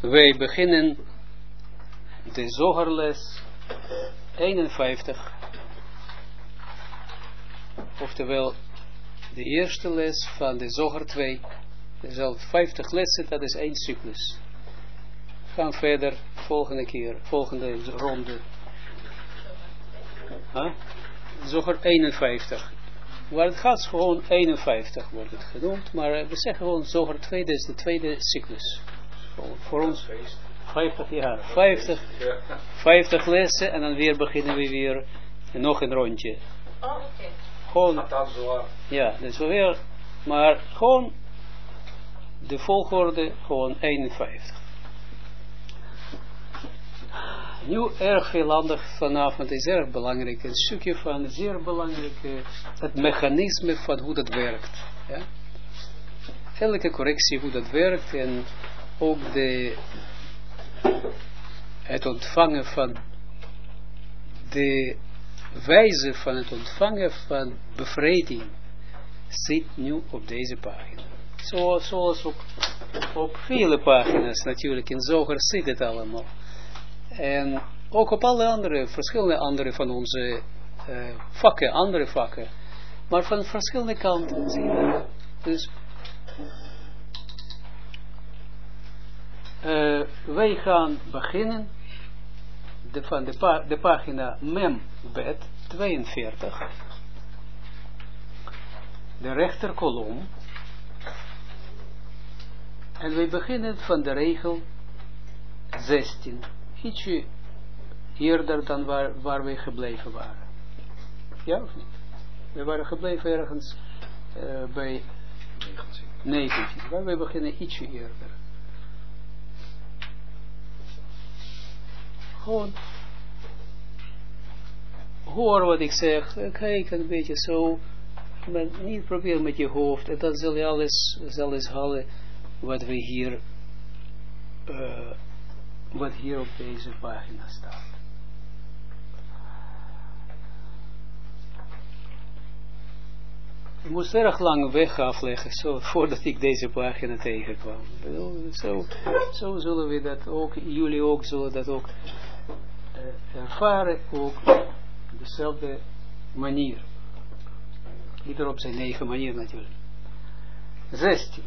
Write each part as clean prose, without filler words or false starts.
Wij beginnen de Zoharles 51, oftewel de eerste les van de Zohar 2. Er zijn 50 lessen, dat is 1 cyclus. We gaan verder volgende ronde. Zohar 51. Waar het gaat gewoon 51 wordt het genoemd, maar we zeggen gewoon Zohar 2, dat is de tweede cyclus. Voor ons 50 jaar, 50 lessen en dan weer beginnen we weer nog een rondje. Oh, oké. Gewoon, ja, dus weer, maar gewoon de volgorde, gewoon 51. Nu erg veelhandig vanavond is erg belangrijk, een stukje van zeer belangrijk, het mechanisme van hoe dat werkt. Ja? Elke correctie hoe dat werkt en ook het ontvangen van de wijze van het ontvangen van bevrijding zit nu op deze pagina. Zoals op vele pagina's natuurlijk in Zohar zit het allemaal. En ook op alle andere, verschillende andere van onze vakken, andere vakken. Maar van verschillende kanten zie je. Dus wij gaan beginnen van de pagina Membet 42. De rechterkolom. En wij beginnen van de regel 16. Ietsje eerder dan waar we gebleven waren. Ja of niet? We waren gebleven ergens bij 19. Maar we beginnen ietsje eerder. Gewoon hoor wat ik zeg. Kijk een beetje zo. Maar niet proberen met je hoofd. En dan zal je alles halen wat we hier wat hier op deze pagina staat. Ik moest erg lang weg afleggen, voordat ik deze pagina tegenkwam. Zo zullen we dat ook, jullie ook zullen dat ook ervaren, ook op dezelfde manier. Ieder op zijn eigen manier natuurlijk. 16.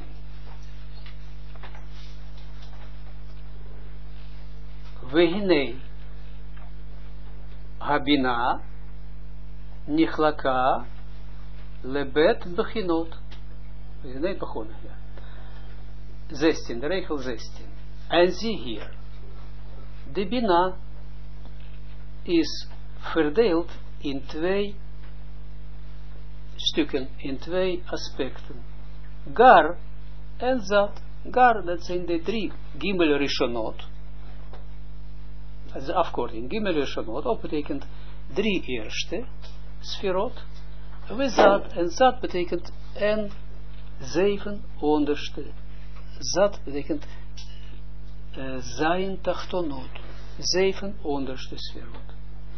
Vehine Habina Nichlaka Lebet Bechinot. We zijn net begonnen. Ja. 16, de regel 16. En zie hier. De Bina is verdeeld in 2 stukken, in 2 aspecten. Gar en Zat. Gar, dat zijn de 3 Gimel Rishonot. Dat is de afkorting. Gimel Rishonot. Dat betekent 3 eerste sferot. We Zat. En Zat betekent en 7 onderste. Zat betekent Zayin Tachtonot. 7 onderste sferot.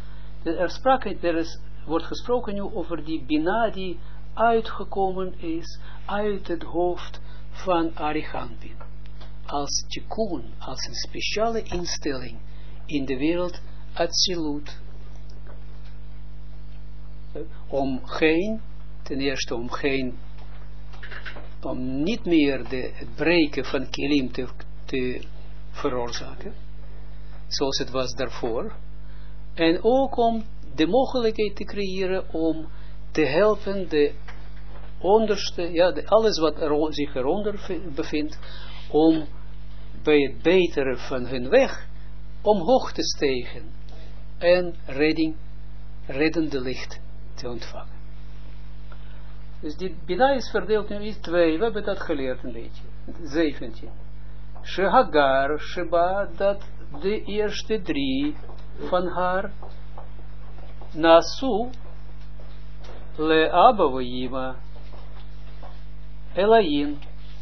Wordt gesproken nu over die Bina die uitgekomen is uit het hoofd van Arichampin. Als tikkun, als een speciale instelling in de wereld Atsilut. Om niet meer het breken van kilim te veroorzaken, zoals het was daarvoor. En ook om de mogelijkheid te creëren om te helpen de onderste, ja, alles wat zich eronder bevindt, om bij het beteren van hun weg omhoog te stegen en reddende licht te ontvangen. Dus die Bina is verdeeld nu in 2, we hebben dat geleerd een beetje. 17. Shehagar, Sheba, dat de eerste 3 van haar Nasu le Abavayima Elayin.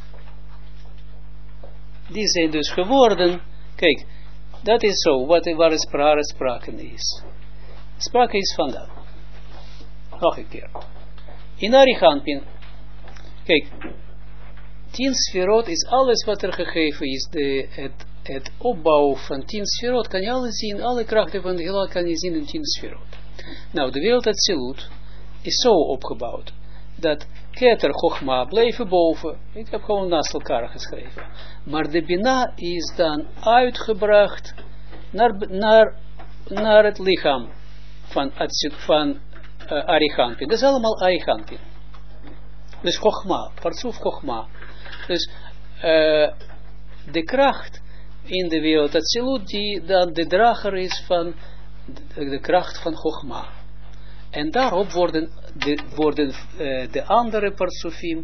Die zijn dus geworden. Kijk, dat is zo, waar sprake is. Sprake is vandaan. Nog een keer. In Arichampin, kijk, 10 sferot is alles wat er gegeven is, het opbouwen van 10 sferot, kan je alles zien, alle krachten van de heelal kan je zien in 10 sferot. Nou, de wereld Atsilut is zo opgebouwd, dat Keter, Chochma blijven boven, ik heb gewoon naast elkaar geschreven, maar de Bina is dan uitgebracht naar het lichaam van Arichampin. Dat is allemaal Arichampin. Dus Chochma, Partsuf Chochma. Dus de kracht in de wereld Atsilut, die dan de drager is van de kracht van Chochma. En daarop worden de andere Partsufim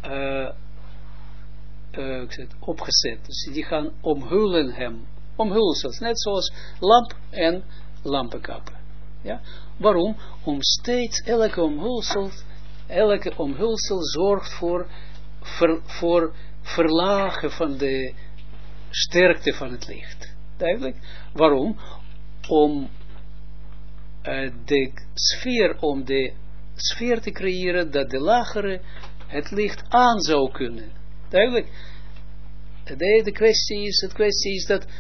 opgezet. Dus die gaan omhullen hem. Omhulsels, net zoals lamp en lampenkappen. Ja? Waarom? Om steeds elke omhulsel zorgt voor verlagen van de sterkte van het licht. Duidelijk? Waarom? Om de sfeer te creëren dat de lagere het licht aan zou kunnen. Duidelijk? De kwestie is dat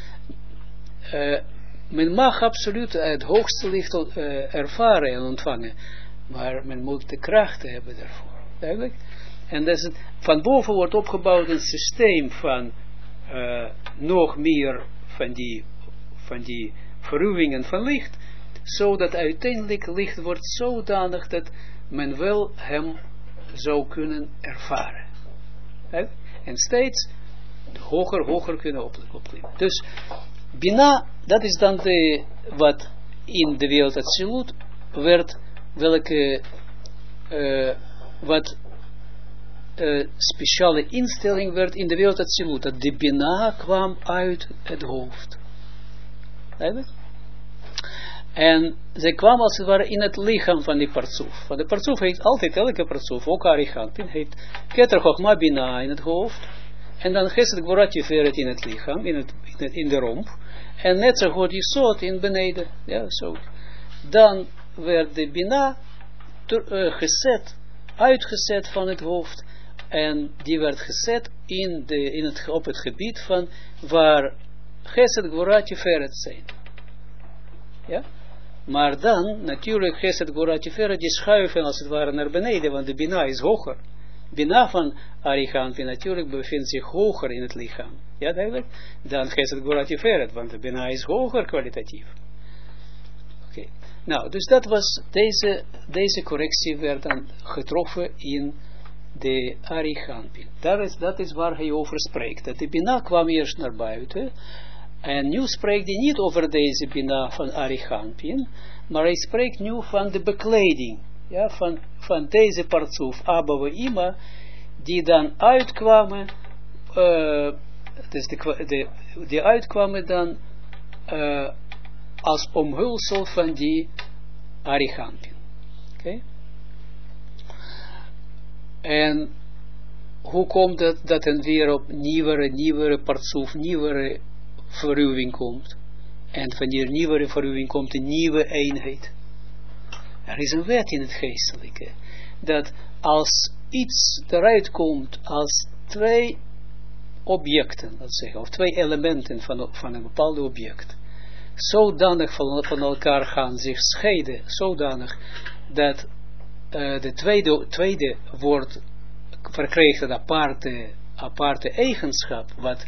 men mag absoluut het hoogste licht ervaren en ontvangen, maar men moet de krachten hebben daarvoor. Duidelijk? En dat is het, van boven wordt opgebouwd een systeem van nog meer van die verruwingen van licht, zodat uiteindelijk licht wordt zodanig dat men wel hem zou kunnen ervaren. En steeds hoger kunnen opklimmen. Dus Bina, dat is dan wat in de wereld Atsilut werd, wat speciale instelling werd in de wereld Atsilut, dat de Bina kwam uit het hoofd. En zij kwam als het ware in het lichaam van die Partsuf. Want de Partsuf heeft altijd, elke Partsuf, ook Arichampin, heeft Keter Chochma Bina in het hoofd. En dan Gesed Gvura Tiferet in het lichaam, in de romp. En net zo goed Jesod in beneden. Ja, zo. Dan werd de Bina uitgezet van het hoofd. En die werd gezet op het gebied van waar Gesed Gvura Tiferet zijn. Ja? Maar dan, natuurlijk, Gesed Gvura Tiferet, die schuiven als het ware naar beneden, want de Bina is hoger. Bina van Arichampin natuurlijk bevindt zich hoger in het lichaam. Ja, duidelijk? Dan Gesed Gvura Tiferet, want de Bina is hoger kwalitatief. Oké. Nou, dus dat was, deze correctie werd dan getroffen in de Arichampin. Dat is waar hij over spreekt. Dat de Bina kwam eerst naar buiten. En nu spreekt hij niet over deze Bina van Arichampin, maar hij spreekt nu van de bekleding. Ja, van deze Partsuf, Abba en Ima, die dan uitkwamen, dus die uitkwamen dan als omhulsel van die Arichampin. Oké? En hoe komt het dat er weer op nieuwere Partsuf, nieuwere verruwing komt? En wanneer nieuwere verruwing komt, een nieuwe eenheid. Er is een wet in het geestelijke, dat als iets eruit komt als twee objecten, laat zeggen, of twee elementen van een bepaald object, zodanig van elkaar gaan zich scheiden, zodanig dat de tweede wordt verkrijgt een aparte eigenschap, wat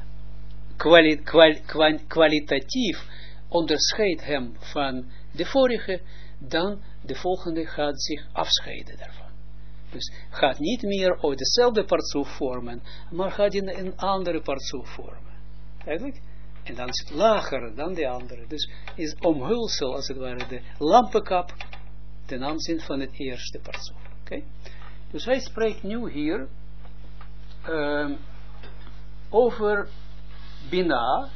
kwalitatief onderscheidt hem van de vorige, dan de volgende gaat zich afscheiden daarvan. Dus gaat niet meer ooit dezelfde Partsuf vormen, maar gaat in een andere Partsuf vormen. Eigenlijk? En dan is het lager dan de andere. Dus is omhulsel als het ware de lampenkap ten aanzien van het eerste Partsuf. Okay? Dus hij spreekt nu hier over Bina.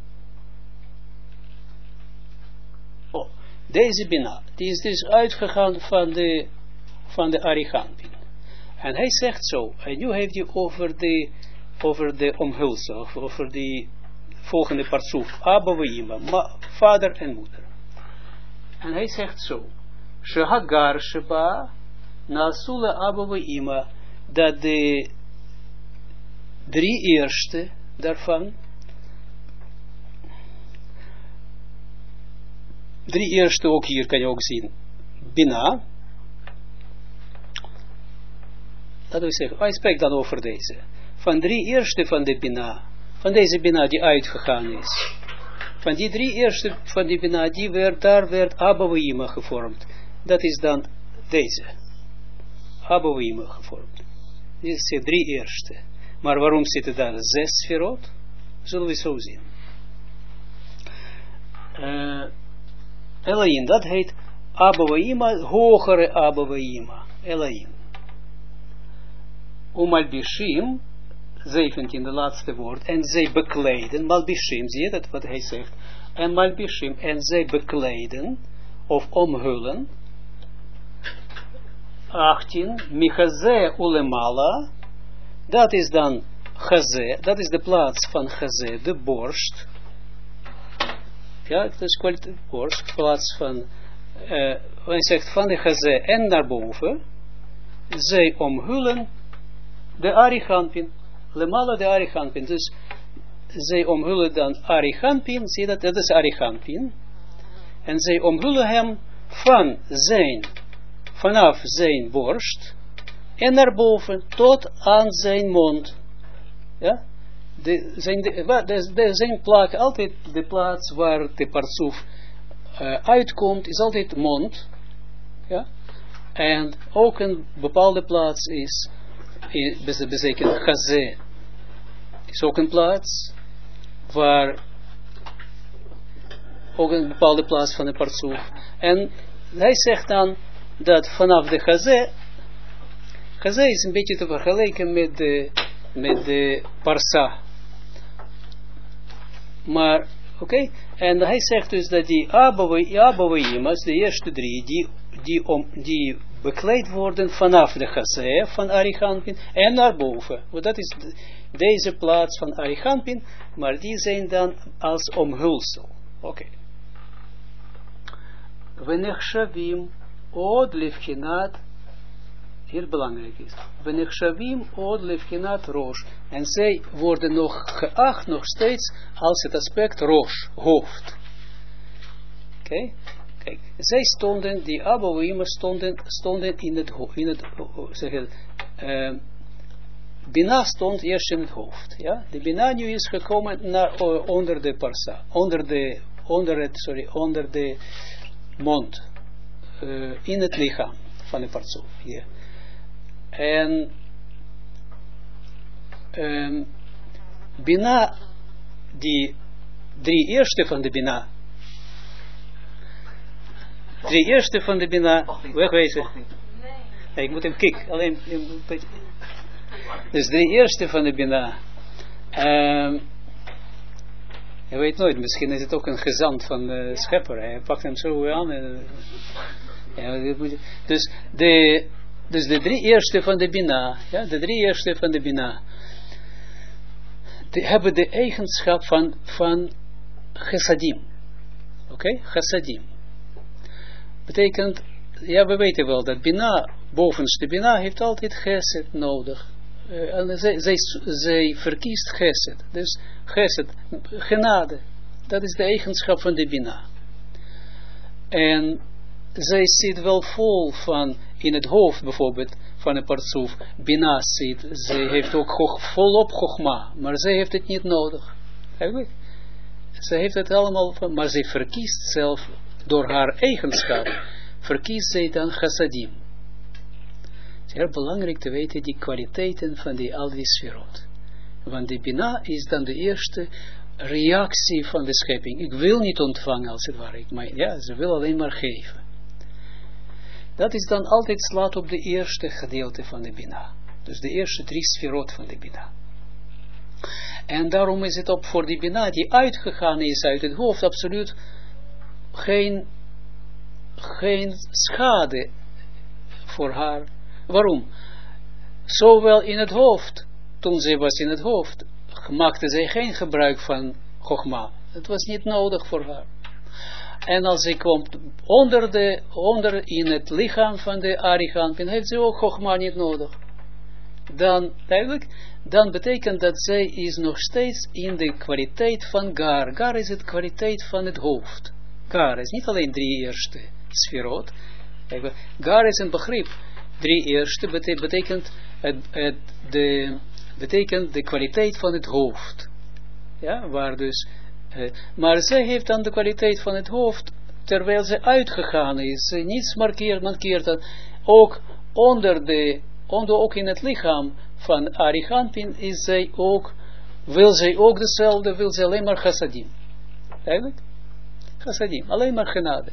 Oh, deze Bina, die is dus uitgegaan van de Arichampin. En hij zegt zo, en nu heeft hij over de omhulsel, over die volgende Partsuf, Abba en Ima, vader en moeder. En hij zegt zo, Shehagar Sheba, Nasula Abba en Ima, dat de 3 eerste daarvan drie eerste, ook hier kan je ook zien, Bina. Laten we zeggen, hij spreekt dan over deze. Van drie eerste van de Bina, van deze Bina die uitgegaan is. Van die drie eerste van die Bina, daar werd Abouima gevormd. Dat is dan deze. Abouima gevormd. Dit is de drie eerste. Maar waarom zitten daar 6 sferot? Zullen we zo zien. Elaïn, dat heet Abouima, hogere Abouima. Elaïn. Malbishim, 17, de laatste woord, en zij bekleden, Malbishim, zie je dat wat hij zegt? En Malbishim, en zij bekleden, of omhullen, 18, Michaze ulemala, dat is dan Chaze, dat is de plaats van Chaze, de borst, ja, dat is borst, plaats van, hij zegt van de Chaze en naar boven, zij omhullen de Arichampin, lemala de Arichampin, dus zij omhullen dan Arichampin, zie je dat, dat is Arichampin, en zij omhullen hem vanaf zijn borst, en naar boven, tot aan zijn mond, ja, zijn plaats, altijd de plaats waar de partsuf uitkomt, is altijd mond, ja, en ook een bepaalde plaats is, betekent Chaze, is ook een plaats waar ook een bepaalde plaats van de partsuf. En hij zegt dan dat vanaf de Chaze is een beetje te vergelijken met de parsa. Maar, oké, en hij zegt dus dat die Abouimas, de eerste drie, die bekleed worden vanaf de Chaze van Arichampin en naar boven. Want dat is deze plaats van Arichampin, maar die zijn dan als omhulsel. Oké. Venechshavim od levchinat, heel belangrijk is. Venechshavim od levchinat rosh. En zij worden nog geacht, nog steeds, als het aspect rosh, hoofd. Oké. Kijk, zij stonden, die Abouima stonden in het Bina stond eerst in het hoofd. Ja? De Bina nu is gekomen naar, onder de parsa, onder de mond, in het lichaam van de partsuf. Ja. En Bina, die drie eerste van de Bina, wegwezen. Nee, ik moet hem kicken. Alleen, dus drie eerste van de Bina. Je weet nooit, misschien is het ook een gezant van de schepper. Hij pakt hem zo aan. Dus de drie eerste van de Bina, ja, de drie eerste van de Bina, die hebben de eigenschap van chassadim. Oké, chassadim. Betekent, ja, we weten wel dat Bina, bovenste Bina, heeft altijd chesed nodig. En zij verkiest chesed. Dus chesed, genade. Dat is de eigenschap van de Bina. En zij zit wel vol van, in het hoofd bijvoorbeeld, van een partsuf, Bina zit, zij heeft ook volop Chogma, maar zij heeft het niet nodig. Zij heeft het allemaal, maar zij verkiest zelf, door haar eigenschap, verkiest zij dan chassadim. Het is heel belangrijk te weten die kwaliteiten van die al die sferot. Want die Bina is dan de eerste reactie van de schepping. Ik wil niet ontvangen als het ware. Maar ja, ze wil alleen maar geven. Dat is dan altijd slaat op de eerste gedeelte van de Bina. Dus de eerste drie sferot van de Bina. En daarom is het ook voor die Bina die uitgegaan is uit het hoofd absoluut geen schade voor haar. Waarom? Zowel in het hoofd, toen zij was in het hoofd, maakte zij geen gebruik van Chogma. Het was niet nodig voor haar. En als zij komt onder in het lichaam van de Arichampin, heeft ze ook Chogma niet nodig. Dan, duidelijk, dan betekent dat zij is nog steeds in de kwaliteit van Gar. Gar is het kwaliteit van het hoofd. Gar is niet alleen 3 eerste sferot. Gar is een begrip. 3 eerste betekent de kwaliteit van het hoofd. Ja, waar dus, maar zij heeft dan de kwaliteit van het hoofd, terwijl ze uitgegaan is. Niets markeert dat. Ook ook in het lichaam van Arihantin is zij ook, wil zij ook dezelfde, wil zij alleen maar chassadim. Eigenlijk? Chassadim, alleen maar genade.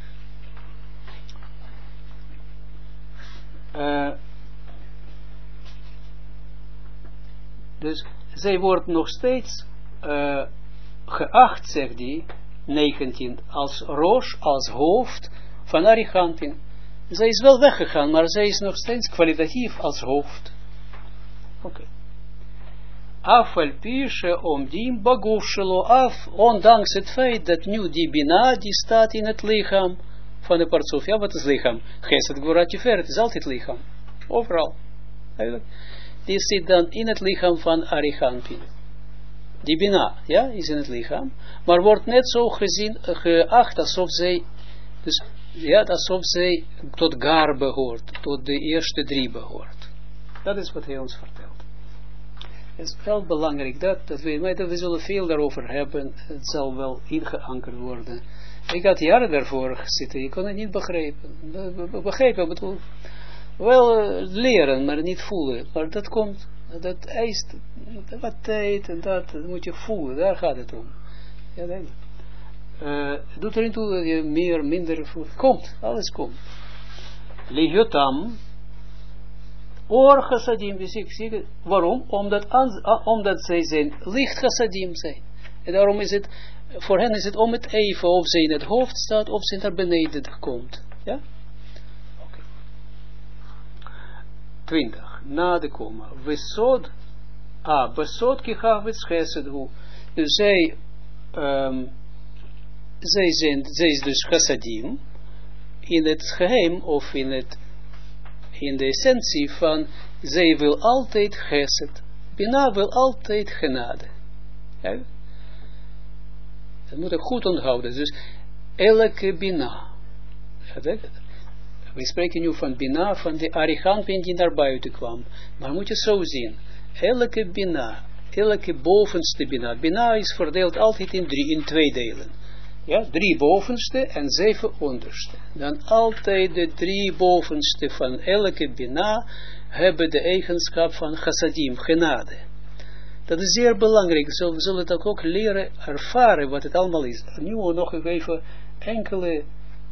Dus zij wordt nog steeds geacht, zegt die, 19, als roos, als hoofd van Arihantin. Zij is wel weggegaan, maar zij is nog steeds kwalitatief als hoofd. Oké. Afalpische om die bagufshelo af, ondanks het feit dat nu die bina, die staat in het lichaam van de partsof. Ja, wat is lichaam? Gesed Gvura Tiferet is altijd lichaam. Overal. Eigenlijk. Die zit dan in het lichaam van Arihantin. Die bina, ja, is in het lichaam, maar wordt net zo geacht alsof zij, dus, ja, alsof zij tot Gar behoort, tot de eerste 3 behoort. Dat is wat hij ons vertelt. Het is wel belangrijk dat we zullen veel daarover hebben. Het zal wel ingeankerd worden. Ik had jaren daarvoor gezeten, ik kon het niet begrijpen. Bedoel, wel leren, maar niet voelen. Maar dat komt, dat eist wat tijd en dat moet je voelen. Daar gaat het om. Ja, nee. Doet er niet toe dat je meer, minder voelt. Komt, alles komt. Lihutam. Or chassadim, waarom? Omdat zij zijn licht chassadim zijn. En daarom is het, voor hen is het om het even of ze in het hoofd staat of ze naar beneden komt. Ja? Oké. 20. Na de komma. Besod kichach wets chesed hu. Dus zij is dus chassadim in het geheim of in de essentie van, zij wil altijd chesed. Bina wil altijd genade. Ja? Dat moet ik goed onthouden. Dus, elke bina. We spreken nu van bina, van de Arihantin die naar buiten kwam. Maar moet je zo zien. Elke bina, elke bovenste bina. Bina is verdeeld altijd in 2 delen. Ja, 3 bovenste en 7 onderste. Dan altijd de 3 bovenste van elke bina hebben de eigenschap van chassadim, genade. Dat is zeer belangrijk. We zullen het ook leren ervaren wat het allemaal is. Nu nog even enkele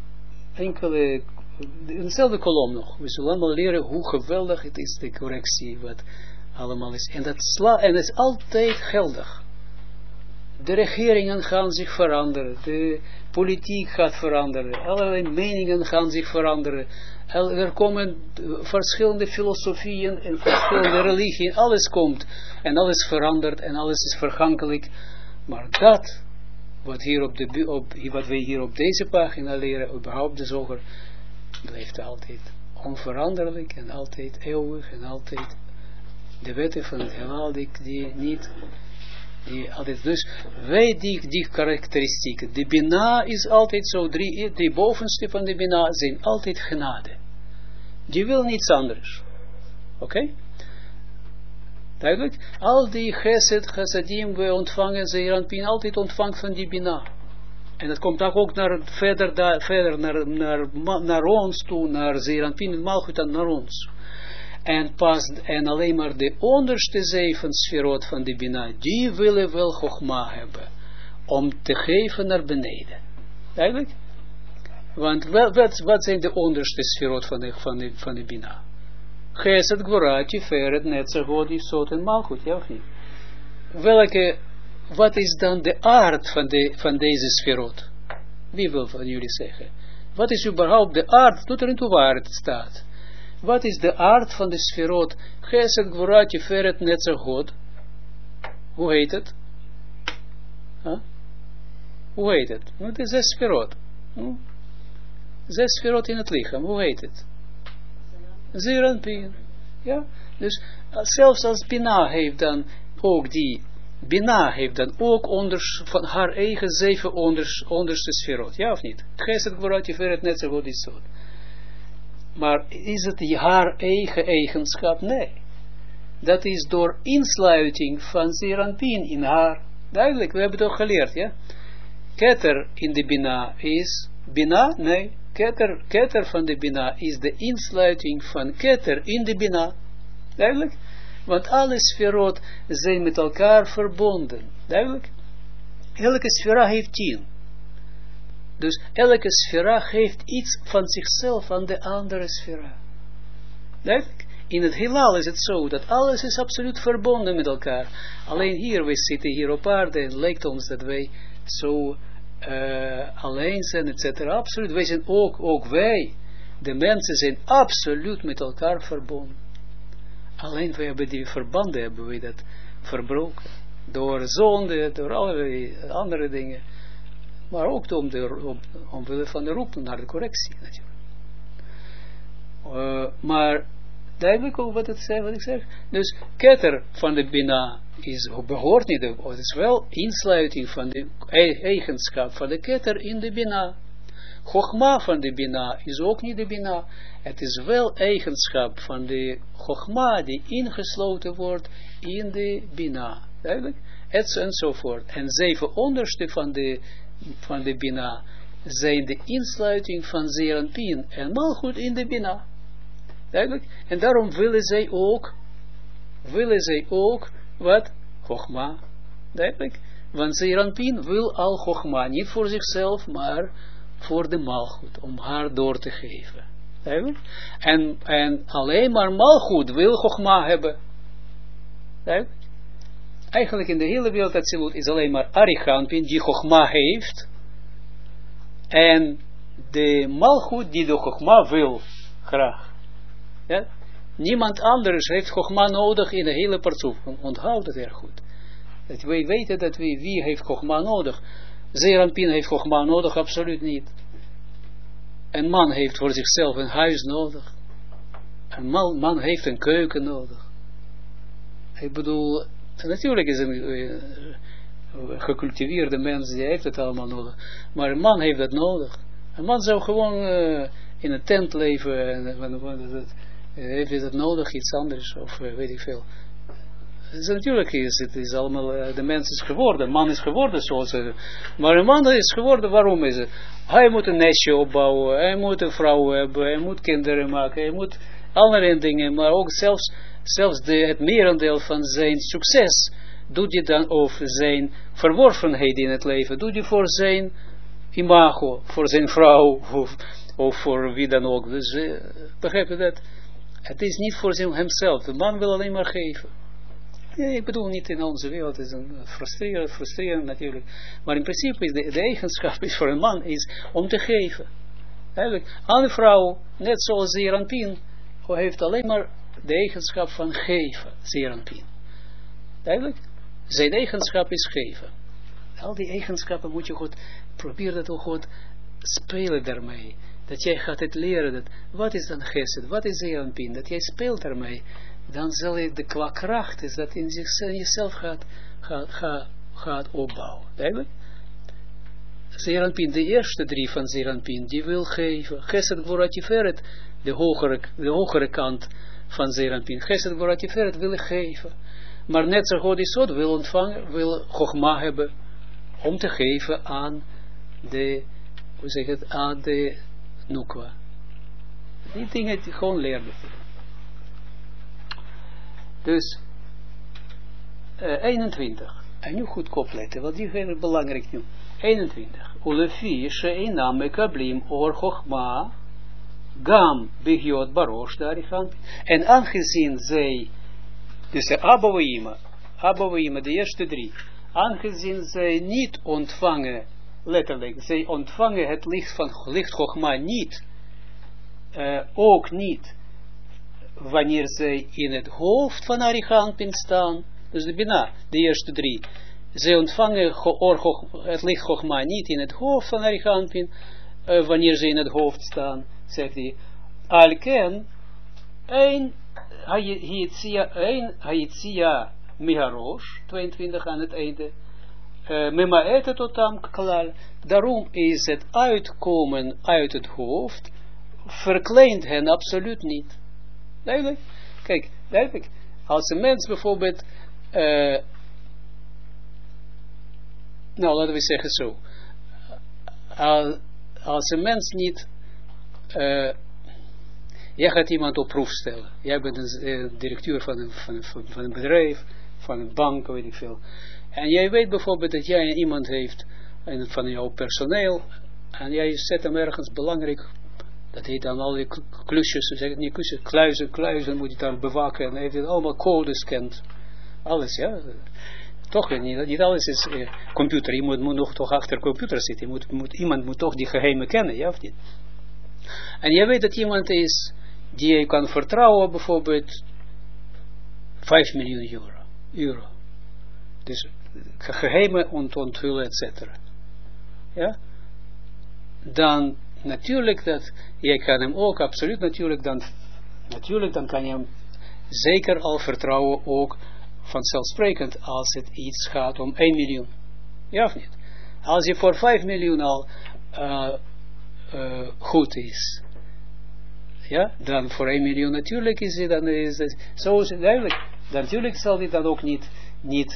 in dezelfde kolom nog. We zullen allemaal leren hoe geweldig het is, de correctie, wat allemaal is. En dat is altijd geldig. De regeringen gaan zich veranderen, de politiek gaat veranderen, allerlei meningen gaan zich veranderen, er komen verschillende filosofieën en verschillende religieën, alles komt en alles verandert en alles is vergankelijk, maar dat, wat we hier op deze pagina leren, überhaupt de zoger, blijft altijd onveranderlijk en altijd eeuwig en altijd de wetten van het heelal die niet... Dus wij die karakteristieken. De bina is altijd zo, 3 bovenste van de bina zijn altijd genade. Die wil niets anders. Oké? Duidelijk? Al die chassadim we ontvangen, Zeeranpien altijd ontvangt van die bina. En dat komt ook verder naar ons toe, naar Zeeranpien en Malchut en naar ons. En alleen maar de onderste 7 sferot van de Bina, die willen wel Chogma hebben, om te geven naar beneden. Eigenlijk? Want wat zijn de onderste sferot van de Bina? Gesed, Gvura, Tiferet, Netzer, Hod, Yesod en Malchut, ja of niet? Wat is dan de aard van deze sferot? Wie wil van jullie zeggen? Wat is überhaupt de aard? Doet er niet toe waar het staat. Wat is de aard van de sferot? Gesed, Gvura, Tiferet, Netzer, Hod. Hoe heet het? Huh? Hoe heet het? Het is 6 sferot. 6 sferot in het lichaam. Hoe heet het? Zeeranpien. Ja? Dus zelfs als Bina heeft dan ook die Bina heeft dan ook van haar eigen 7 onderste sferot, ja of niet? Geset Gvura Tiferet net zo goed is zo. Maar is het haar eigen eigenschap? Nee. Dat is door insluiting van Zeranpin in haar. Duidelijk, we hebben het ook geleerd, ja? Keter in de Bina is, Bina? Nee. Keter van de Bina is de insluiting van Keter in de Bina. Duidelijk? Want alle sferot zijn met elkaar verbonden. Duidelijk? Elke sfera heeft 10. Dus elke sfera geeft iets van zichzelf aan de andere sfera. Duidelijk? In het heelal is het zo, dat alles is absoluut verbonden met elkaar. Alleen hier, we zitten hier op aarde, en lijkt ons dat wij zo alleen zijn, etc. Absoluut, wij zijn ook wij, de mensen zijn absoluut met elkaar verbonden. Alleen we hebben die verbanden, hebben we dat verbroken. Door zonde, door allerlei andere dingen. Maar ook omwille van de roep naar de correctie, natuurlijk. Maar duidelijk ook wat ik zeg. Dus Keter van de Bina behoort niet, het is wel insluiting van de eigenschap van de Keter in de Bina. Chogma van de Bina is ook niet de Bina. Het is wel eigenschap van de Chogma die ingesloten wordt in de Bina. Duidelijk? Enzovoort. En 7 onderste van de Bina zijn de insluiting van Zeranpin en Malchut in de Bina. Duidelijk? En daarom willen zij ook wat? Chogma. Duidelijk? Want Zeranpin wil al Chogma, niet voor zichzelf, maar voor de Malchut, om haar door te geven. Duidelijk? En alleen maar Malchut wil Chogma hebben. Duidelijk? Eigenlijk in de hele wereld Atsilut is alleen maar Arichampin die Chogma heeft. En de Malchut die de Chogma wil. Graag. Ja? Niemand anders heeft Chogma nodig in de hele partsoef. Onthoud het erg goed. Dat wij weten dat wie heeft Chogma nodig. Zeranpin heeft Chogma nodig, absoluut niet. Een man heeft voor zichzelf een huis nodig. Een man heeft een keuken nodig. Ik bedoel, natuurlijk is een gecultiveerde mens, die heeft het allemaal nodig. Maar een man heeft dat nodig. Een man zou gewoon in een tent leven en heeft hij dat nodig, iets anders, of weet ik veel. Dus natuurlijk het is allemaal, de mens is geworden, een man is geworden zoals maar een man is geworden, waarom is het? Hij moet een nestje opbouwen, hij moet een vrouw hebben, hij moet kinderen maken, hij moet andere dingen, maar ook zelfs het merendeel van zijn succes doet hij dan, of zijn verworvenheid in het leven, doet hij voor zijn imago, voor zijn vrouw, of voor wie dan ook. Dus begrijp je dat? Het is niet voor hemzelf, de man wil alleen maar geven. Ja, ik bedoel niet in onze wereld, het is een frustrerend natuurlijk. Maar in principe is de eigenschap is voor een man is om te geven. Eigenlijk, aan de vrouw, net zoals Zeranpin, heeft alleen maar de eigenschap van geven, Zeranpin. Duidelijk? Zijn eigenschap is geven. Al die eigenschappen moet je goed, probeer dat ook goed spelen daarmee. Dat jij gaat het leren, dat, wat is dan Gesed, wat is Zeranpin, dat jij speelt daarmee. Dan zal je de qua kracht is dat in jezelf gaat opbouwen. Duidelijk? Zeranpin, de eerste 3 van Zeranpin, die wil geven. Gesed Gvura Tiferet, de hogere kant van Zeranpin. Gesed Gvura Tiferet wil geven. Maar net zo God is wil ontvangen, wil Chogma hebben, om te geven aan de, aan de Nukwa. Die dingen die gewoon leren. Dus 21. En nu goed opletten, want die is heel belangrijk nu. 21. Ulefi she'inam mekablim or chochma gam begiot barosh darichan. En aangezien zij, dus de Abouima, de eerste 3, aangezien zij niet ontvangen, letterlijk, zij ontvangen het licht van licht chochma niet, ook niet, wanneer zij in het hoofd van Arichampin staan, dus de Bina, de eerste 3, zij ontvangen het licht Chogma niet in het hoofd van Arichampin, wanneer zij in het hoofd staan, zegt hij, Alken, een Hayitzia Miharosh, 22 aan het einde, Memaete totam klal, daarom is het uitkomen uit het hoofd, verkleint hen absoluut niet. Duidelijk? Kijk, duidelijk. Als een mens bijvoorbeeld, nou laten we zeggen zo, als een mens niet, jij gaat iemand op proef stellen. Jij bent een directeur van een bedrijf, van een bank, weet ik veel. En jij weet bijvoorbeeld dat jij iemand heeft van jouw personeel, en jij zet hem ergens belangrijk, dat heet dan al die klusjes, zeg het niet klusjes, kluizen moet je dan bewaken, en hij heeft het allemaal codes kent. Alles, ja. Toch, niet alles is computer, je moet nog toch achter computer zitten, iemand moet toch die geheimen kennen, ja of niet? En jij weet dat iemand is, die je kan vertrouwen, bijvoorbeeld 5 miljoen euro. Dus geheimen onthullen, et cetera. Ja? Dan natuurlijk dat, jij kan hem ook absoluut natuurlijk dan kan je hem zeker al vertrouwen ook vanzelfsprekend als het iets gaat om 1 miljoen. Ja of niet? Als je voor 5 miljoen al goed is, ja, dan voor 1 miljoen natuurlijk is het, dan is het, zo is het duidelijk. Natuurlijk zal hij dan ook niet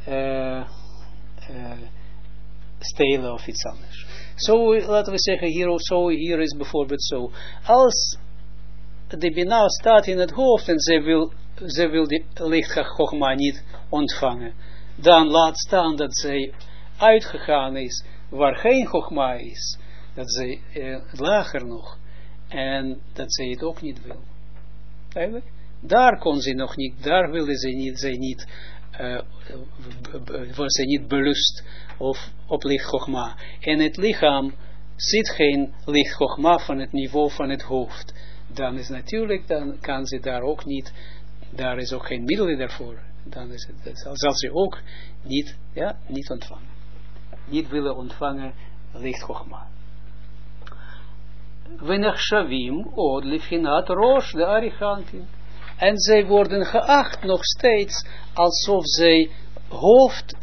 stelen of iets anders. Zo, laten we zeggen, hier is bijvoorbeeld zo. Als de Bina staat in het hoofd en ze wil die licht Chogma niet ontvangen, dan laat staan dat zij uitgegaan is waar geen Chogma is, dat zij lager nog, en dat zij het ook niet wil. Eigenlijk? Daar kon ze nog niet, daar wilde zij niet was zij niet belust op licht Chogma. En het lichaam ziet geen licht Chogma van het niveau van het hoofd. Dan is natuurlijk, dan kan ze daar ook niet, daar is ook geen middel daarvoor. Dan is het, zal ze ook niet ontvangen. Niet willen ontvangen licht Chogma. Venechshavim od lifhinat rosh de arichantin. En zij worden geacht nog steeds alsof zij hoofd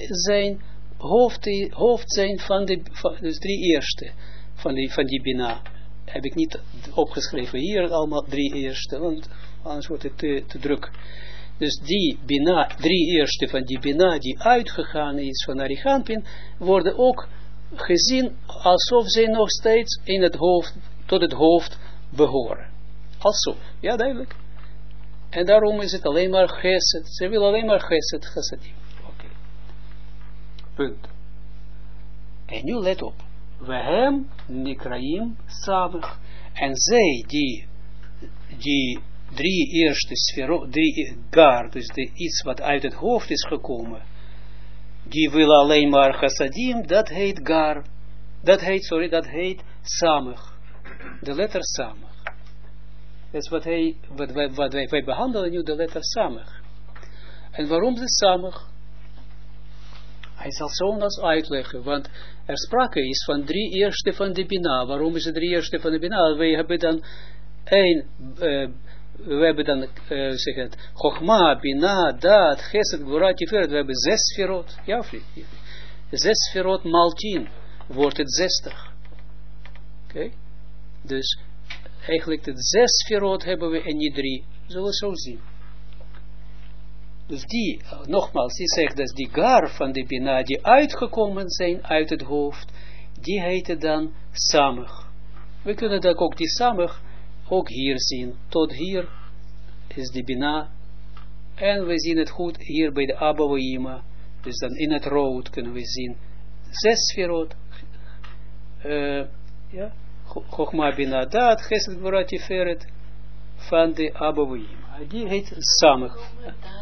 zijn van dus 3 eerste van die Bina. Heb ik niet opgeschreven hier allemaal 3 eerste, want anders wordt het te druk. Dus die Bina, 3 eerste van die Bina die uitgegaan is van Arichanpin, worden ook gezien alsof zij nog steeds in het hoofd, tot het hoofd behoren. Alsof, ja duidelijk. En daarom is het alleen maar Gesed. Ze wil alleen maar Gesedim. Oké. Punt. En nu let op. Wehem Nikraim Samech. En zij die 3 eerste sfero, 3 gar, dus iets wat uit het hoofd is gekomen, die wil alleen maar Chassadim, dat heet gar. Dat heet Samech. De letter Samech. Dat is wat wij behandelen nu, de letter Samech. En waarom de Samech? Hij zal zo ons uitleggen, want er sprake is van 3 eerste van de Bina. Waarom is het 3 eerste van de Bina? Wij hebben dan zeg het, Chochma, Bina, Daat, Chesed, Gvura, Tiferet. We hebben 6 sferot. Ja, vriend. 6 sferot maal 10 wordt het 60. Oké? Dus eigenlijk de 6 sferot hebben we en niet 3. Zullen we zo zien. Dus die, nogmaals, die zegt dat die gar van de Bina, die uitgekomen zijn uit het hoofd, die heten dan Samech. We kunnen dat ook, die Samech, ook hier zien. Tot hier is de Bina. En we zien het goed hier bij de Abouima. Dus dan in het rood kunnen we zien 6 sferot. Ja. Chochma Bina Daat, Chesed Gvura Tiferet van de Abouima. Die heet Samech.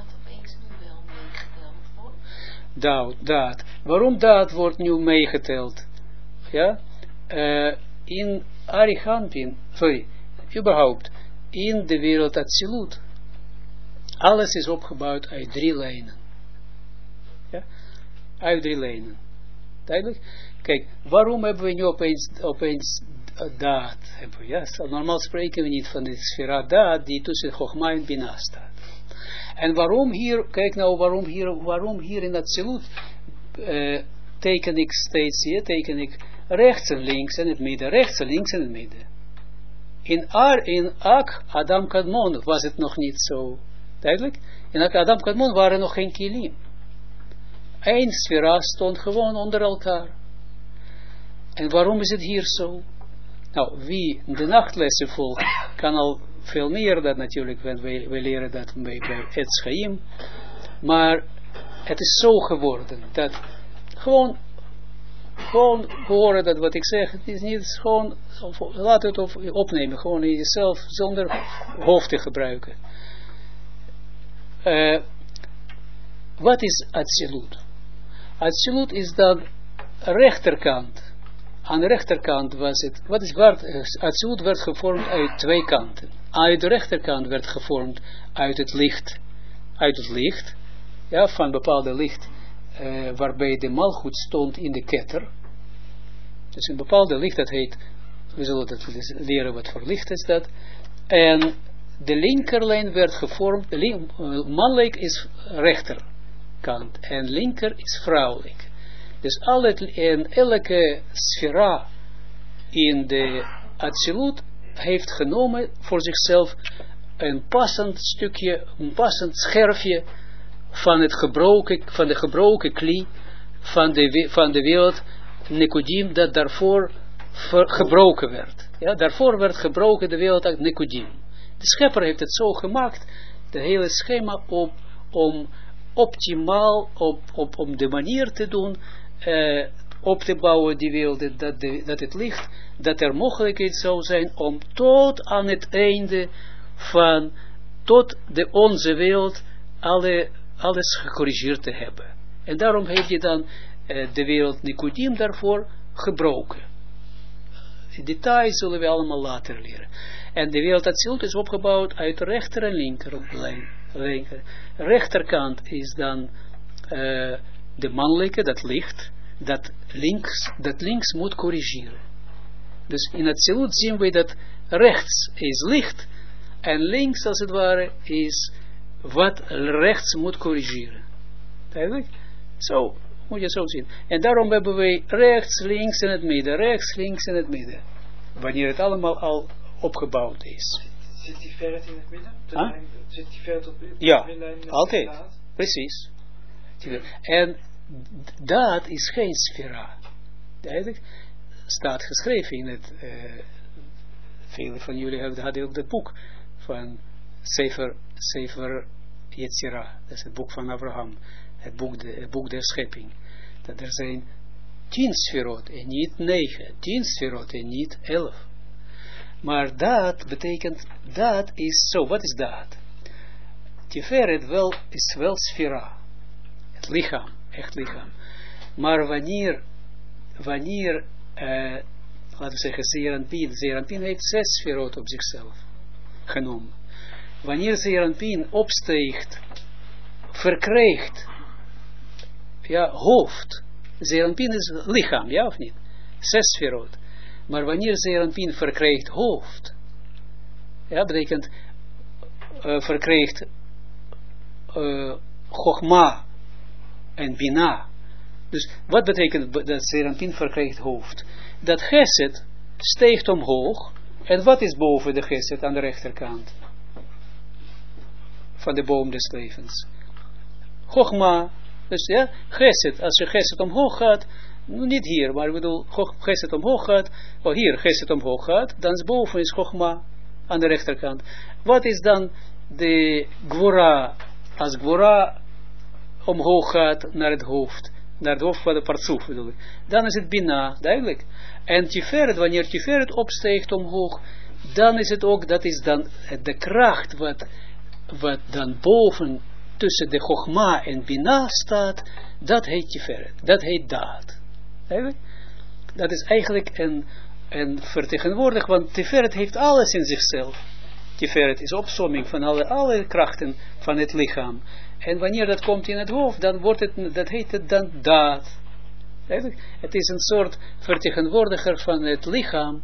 Daad. Waarom daad wordt nu meegeteld? Ja? In Arichanpin, überhaupt, in de wereld Atsilut, alles is opgebouwd uit 3 lijnen. Ja? Uit 3 lijnen. Duidelijk? Kijk, waarom hebben we nu opeens daad? Ja? Normaal spreken we niet van de sfera daad die tussen Chochma en Bina staat. En waarom hier, kijk nou, waarom hier in Atsilut teken ik steeds hier, teken ik rechts en links en het midden, rechts en links en het midden. In Ak, Adam Kadmon was het nog niet zo duidelijk. In Ak, Adam Kadmon waren nog geen kilim. Eén sfera stond gewoon onder elkaar. En waarom is het hier zo? Nou, wie de nachtlessen volgt, kan al veel meer dat natuurlijk, want wij leren dat bij Etz Chaim. Maar het is zo geworden, dat gewoon horen dat wat ik zeg, het is niet gewoon, laat het opnemen, gewoon in jezelf, zonder hoofd te gebruiken. Wat is Atsilut? Atsilut is dan rechterkant. Aan de rechterkant was het, Atsilut werd gevormd uit twee kanten. Uit de rechterkant werd gevormd uit het licht, ja, van bepaalde licht, waarbij de malgoed stond in de ketter. Dus een bepaalde licht, dat heet, we zullen dat leren wat voor licht is dat. En de linkerlijn werd gevormd, mannelijk is rechterkant en linker is vrouwelijk. Dus elke sfera in de Atsilut heeft genomen voor zichzelf een passend stukje, een passend scherfje van de gebroken kli van de wereld Nekudim, dat daarvoor gebroken werd. Ja, daarvoor werd gebroken de wereld uit Nekudim. De schepper heeft het zo gemaakt, de hele schema om optimaal, om de manier te doen, op te bouwen die wereld, dat het licht, dat er mogelijkheid zou zijn om tot aan het einde van, tot onze wereld, alles gecorrigeerd te hebben. En daarom heeft je dan de wereld Nikudim daarvoor gebroken. In details zullen we allemaal later leren. En de wereld Atsilut is opgebouwd uit rechter en linkerlijn. Rechterkant is dan de mannelijke, dat licht, dat links moet corrigeren. Dus in Atsilut zien we dat rechts is licht en links als het ware is wat rechts moet corrigeren. Duidelijk? Zo moet je zo zien. En daarom hebben wij rechts, links en het midden, rechts, links en het midden. Wanneer het allemaal al opgebouwd is. Zit die verret in het midden? Zit die verret op de middenlijn? Altijd. Precies. En dat is geen sfera. Duidelijk? Staat geschreven in het, velen van jullie hadden ook dat boek van Sefer Yetzirah. Dat is het boek van Abraham. Het boek der schepping. Dat er zijn 10 sferot en niet 9. 10 sferot en niet 11. Maar dat betekent, dat is zo. Wat is dat? Tiferet is wel sfera. Het lichaam, echt lichaam. Maar wanneer laten we zeggen, Zeranpin heeft 6 sferot op zichzelf genomen. Wanneer Zeranpin opsteegt, verkrijgt, ja, hoofd. Zeranpin is lichaam, ja of niet? 6 sferot. Maar wanneer Zeranpin verkrijgt hoofd, ja, betekent verkrijgt Chogma en Bina. Dus wat betekent dat Zeranpin verkrijgt hoofd? Dat Geset steegt omhoog. En wat is boven de Geset aan de rechterkant? Van de boom des levens. Chogma. Dus ja, Geset. Als je Geset omhoog gaat, niet hier, maar ik bedoel, Geset omhoog gaat, of hier Geset omhoog gaat, dan is boven is Chogma aan de rechterkant. Wat is dan de Gwora? Als Gwora omhoog gaat naar het hoofd van de partsoef bedoel ik, dan is het Bina, duidelijk. En Tiferet, wanneer Tiferet opsteegt omhoog, dan is het ook, dat is dan de kracht wat dan boven tussen de Chogma en Bina staat, dat heet Tiferet, dat heet Daad. Duidelijk? Dat is eigenlijk een vertegenwoordig, want Tiferet heeft alles in zichzelf. Tiferet is opsomming van alle krachten van het lichaam. En wanneer dat komt in het hoofd, dan wordt het, dat heet het dan Daad. Het is een soort vertegenwoordiger van het lichaam.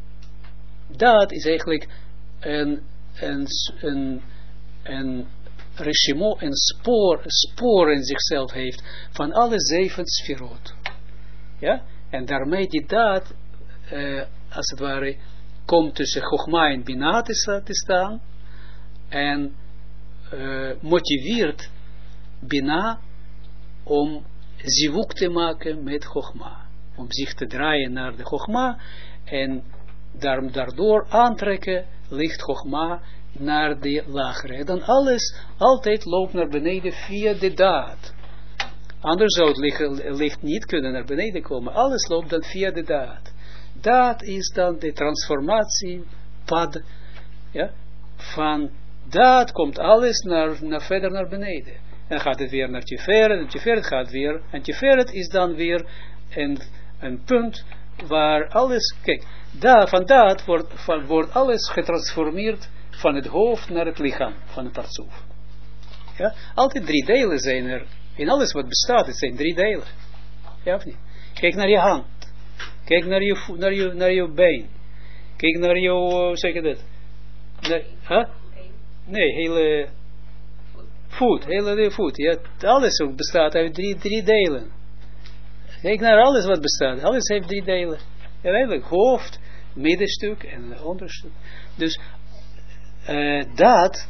Daad is eigenlijk een regimo, een spoor in zichzelf heeft van alle 7 sferot. Ja? En daarmee die daad, als het ware, komt tussen Chogma en Bina te staan en motiveert Bina om zivuk te maken met Chogma. Om zich te draaien naar de Chogma en daardoor aantrekken licht Chogma naar de lagere. En dan alles altijd loopt naar beneden via de daad. Anders zou het licht niet kunnen naar beneden komen. Alles loopt dan via de daad. Daad is dan de transformatie pad. Ja? Van daad komt alles verder naar beneden. En dan gaat het weer naar Tiferet. En Tiferet gaat weer. En Tiferet is dan weer een punt waar alles, kijk, van daad wordt alles getransformeerd van het hoofd naar het lichaam van het partsoef. Ja? Altijd 3 delen zijn er. In alles wat bestaat, het zijn 3 delen. Ja of niet? Kijk naar je hand. Kijk naar je been. Kijk naar je, hoe zeg je dat? Nee, hele voet. Hele voet. Ja, alles ook bestaat uit 3 delen. Kijk naar alles wat bestaat. Alles heeft 3 delen. Ja, eigenlijk hoofd, middenstuk en onderstuk. Dus dat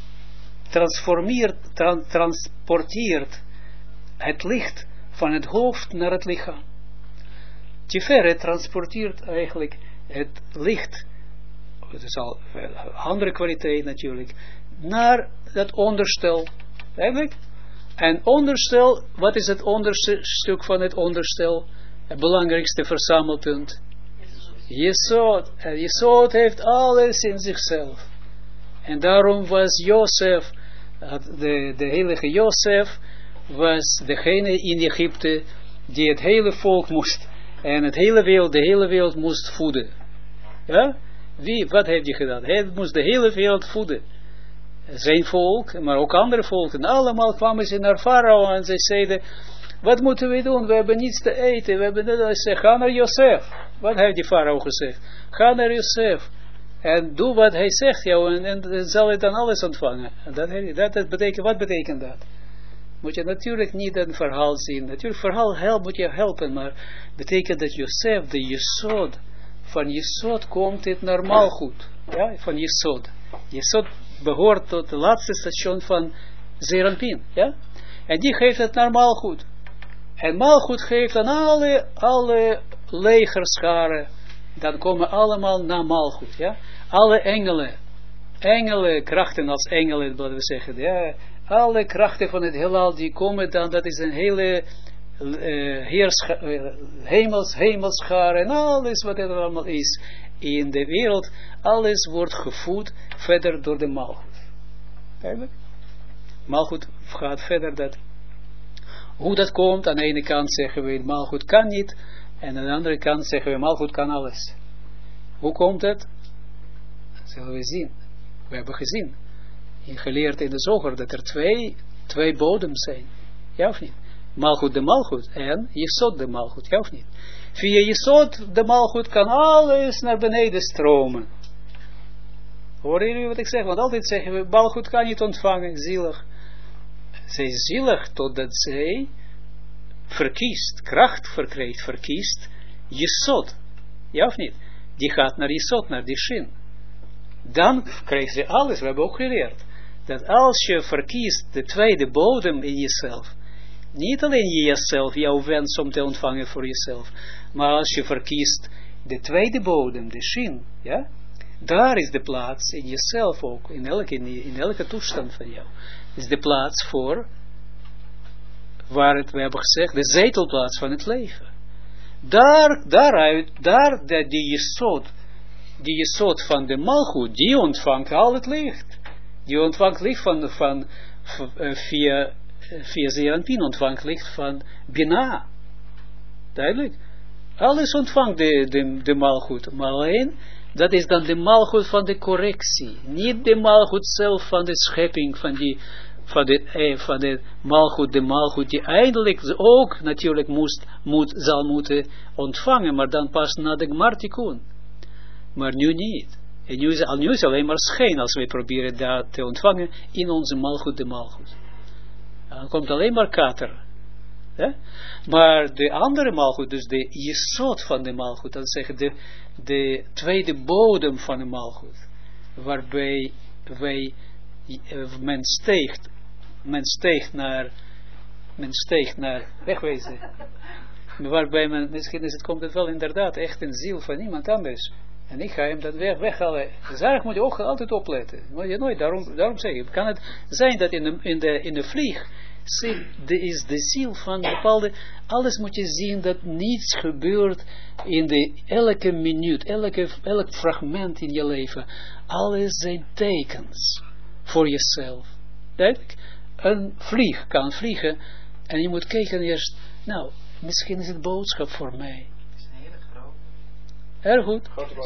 transporteert het licht van het hoofd naar het lichaam. Tiferet transporteert eigenlijk het licht, het is al een andere kwaliteit natuurlijk, naar dat onderstel. Eigenlijk. En onderstel, wat is het onderste stuk van het onderstel? Het belangrijkste verzamelpunt. Jesod. En Jesod heeft alles in zichzelf. En daarom was Jozef, de heilige Jozef, was degene in Egypte die het hele volk moest, en de hele wereld moest voeden. Ja? Wat heeft hij gedaan? Hij moest de hele wereld voeden. Zijn volk, maar ook andere volken, allemaal kwamen ze naar Farao en ze zeiden, wat moeten we doen? We hebben niets te eten. We hebben net gezegd, ga naar Jozef. Wat heeft die Farao gezegd? Ga naar Jozef. En doe wat hij zegt jou en zal hij dan alles ontvangen. En dat betekent, wat betekent dat? Moet je natuurlijk niet een verhaal zien. Natuurlijk, verhaal moet je helpen, maar betekent dat Jozef, de Jesod, van Jesod komt het naar Malchut. Ja, van Jesod. Jesod behoort tot het laatste station van Zeranpin. Ja? En die geeft het naar Malchut. En Malchut geeft aan alle legerscharen, dan komen allemaal naar Malchut. Ja? Alle engelen, krachten als engelen, wat we zeggen. Ja? Alle krachten van het heelal, die komen dan, dat is een hele hemelschare en alles wat er allemaal is in de wereld, alles wordt gevoed verder door de Malchut. Eigenlijk? Malchut gaat verder dat. Hoe dat komt, aan de ene kant zeggen we Malchut kan niet, en aan de andere kant zeggen we Malchut kan alles. Hoe komt het? Dat zullen we zien. We hebben gezien, geleerd in de Zoger, dat er twee bodems zijn. Ja of niet? Malchut de Malchut en Jesod de Malchut. Ja of niet? Via Jesod de Malchut kan alles naar beneden stromen. Horen jullie wat ik zeg? Want altijd zeggen we, Malchut kan niet ontvangen, zielig. Zij is zielig totdat zij verkiest, kracht verkiest, Jesod. Ja of niet? Die gaat naar Jesod, naar die Shin. Dan krijgt ze alles, we hebben ook geleerd. Dat als je verkiest de tweede bodem in jezelf, niet alleen jezelf, jouw wens om te ontvangen voor jezelf, maar als je verkiest de tweede bodem, de Shin, ja, daar is de plaats in jezelf ook, in elke toestand van jou, is de plaats voor, we hebben gezegd, de zetelplaats van het leven. Die Jesod van de Malchut, die ontvangt al het licht. Die ontvangt licht via Zeranpin, ontvangt licht van Bina. Duidelijk? Alles ontvangt de Malchut, maar alleen, dat is dan de Malchut van de correctie. Niet de Malchut zelf van de schepping, van de Malchut die eindelijk ook natuurlijk zal moeten ontvangen, maar dan pas na de Gmar Tikkun. Maar nu niet. En nu is alleen maar schijn als wij proberen dat te ontvangen in onze malgoed, de malgoed. Dan komt alleen maar kater. Maar de andere malgoed, dus de jesot van de malgoed, dat zeggen de tweede bodem van de malgoed, waarbij men steegt naar wegwezen. Waarbij misschien komt het wel inderdaad echt een ziel van iemand anders. En ik ga hem dat weghalen. Dus daar moet je ook altijd opletten. Moet je nooit, daarom zeg ik. Kan het zijn dat in de vlieg is de ziel van bepaalde, alles moet je zien dat niets gebeurt in elke minuut, elk fragment in je leven. Alles zijn tekens voor jezelf. Duidelijk? Een vlieg kan vliegen en je moet kijken eerst, nou, misschien is het boodschap voor mij. Erg goed.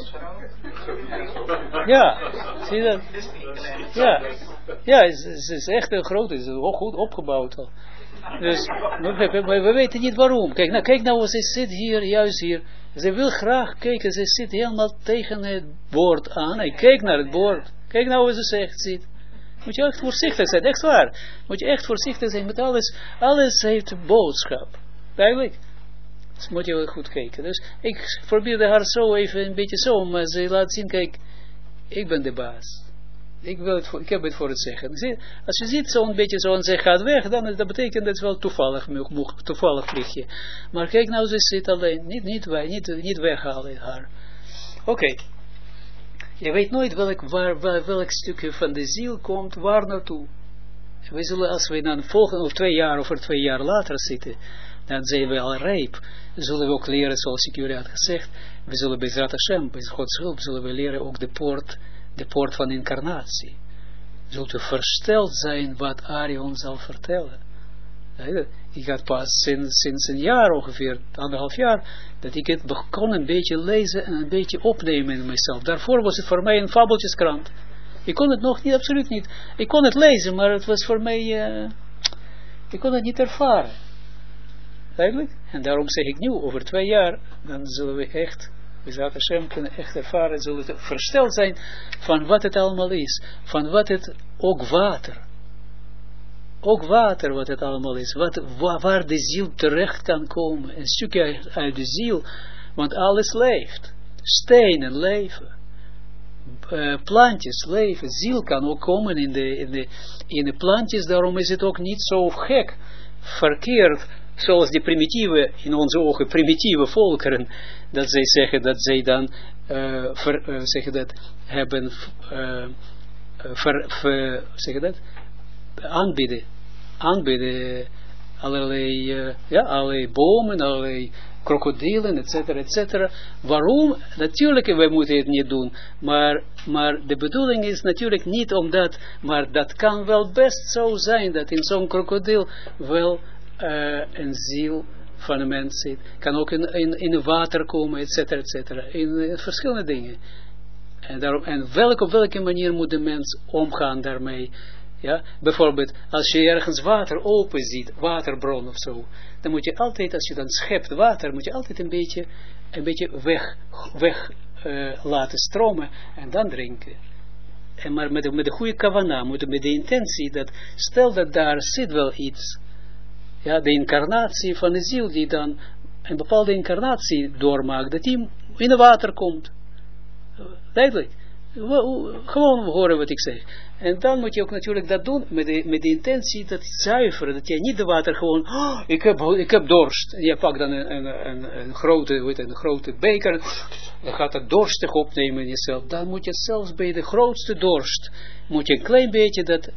Ja, zie je dat? Ja, het is echt een groot, het is ook goed opgebouwd al. Dus, maar we weten niet waarom. Kijk nou, ze zit hier, juist hier. Ze wil graag kijken, ze zit helemaal tegen het bord aan. Hey, kijk naar het bord. Kijk nou hoe ze zegt, ziet. Moet je echt voorzichtig zijn, echt waar. Moet je echt voorzichtig zijn met alles. Alles heeft een boodschap. Duidelijk. Dus moet je wel goed kijken. Dus ik probeerde haar zo even een beetje zo, maar ze laat zien, kijk, ik ben de baas. Ik heb het voor het zeggen. Als je ziet zo'n beetje zo en ze gaat weg, dan dat betekent dat het wel toevallig vliegje. Maar kijk nou, ze zit alleen, niet weghalen haar. Oké. Je weet nooit welk stukje van de ziel komt, waar naartoe. We zullen, als we dan volgende of 2 jaar of 2 jaar later zitten, dan zijn we al rijp. Zullen we ook leren, zoals ik jullie had gezegd, we zullen bij Zrat Hashem, bij Gods hulp, zullen we leren ook de poort van incarnatie. Zult u versteld zijn wat Arion zal vertellen. Ik had pas sinds een jaar ongeveer, 1,5 jaar, dat ik het begon een beetje lezen en een beetje opnemen in mezelf. Daarvoor was het voor mij een fabeltjeskrant. Ik kon het nog niet, absoluut niet. Ik kon het lezen, maar het was voor mij, ik kon het niet ervaren. Duidelijk? En daarom zeg ik nu, over 2 jaar, dan zullen we echt, Bezat Hashem, kunnen echt ervaren, zullen we versteld zijn van wat het allemaal is. Van wat het, ook water wat het allemaal is. Waar de ziel terecht kan komen. Een stukje uit de ziel, want alles leeft. Stenen leven. Plantjes leven. Ziel kan ook komen in de plantjes, daarom is het ook niet zo gek, verkeerd, zoals die primitieve, in onze ogen primitieve volkeren, dat zij zeggen dat zij dan hebben aanbieden allerlei bomen, allerlei krokodillen, etc. Waarom? Natuurlijk, we moeten het niet doen, maar de bedoeling is natuurlijk niet omdat, maar dat kan wel best zo zijn, dat in zo'n krokodil wel een ziel van een mens zit, kan ook in het water komen, etc. In verschillende dingen. En op welke manier moet de mens omgaan daarmee? Ja? Bijvoorbeeld, als je ergens water open ziet, waterbron of zo, dan moet je altijd, als je dan schept water, moet je altijd een beetje weg laten stromen en dan drinken. En maar met de goede kavana, met de intentie dat, stel dat daar zit wel iets, ja, de incarnatie van de ziel die dan een bepaalde incarnatie doormaakt, dat die in het water komt. Duidelijk. Gewoon horen wat ik zeg. En dan moet je ook natuurlijk dat doen met de intentie dat het zuiveren, dat je niet de water gewoon, ik heb dorst. Je pakt dan een grote beker, en gaat dat dorstig opnemen in jezelf. Dan moet je zelfs bij de grootste dorst, moet je een klein beetje dat,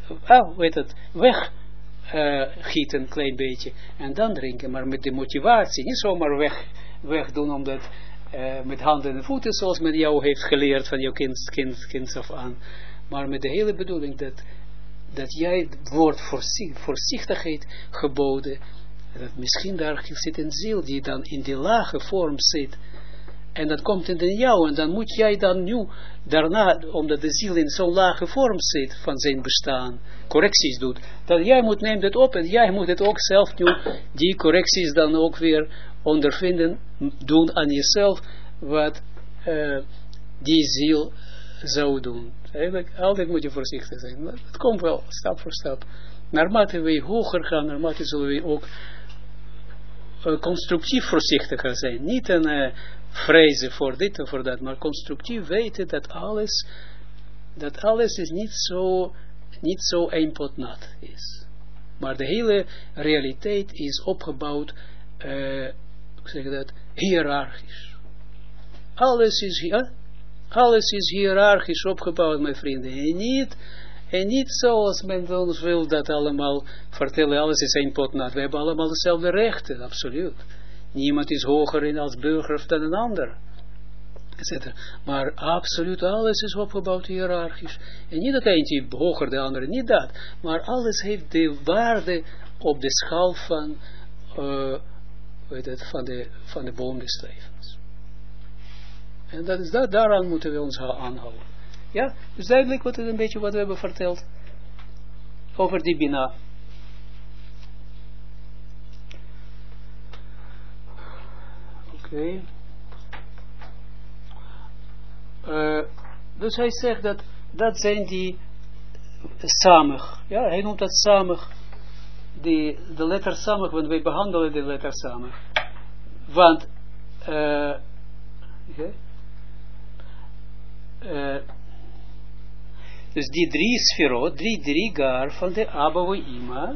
weggieten, een klein beetje, en dan drinken, maar met de motivatie, niet zomaar wegdoen, omdat met handen en voeten, zoals men jou heeft geleerd van jouw kind af aan, maar met de hele bedoeling dat jij het woord voorzichtigheid geboden, dat misschien daar zit een ziel die dan in die lage vorm zit, en dat komt in jou, en dan moet jij dan nu, daarna, omdat de ziel in zo'n lage vorm zit van zijn bestaan, correcties doet, dat jij neemt het op, en jij moet het ook zelf nu, die correcties dan ook weer ondervinden, doen aan jezelf, wat die ziel zou doen. Eigenlijk, altijd moet je voorzichtig zijn. Maar het komt wel, stap voor stap. Naarmate we hoger gaan, naarmate zullen we ook constructief voorzichtiger zijn. Niet een vrezen voor dit of voor dat, maar constructief weten dat alles is niet zo één pot nat is. Maar de hele realiteit is opgebouwd, hoe zeg je dat, hiërarchisch. Alles is hiërarchisch opgebouwd, mijn vrienden. En niet zoals men ons wil dat allemaal vertellen, alles is één pot nat. We hebben allemaal dezelfde rechten, absoluut. Niemand is hoger als burger dan een ander. Etc. Maar absoluut alles is opgebouwd hiërarchisch. En niet dat eentje hoger de andere, niet dat. Maar alles heeft de waarde op de schaal van de boom des levens. En dat is daaraan moeten we ons aanhouden. Ja, dus duidelijk wat is een beetje wat we hebben verteld over die Bina. Oké. Dus hij zegt dat zijn die samig. Ja, hij noemt dat samig. De letter samig, want wij behandelen de letter samig. Want dus die drie sferot, drie gar van de Abba Ima,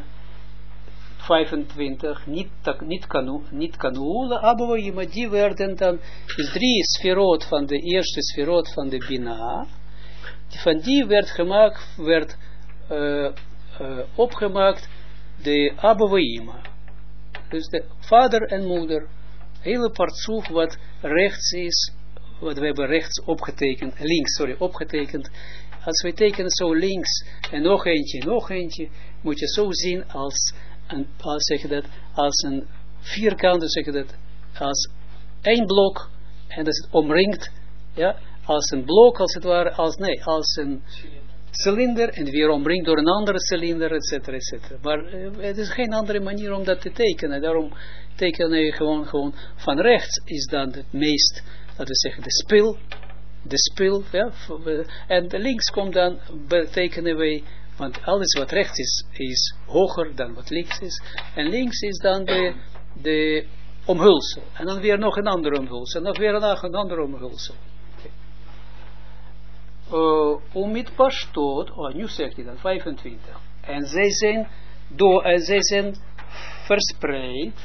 25, niet kanule, Abba Ima, die werden dan, dus drie sferot van de eerste sferot van de Bina, van die werd opgemaakt de Abba Ima. Dus de vader en moeder, hele partsoef wat rechts is, wat we hebben rechts opgetekend, opgetekend. Als we tekenen zo links en nog eentje, moet je zo zien als een vierkant, als één blok, en dat is omringd, ja, als een blok, als het ware, als een cilinder, en weer omringd door een andere cilinder, etc. Maar het is geen andere manier om dat te tekenen, daarom tekenen we gewoon van rechts is dan het meest, laten we zeggen, de spil, ja, en links komt dan, betekenen wij, want alles wat rechts is hoger dan wat links is, en links is dan de omhulsel, en dan weer nog een andere omhulsel, en nog weer een andere omhulsel. Omit pashtot, nu zegt hij dan, 25, en zij zijn verspreid,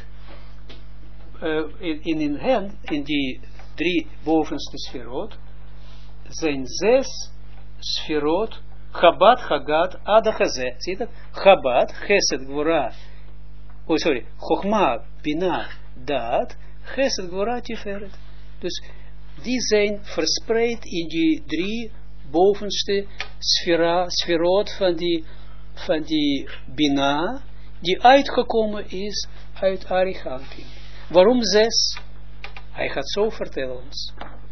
in die drie bovenste sferot, zijn 6 sferot, Chabad, Hagat, Ada, Chazé. Zie je dat? Chabad, Chesed, Gvora, Chochma, Bina, Daat, Chesed, Gvora, Tiferet. Dus die zijn verspreid in die drie bovenste sferot van die Bina, die uitgekomen is uit Arichampin. Waarom 6? Hij gaat zo vertellen ons.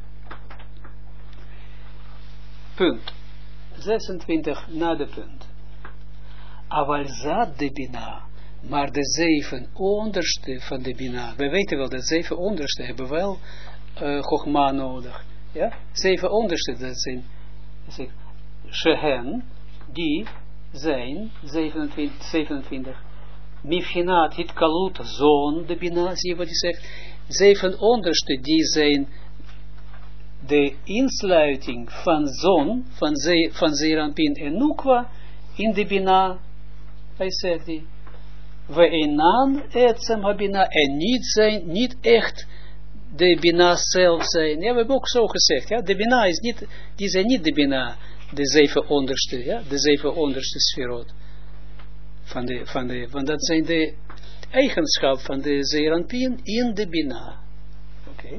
Punt. 26 na de punt. Avalzad de Bina, maar de 7 onderste van de Bina. We weten wel dat 7 onderste hebben wel Chochma nodig. Ja? 7 onderste, dat zijn Shehen, die zijn 27. Mifhinat hitkalut zon de Bina, zie je wat hij zegt? 7 onderste, die zijn de insluiting van zon, van Zeranpin en Nukwa, in de Bina, hij zegt die, we enan etsem habina, en niet echt de Bina zelf zijn. Ja, we hebben ook zo gezegd, ja, de Bina is niet, die zijn niet de Bina, de 7 onderste, ja, de 7 onderste sferot, want dat zijn de eigenschap van de Zeranpin in de Bina. Oké.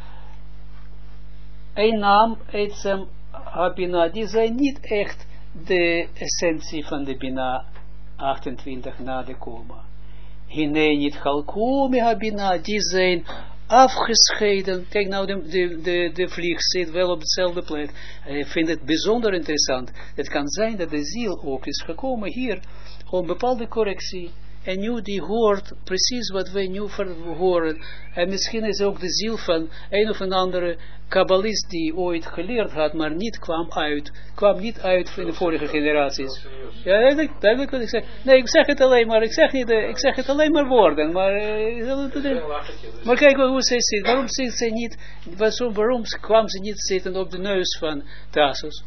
Een naam, Etsem, Habina, die zijn niet echt de essentie van de Bina 28 na de koma. Hine niet Chalkomi Habina, die zijn afgescheiden. Kijk nou, de vlieg zit wel op dezelfde plek. Ik vind het bijzonder interessant. Het kan zijn dat de ziel ook is gekomen hier om bepaalde correctie En nu die hoort precies wat wij nu horen. En misschien is ook de ziel van een of een andere kabbalist die ooit geleerd had, maar niet kwam niet uit in de vorige generaties. Ja, duidelijk wat ik zeg. Nee, ik zeg het alleen maar, ik zeg het alleen maar woorden, maar maar kijk hoe zij zit. Waarom zit zij niet, waarom kwam ze niet zitten op de neus van Tassos?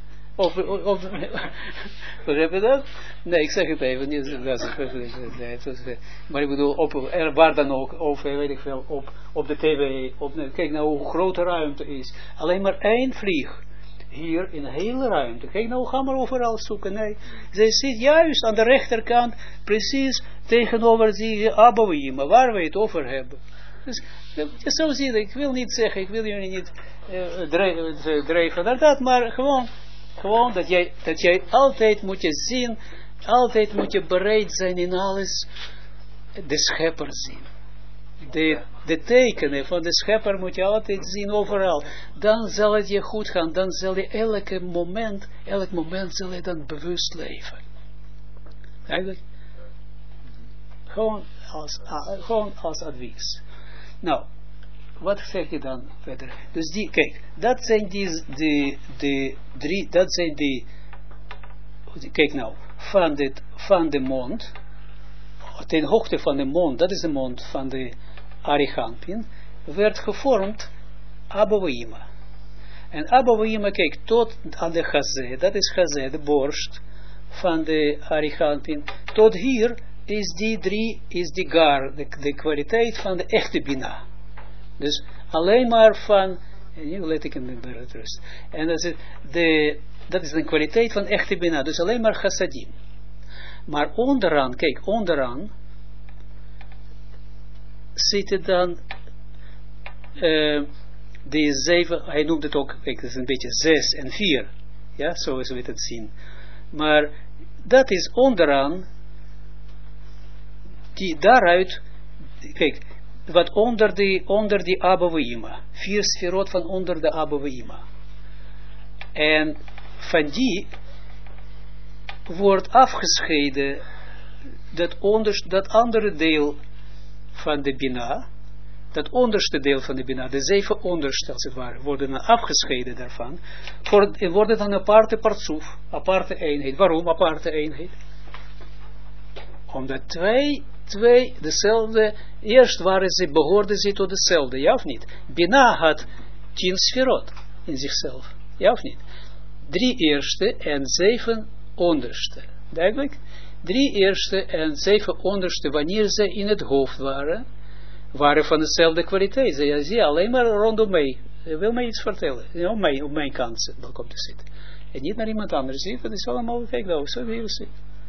Begrijp je dat? Nee, ik zeg het even niet. Maar ik bedoel, waar dan ook, weet ik veel, op de tv. Kijk nou hoe groot de ruimte is. Alleen maar één vlieg. Hier in de hele ruimte. Kijk nou, ga maar overal zoeken. Nee, zij zit juist aan de rechterkant, precies tegenover die Abouima, waar we het over hebben. Dus, zo zie je, ik wil niet zeggen, ik wil jullie niet dreigen naar dat, maar gewoon dat jij altijd moet je zien, altijd moet je bereid zijn in alles de schepper zien. De tekenen van de schepper moet je altijd zien overal. Dan zal het je goed gaan. Dan zal je elk moment zal je dan bewust leven. Eigenlijk. Gewoon als advies. Nou, wat zeg je dan verder? Dus kijk, dat zijn die drie, dat zijn die, kijk nou, van de mond, ten hoogte van de mond, dat is de mond van de Arichampin, werd gevormd Abouima. En Abouima, kijk, tot aan de chazé, dat is chazé, de borst van de Arichampin, tot hier is die drie, is die gar, de kwaliteit van de echte Bina. Dus alleen maar van, nu let ik in de rust, en dat is de kwaliteit van echte Bina, dus alleen maar chassadim. Maar onderaan, kijk, onderaan zitten dan die 7, hij noemt het ook, kijk, dat is een beetje 6 en 4, ja, zo is we het zien. Maar dat is onderaan, die daaruit, kijk, wat onder die Abouima, 4 sferot van onder de Abouima. En van die wordt afgescheiden dat andere deel van de Bina, dat onderste deel van de Bina, de 7 onderste als het ware, worden dan afgescheiden daarvan, worden dan een aparte partsoef, aparte eenheid. Waarom aparte eenheid? Omdat twee dezelfde, eerst behoorden ze tot dezelfde, ja of niet? Bina had 10 sferot in zichzelf, ja of niet? 3 eerste en 7 onderste, duidelijk? 3 eerste en 7 onderste, wanneer ze in het hoofd waren van dezelfde kwaliteit. Ze zie alleen maar rondom mij, ze wil mij iets vertellen, op mijn kant komt te zitten. En niet naar iemand anders, zie je, dat is allemaal, kijk nou, zo wil je zien.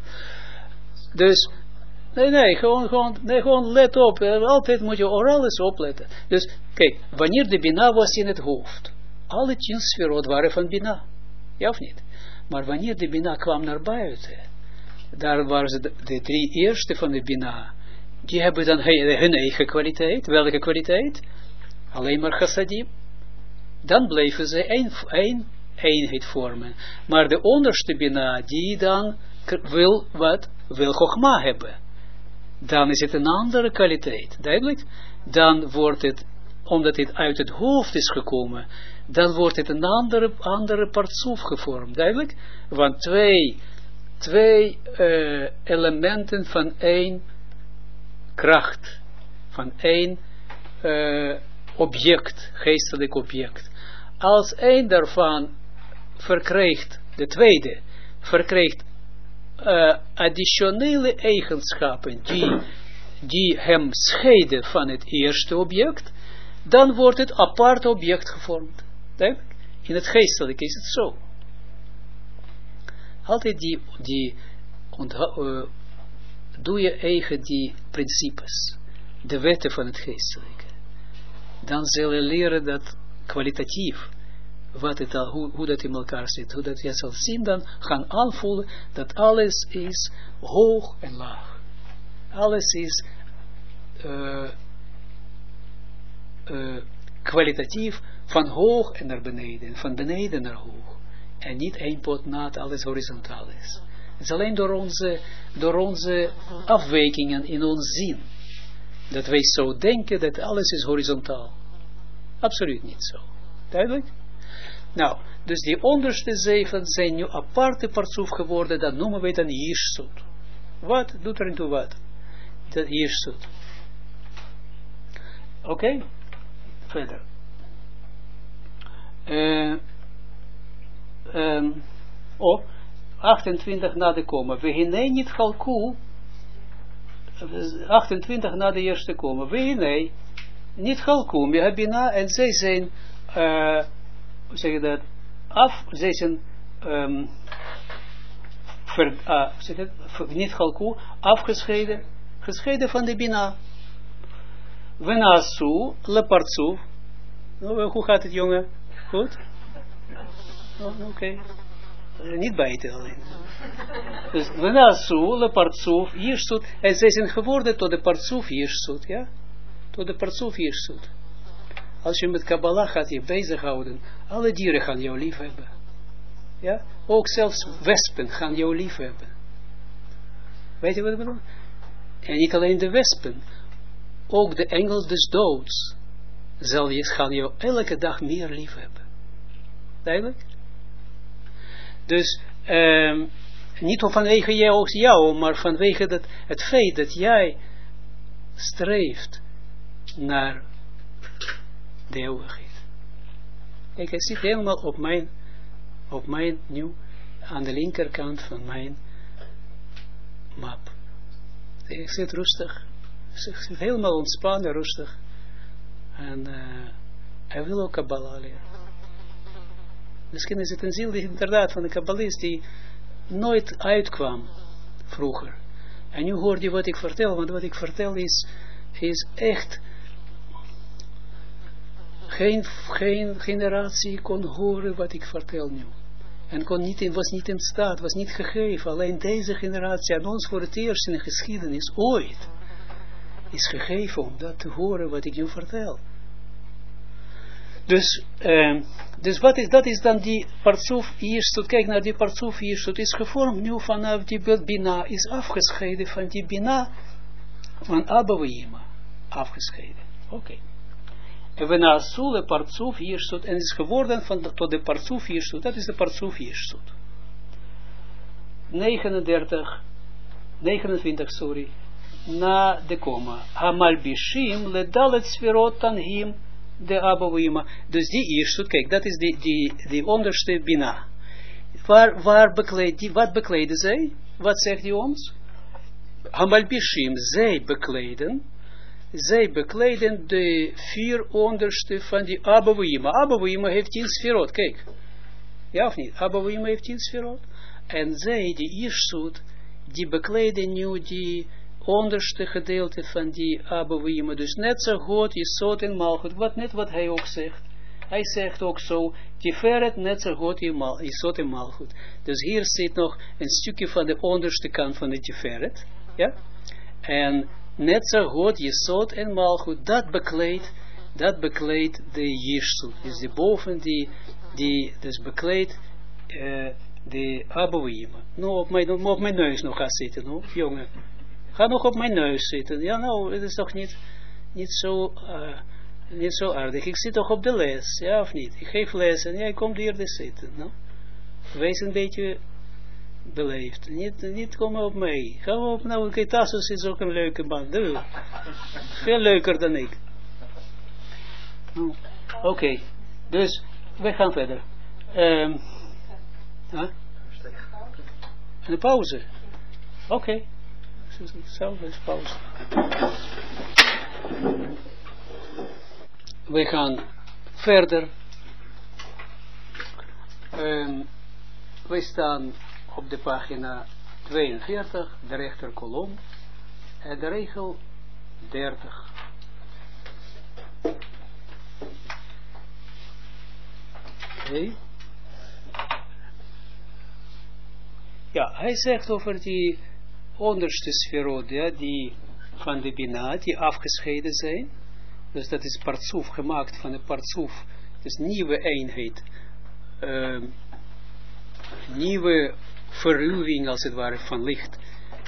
Dus, nee, gewoon let op. Altijd moet je alles opletten. Dus, kijk, wanneer de Bina was in het hoofd, alle 10 sferot waren van Bina. Ja of niet? Maar wanneer de Bina kwam naar buiten, daar waren ze de 3 eerste van de Bina, die hebben dan hun eigen kwaliteit. Welke kwaliteit? Alleen maar chassadim. Dan bleven ze één eenheid vormen. Maar de onderste Bina, die dan wil Chogma hebben. Dan is het een andere kwaliteit. Duidelijk? Dan wordt het, omdat het uit het hoofd is gekomen, dan wordt het een andere partsoef gevormd. Duidelijk? Want twee elementen van één kracht, van één object, geestelijk object. Als één daarvan verkrijgt, de tweede, verkrijgt additionele eigenschappen die hem scheiden van het eerste object, dan wordt het apart object gevormd. Duidelijk? In het geestelijk is het zo. Altijd doe je eigen die principes, de wetten van het geestelijke. Dan zul je leren dat kwalitatief, hoe dat in elkaar zit, hoe dat je zal zien, dan gaan aanvoelen dat alles is hoog en laag. Alles is kwalitatief van hoog en naar beneden, van beneden naar hoog. En niet één pot nat, alles horizontaal is. Het is alleen door onze afwijkingen in ons zien. Dat wij zo denken dat alles is horizontaal. Absoluut niet zo. Duidelijk? Nou, dus die onderste 7 zijn nu aparte partsoef geworden, dat noemen wij dan Jirsut. Wat doet er into wat? Dat Jirsut. Oké? Verder. 28 na de komma. We hinei niet halku. 28 na de eerste komma. We hinei niet halku. We hebben na en zij zijn, hoe zeg je dat? Zij zijn, niet halku, afgescheiden, gescheiden van de bina. We nasu, le partsuf. Hoe gaat het, jongen? Goed? Oké. Niet bijten alleen. Dus we nasu, le partsuf, jirsut. En zij zijn geworden tot de partsuf jirsut, ja? Tot de partsuf jirsut. Als je met Kabbalah gaat je bezighouden, alle dieren gaan jou lief hebben. Ja? Ook zelfs wespen gaan jou lief hebben. Weet je wat ik bedoel? En niet alleen de wespen. Ook de engel des doods gaan jou elke dag meer lief hebben. Duidelijk? Dus niet vanwege jou, maar vanwege het feit dat jij streeft naar de eeuwigheid. Kijk, hij zit helemaal op mijn nu, aan de linkerkant van mijn map. Hij zit rustig. Hij zit helemaal ontspannen, rustig. En hij wil ook Kabbalah leren. Misschien is het een ziel die inderdaad van de Kabbalist die nooit uitkwam vroeger. En nu hoort hij wat ik vertel, want wat ik vertel is echt geen generatie kon horen wat ik vertel nu. En was niet in staat, was niet gegeven. Alleen deze generatie aan ons voor het eerst in de geschiedenis ooit is gegeven om dat te horen wat ik nu vertel. Dus dat is dan die partsoef Jirsut. Kijk naar die partsoef Jirsut. Is gevormd nu vanaf die bina. Is afgescheiden van die bina van Abba V'Ima. Afgescheiden. Oké. En we naar Sule partsoef Jirsut. En is geworden tot de partsoef Jirsut. Dat is de partsoef Jirsut. 29, sorry. Na de komma. Hamal bishim le dalet sferot tanhim. De Abba V'Ima. Dus die Jirsut, kijk, dat is die onderste bina. Wat bekleden zij? Wat zegt hij ons? Hamal bishim, zij bekleden de 4 onderste van die Abba V'Ima. Abba V'Ima heeft 10 sferot, kijk. Ja of niet? Abba V'Ima heeft 10 sferot. En zij, die Jirsut, die bekleden nu die onderste gedeelte van die Abba V'Ima. Dus net zo goed, Jesod en Malchut. Wat hij ook zegt. Hij zegt ook zo, Tiferet net zo goed, Jesod en Malchut. Dus hier zit nog een stukje van de onderste kant van de Tiferet. Ja? En net zo goed, Jesod en Malchut, dat bekleedt de Jirsut. Dus die boven dus bekleedt de Abba V'Ima. Nou, op mijn neus nog gaan zitten, no? Jongen. Ga nog op mijn neus zitten. Ja, nou, het is toch niet zo aardig. Ik zit toch op de les, ja of niet? Ik geef les en jij komt hier te zitten. No? Wees een beetje beleefd. Niet komen op mij. Ga op, nou, Keitasus is ook een leuke man. Veel leuker dan ik. Oké. Dus, we gaan verder. Een pauze. Oké. Zelf is pauze. We gaan verder. We staan op de pagina 42, de rechterkolom, en de regel 30. Okay. Ja, hij zegt over die onderste sferot, ja, die van de Bina, die afgescheiden zijn. Dus dat is partsoef, gemaakt van de partsoef. Dus nieuwe eenheid. Nieuwe verruwing, als het ware, van licht,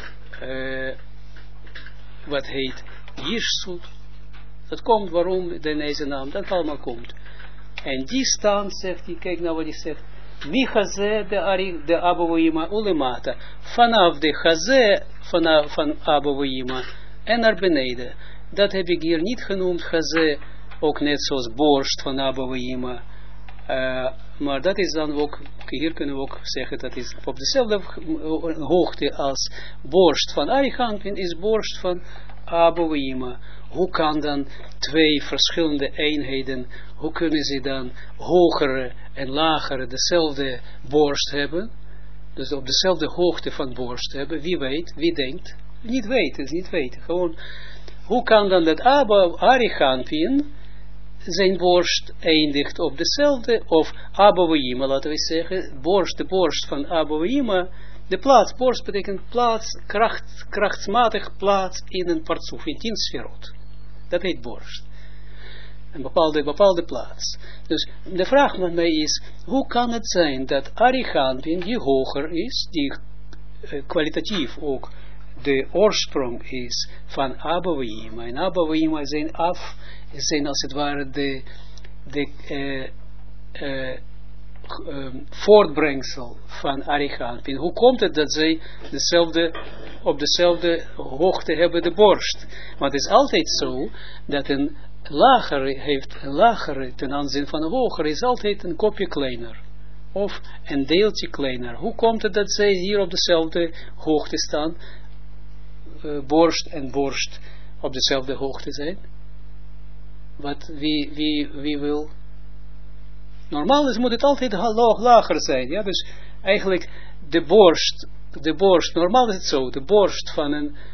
wat heet Jirsut. Dat komt, waarom deze naam, dat allemaal komt. En die stand, zegt hij, kijk nou wat hij zegt, Michaze de Abouima ulemata, vanaf de Chaze van Abouima en naar beneden. Dat heb ik hier niet genoemd, Chaze, ook net zoals borst van Abouima. Maar dat is dan ook, hier kunnen we ook zeggen, dat is op dezelfde hoogte als borst van Arichampin, is borst van Abouima. Hoe kan dan twee verschillende eenheden, hoe kunnen ze dan hogere en lagere dezelfde borst hebben? Dus op dezelfde hoogte van borst hebben. Wie weet, wie denkt? Niet weten, is niet weten. Gewoon, hoe kan dan dat Arichampin zijn borst eindigt op dezelfde, of Abouima, laten we zeggen, de borst van Abouima, de plaats, borst betekent plaats, krachtsmatig plaats in een partsoef, in 10 sferot. Dat heet borst. Een bepaalde plaats. Dus de vraag met mij is, hoe kan het zijn dat Arichampin, die hoger is, die kwalitatief ook de oorsprong is van Abouima. En Abouima zijn als het ware de voortbrengsel van Arichampin. Hoe komt het dat zij op dezelfde hoogte hebben de borst? Want het is altijd zo dat een lagere ten aanzien van een hogere is altijd een kopje kleiner. Of een deeltje kleiner. Hoe komt het dat zij hier op dezelfde hoogte staan? Borst en borst op dezelfde hoogte zijn? Wie wil? Normaal moet het altijd lager zijn. Ja? Dus eigenlijk de borst, normaal is het zo, de borst van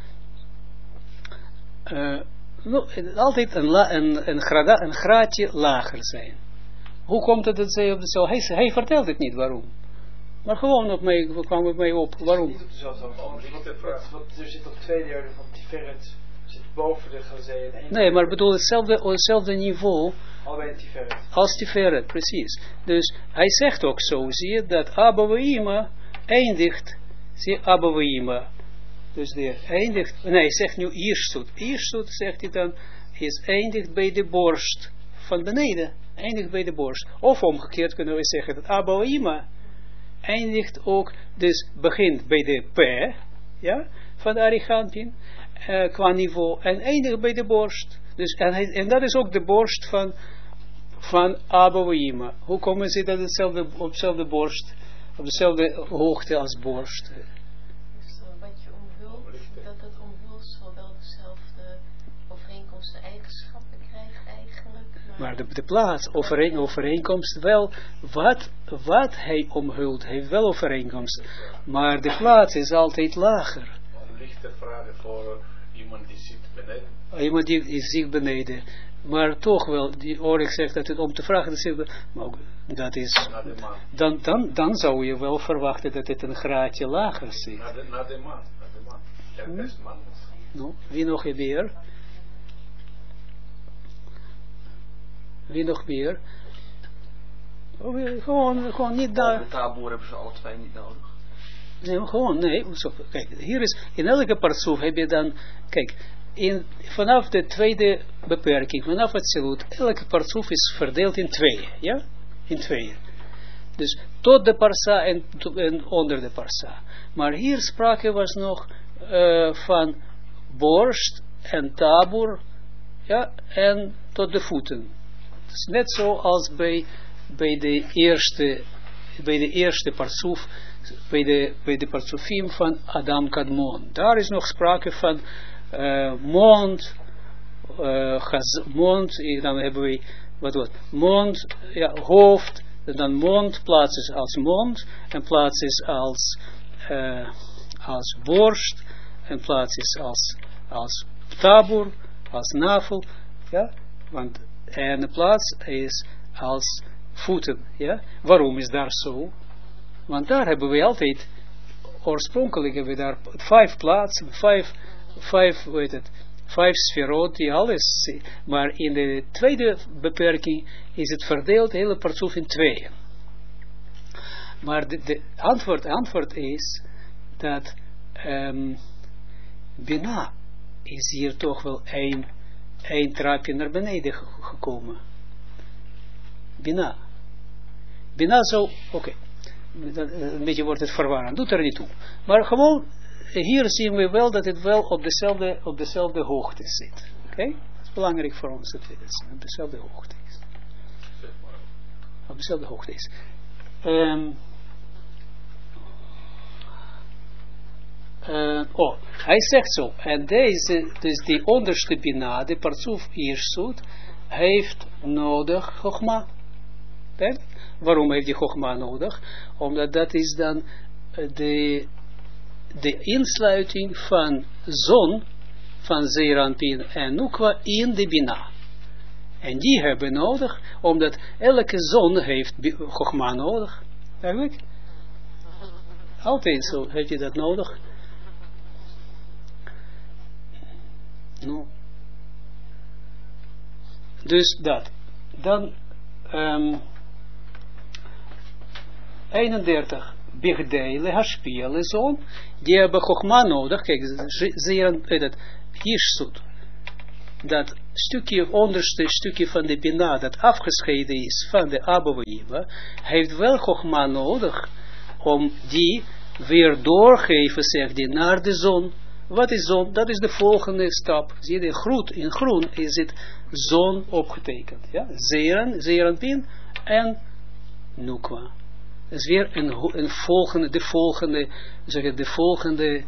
altijd een graadje lager zijn. Hoe komt het dat zij op dezelfde? Hij vertelt het niet waarom. Maar gewoon kwam het mij op. Waarom? Niet op dezelfde hoogte. Want er zit op 2/3 van Tiferet, zit boven de Chazé. Nee, maar ik bedoel hetzelfde niveau. Allebei Tiferet. Als Tiferet, precies. Dus hij zegt ook zo, zie je, dat Abouima eindigt, zie Abouima. Dus de eindigt, nee, hij zegt nu Jirsut. Jirsut, zegt hij dan, is eindigt bij de borst van beneden. Eindigt bij de borst. Of omgekeerd kunnen we zeggen dat Abouima eindigt ook, dus begint bij de P, ja, van de Arichampin, qua niveau, en eindigt bij de borst. Dus, en dat is ook de borst van Abouima. Hoe komen ze dat op dezelfde borst, op dezelfde hoogte als borst? Dus wat je omhult, dat het omhulsel wel dezelfde overeenkomsten eigenschappen krijgt eigenlijk. Maar de plaats, overeenkomst wel, wat hij omhult, heeft wel overeenkomst. Maar de plaats is altijd lager. Een lichte vraag voor iemand die zit beneden. Iemand die zit beneden. Maar toch wel, ik zeg dat het om te vragen, maar dat is, dan zou je wel verwachten dat het een graadje lager zit. Naar de man. Ja, best man. No, wie nog meer? Wie nog meer? Gewoon niet daar. De taboer hebben ze alle twee niet nodig. Nee, gewoon, nee. Kijk, hier is, in elke partsoef heb je dan, kijk, vanaf de tweede beperking, vanaf het Tzilut, elke partsoef is verdeeld in tweeën, ja? In tweeën. Dus tot de parsa en onder de parsa. Maar hier sprake was nog van borst en tabur, ja, en tot de voeten. Het is net zoals bij de eerste partsoef, bij de partsofim van Adam Kadmon. Daar is nog sprake van mond, dan hebben we mond, ja, hoofd, en dan mond, plaats is als mond, en plaats is als borst, en plaats is als tabur, als navel, ja, en de plaats is als voeten, ja. Waarom is daar zo? Want daar hebben we altijd, oorspronkelijk hebben we daar 5 plaatsen, 5 sferot, die alles, maar in de tweede beperking is het verdeeld, hele partsoef in tweeën. Maar de antwoord is dat Bina is hier toch wel één trapje naar beneden gekomen. Bina zo, oké. Een beetje wordt het verwarrend, doet er niet toe. Maar gewoon, hier zien we wel dat het wel op dezelfde hoogte zit. Oké? Dat is belangrijk voor ons dat we dat zien, op dezelfde hoogte is. Op dezelfde hoogte is. Hij zegt zo, en deze, dus die onderste Bina, de Partsuf Jirsut, heeft nodig Chogma. Waarom heeft die Chogma nodig? Omdat dat is dan de insluiting van zon, van Zeir Anpin en Nukwa in de Bina. En die hebben nodig, omdat elke zon heeft Chogma nodig. Eigenlijk? Altijd zo, heeft je dat nodig? No. Dus dat. Dan 31. Bigdei lehashpia lezon. Die hebben Chogma nodig. Kijk, dat Jirsut. Dat stukje, onderste stukje van de Bina, dat afgescheiden is van de Abouiba, heeft wel Chogma nodig om die weer doorgeven, zegt hij, naar de zon. Wat is zon? Dat is de volgende stap. Zie je, in groen is het zon opgetekend. Ja? Zeir Anpin en Nukwa. Dat is weer de volgende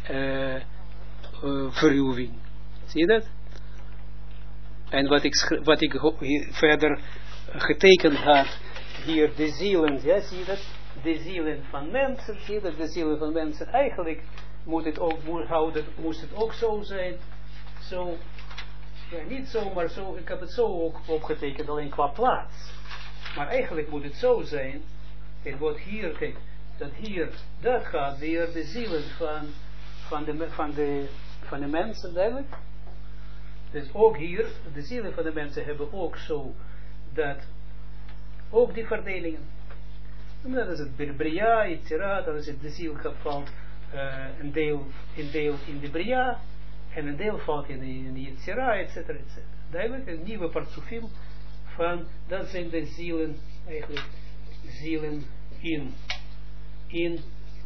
verruwing. Zie je dat? En wat ik verder getekend had, hier de zielen, ja, zie je dat? De zielen van mensen, zie je dat? De zielen van mensen, eigenlijk moest het ook zo zijn, zo, ja, niet zo, maar zo, ik heb het zo ook opgetekend, alleen qua plaats. Maar eigenlijk moet het zo zijn, kijk, wat hier, kijk, dat gaat weer de zielen van de mensen, duidelijk. Dus ook hier, de zielen van de mensen hebben ook zo, dat, ook die verdelingen. En dat is het Bria, Yitzira, dat is het de ziel valt een deel in de Bria, en een deel valt in de Yitzira, etc. Duidelijk, een nieuwe partsufim van, dat zijn de zielen, eigenlijk, zielen in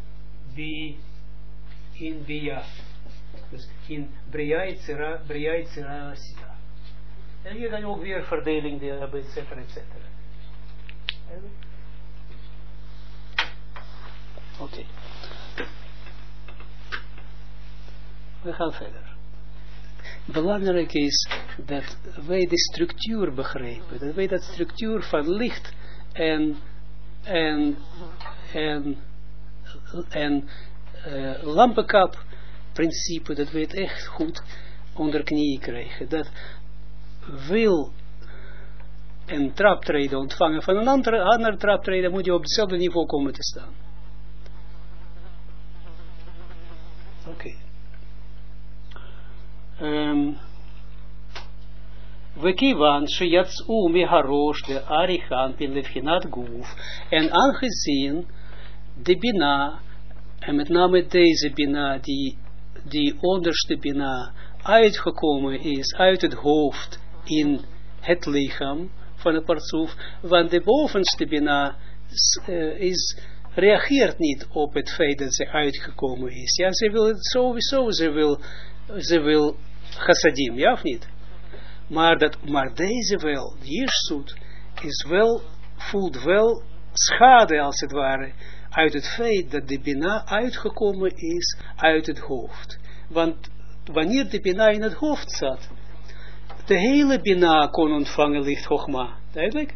Bia. Dus in Bria, Yitzira, Sita. En hier dan ook weer verdeling hebben, etc. Oké. We gaan verder. Belangrijk is dat wij de structuur begrijpen. Dat wij dat structuur van licht en lampenkap principe, dat wij het echt goed onder knieën krijgen. Dat wil een traptreden ontvangen van een andere traptreden, moet je op hetzelfde niveau komen te staan. Oké. Wekivan sheyatsu meharosh de arichan pin levchinat guf. En aangezien de Bina, en met name deze Bina, die onderste Bina, uitgekomen is uit het hoofd in het lichaam van de Partsuf, want de bovenste Bina reageert niet op het feit dat ze uitgekomen is. Ja, ze wil het sowieso, ze wil chassadim, ja of niet? Maar deze wel, die Jirsut, voelt wel schade als het ware, uit het feit dat de Bina uitgekomen is uit het hoofd. Want wanneer de Bina in het hoofd zat, de hele Bina kon ontvangen licht Chogma. Duidelijk?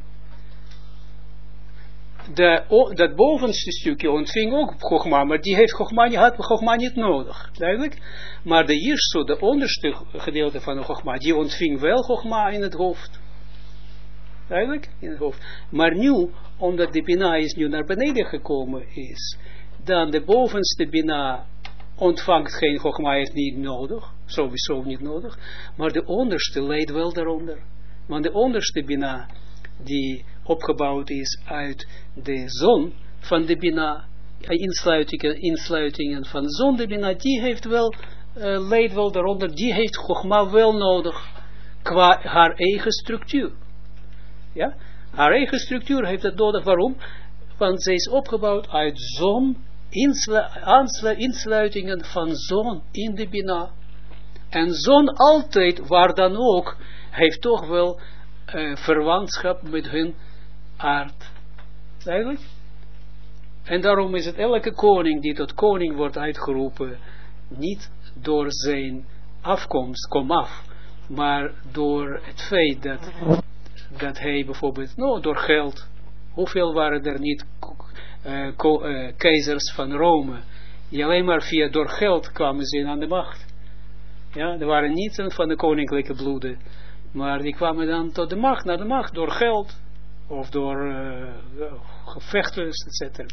Dat bovenste stukje ontving ook Chogma, maar die had Chogma niet nodig. Duidelijk? Maar de Jirsut, de onderste gedeelte van de Chogma, die ontving wel Chogma in het hoofd. Duidelijk? In het hoofd. Maar nu, omdat de Bina is nu naar beneden gekomen is, dan de bovenste Bina ontvangt geen Chogma, heeft niet nodig, sowieso niet nodig, maar de onderste leidt wel daaronder. Want de onderste Bina, die opgebouwd is uit de zon, van de Bina, insluitingen van zonder Bina, die heeft wel, leidt wel daaronder, die heeft Chogma wel nodig, qua haar eigen structuur. Ja? Haar eigen structuur heeft het nodig, waarom? Want zij is opgebouwd uit zon, insluitingen van zon in de Bina. En zon altijd, waar dan ook, heeft toch wel verwantschap met hun aard. Eigenlijk? En daarom is het elke koning die tot koning wordt uitgeroepen, niet door zijn afkomst, komaf, maar door het feit dat hij bijvoorbeeld, door geld, hoeveel waren er niet keizers van Rome, die alleen maar door geld kwamen ze aan de macht. Ja, er waren niet van de koninklijke bloeden, maar die kwamen dan tot de macht, naar de macht, door geld, of door gevechten, etc.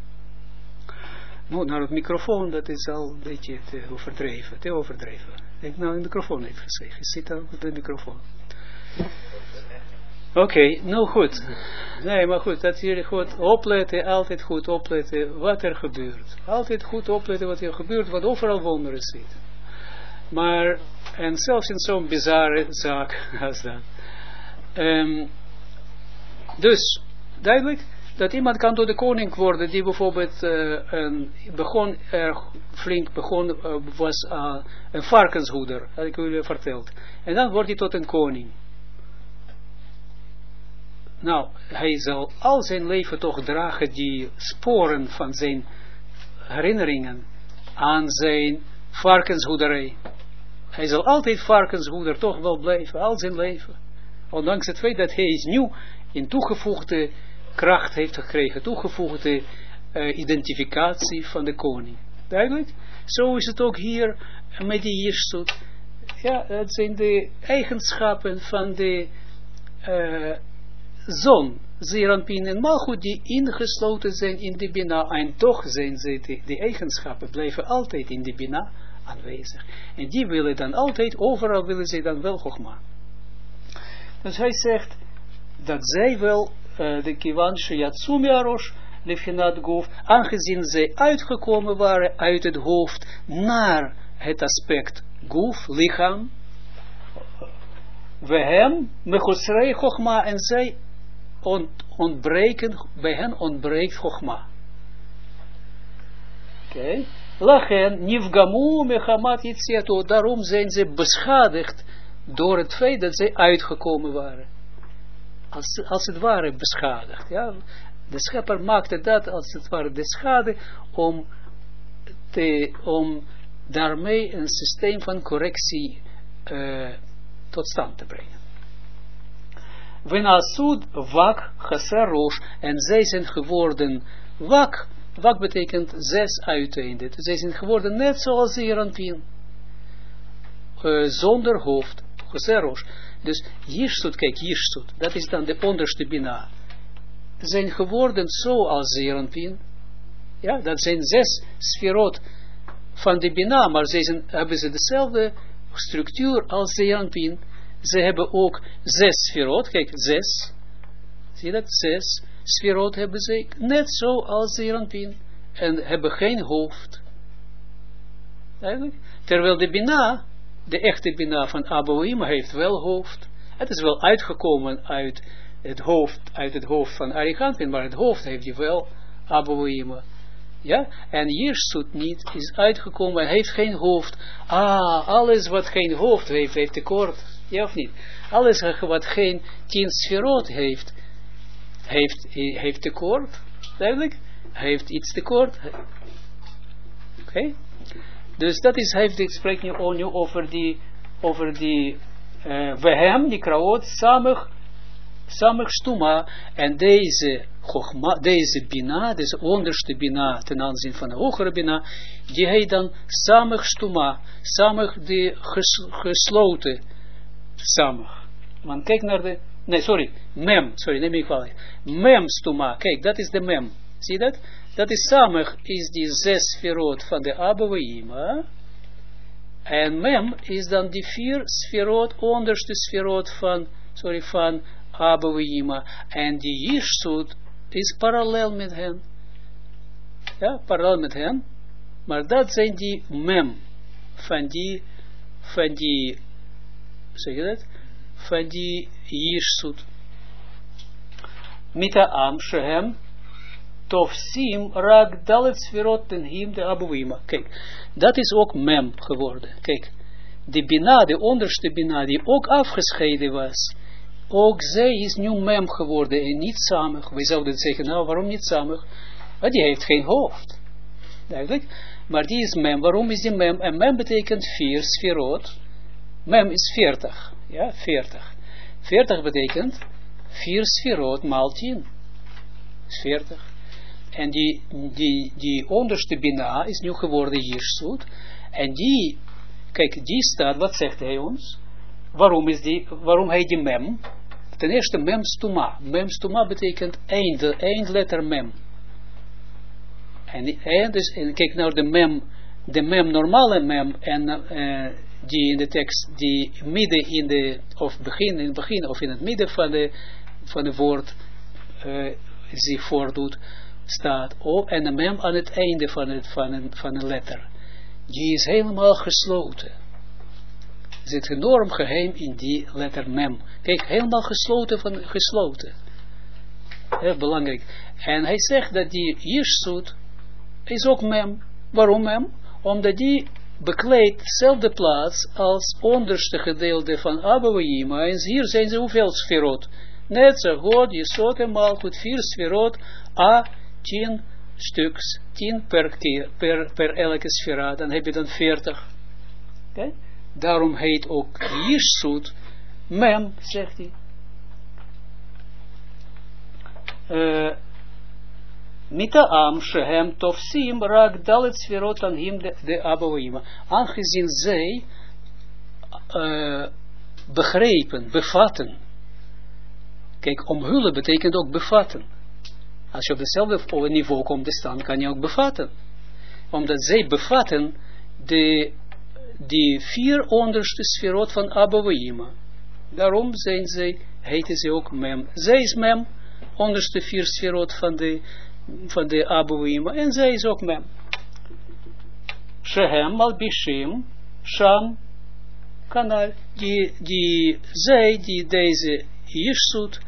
Nou, naar het microfoon, dat is al een beetje te overdreven. Ik heb nou een microfoon even gezegd, je zit al op de microfoon. Oké, nou goed. Nee, maar goed, dat jullie goed opletten, altijd goed opletten wat er gebeurt. Altijd goed opletten wat er gebeurt, wat overal wonderen zit. Maar, en zelfs in zo'n bizarre zaak als dat. Dus, duidelijk, dat iemand kan door de koning worden, die bijvoorbeeld was een varkenshoeder, had ik jullie verteld. En dan wordt hij tot een koning. Nou, hij zal al zijn leven toch dragen die sporen van zijn herinneringen aan zijn varkenshoederij. Hij zal altijd varkenshoeder toch wel blijven, al zijn leven. Ondanks het feit dat hij is nieuw in toegevoegde kracht heeft gekregen, toegevoegde identificatie van de koning. Duidelijk? Zo is het ook hier met die Jirsut. Ja, dat zijn de eigenschappen van de zon, Zeranpin en Malchut, die ingesloten zijn in de Bina, en toch zijn ze, die eigenschappen blijven altijd in de Bina aanwezig. En die willen dan altijd, overal willen ze dan wel Chogma. Dus hij zegt, dat zij wel, de Kivanshe Yatsumi Arosh, Lefhinat Guf, aangezien zij uitgekomen waren uit het hoofd naar het aspect Guf, lichaam, we hem, Mechosrei Chogma, en zij ontbreken, bij hen ontbreekt Chogma. Oké. Lachen, Nivgamu, Mechamat Yitziato, daarom zijn ze beschadigd door het feit dat zij uitgekomen waren. Als het ware beschadigd. Ja. De schepper maakte dat als het ware de schade om daarmee een systeem van correctie tot stand te brengen. Venasud wak chaser rosh, en zij zijn geworden wak. Wak betekent 6 uiteinden. Zij zijn geworden net zoals Zeranpin. Zonder hoofd. Chaser rosh. Dus Jirsut, kijk, Jirsut, dat is dan de onderste Bina. Zijn geworden zoals Zeranpin. Ja, dat zijn 6 sferot van de Bina, maar hebben ze dezelfde structuur als Zeranpin. Ze hebben ook 6 sferot, kijk, 6. Zie je dat? 6 sferot hebben ze, net zo als Zeranpin. En hebben geen hoofd. Eigenlijk. Terwijl de Bina, de echte Bina van Abouima, heeft wel hoofd. Het is wel uitgekomen uit het hoofd van Arichampin, maar het hoofd heeft hij wel, Abouima. Ja? En Jirsut niet, is uitgekomen en heeft geen hoofd. Alles wat geen hoofd heeft, heeft tekort. Ja of niet? Alles wat geen 10 sferot heeft tekort. Duidelijk? Heeft iets tekort. Oké? Dus dat is, ik spreek nu over die Vehem, die kraot, samig stuma, en deze Bina, deze onderste Bina, ten aanzien van de hogere Bina, die heet dan samig stuma, samig die gesloten, samig. Man, kijk naar de, mem, neem ik kwalijk. Mem stuma, kijk, dat is de mem. Zie je dat? Dat is samig, is die 6 sferot van de Abouima. En mem is dan die 4 sferot, onderste sferot van Abouima. En die Jirsut is parallel met hen. Ja, parallel met hen. Maar dat zijn die mem. Van die, zeg je dat? Van die Jirsut. Mita'am shehem tofsim rak dalet sferot ten him de abuima. Kijk, dat is ook mem geworden. Kijk, de bina, de onderste bina, die ook afgescheiden was, ook zij is nu mem geworden en niet samig. Wij zouden zeggen, nou, waarom niet samig? Want die heeft geen hoofd. Duidelijk? Maar die is mem. Waarom is die mem? En mem betekent 4 sferot. Mem is 40. Ja, 40. 40 betekent 4 sferot maal 10. Is 40. En die onderste bina is nu geworden Jirsut. En die, kijk, die staat, wat zegt hij ons? Waarom heet die mem? Ten eerste mem stuma. Mem stuma betekent eindletter mem. En kijk naar de mem, normale mem, en die in de tekst, die midden in het begin of in het midden van de woord zich voordoet, staat, en de mem aan het einde van een letter. Die is helemaal gesloten. Er zit enorm geheim in die letter mem. Kijk, helemaal gesloten. Heel belangrijk. En hij zegt dat die Jirsut is ook mem. Waarom mem? Omdat die bekleedt dezelfde plaats als onderste gedeelte van Abouima. En hier zijn ze hoeveel sferot? Net zo goed, je zot en malchut, 4 sferot, 10 stuks, 10 per elke sfera, dan heb je dan 40. Okay? Daarom heet ook Jirsut mem, zegt hij. Mita'am shehem tofsim rak dalet sferot aan him de Abouima. Aangezien zij begrepen, bevatten. Kijk, omhullen betekent ook bevatten. Als je op hetzelfde niveau komt te staan, kan je ook bevatten. Omdat zij bevatten die 4 onderste sferot van Abouima. Daarom heten ze ook mem. Zij is mem, onderste 4 sferot van de Abouima. En zij is ook mem. Shehem malbishim sham kanal. Die deze Jirsut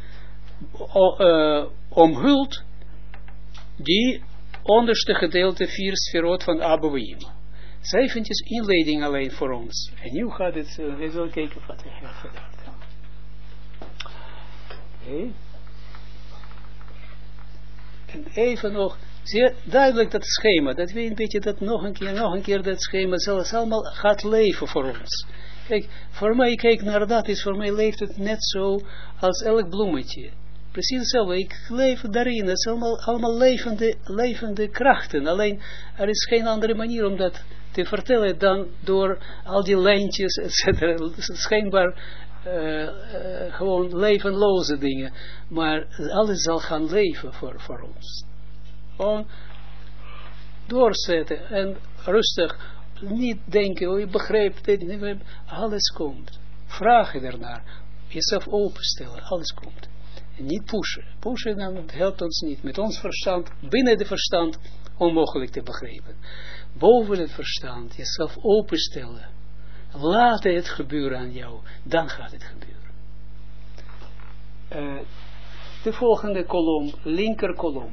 omhult die onderste gedeelte 4 sferot van Abouima. Zij vindt dus inleiding alleen voor ons. En nu gaat het, we zullen kijken wat we gaan verder. Okay. En even nog, zeer duidelijk dat schema, dat we een beetje dat nog een keer dat schema zelfs allemaal gaat leven voor ons. Kijk, voor mij, kijk naar dat, is voor mij leeft het net zo als elk bloemetje. Precies hetzelfde, ik leef daarin, het is allemaal levende krachten, alleen er is geen andere manier om dat te vertellen dan door al die lijntjes, etc. Schijnbaar gewoon levenloze dingen, maar alles zal gaan leven voor ons. Gewoon doorzetten en rustig, niet denken, je begrijpt dit, alles komt. Vragen ernaar, jezelf openstellen, alles komt. En niet pushen. Pushen dan helpt ons niet. Met ons verstand, binnen de verstand, onmogelijk te begrijpen. Boven het verstand, jezelf openstellen. Laat het gebeuren aan jou, dan gaat het gebeuren. De volgende kolom, linker kolom.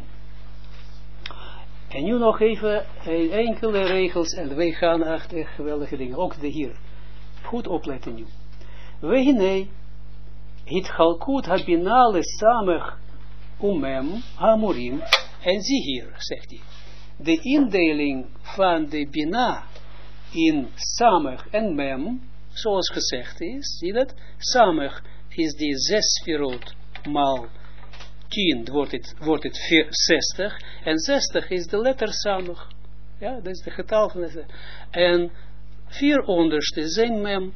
En nu nog even enkele regels en wij gaan achter geweldige dingen. Ook hier. Goed opletten nu. Wehine, het chalkut habinale samech umem hamurim. En zie hier, zegt hij. De indeling van de bina in samech en mem, zoals gezegd is, zie dat? Samech is die 6 sferot maal 10, wordt het 60, en 60 is de letter samech. Ja, dat is de getal van de. En 4 onderste zijn mem,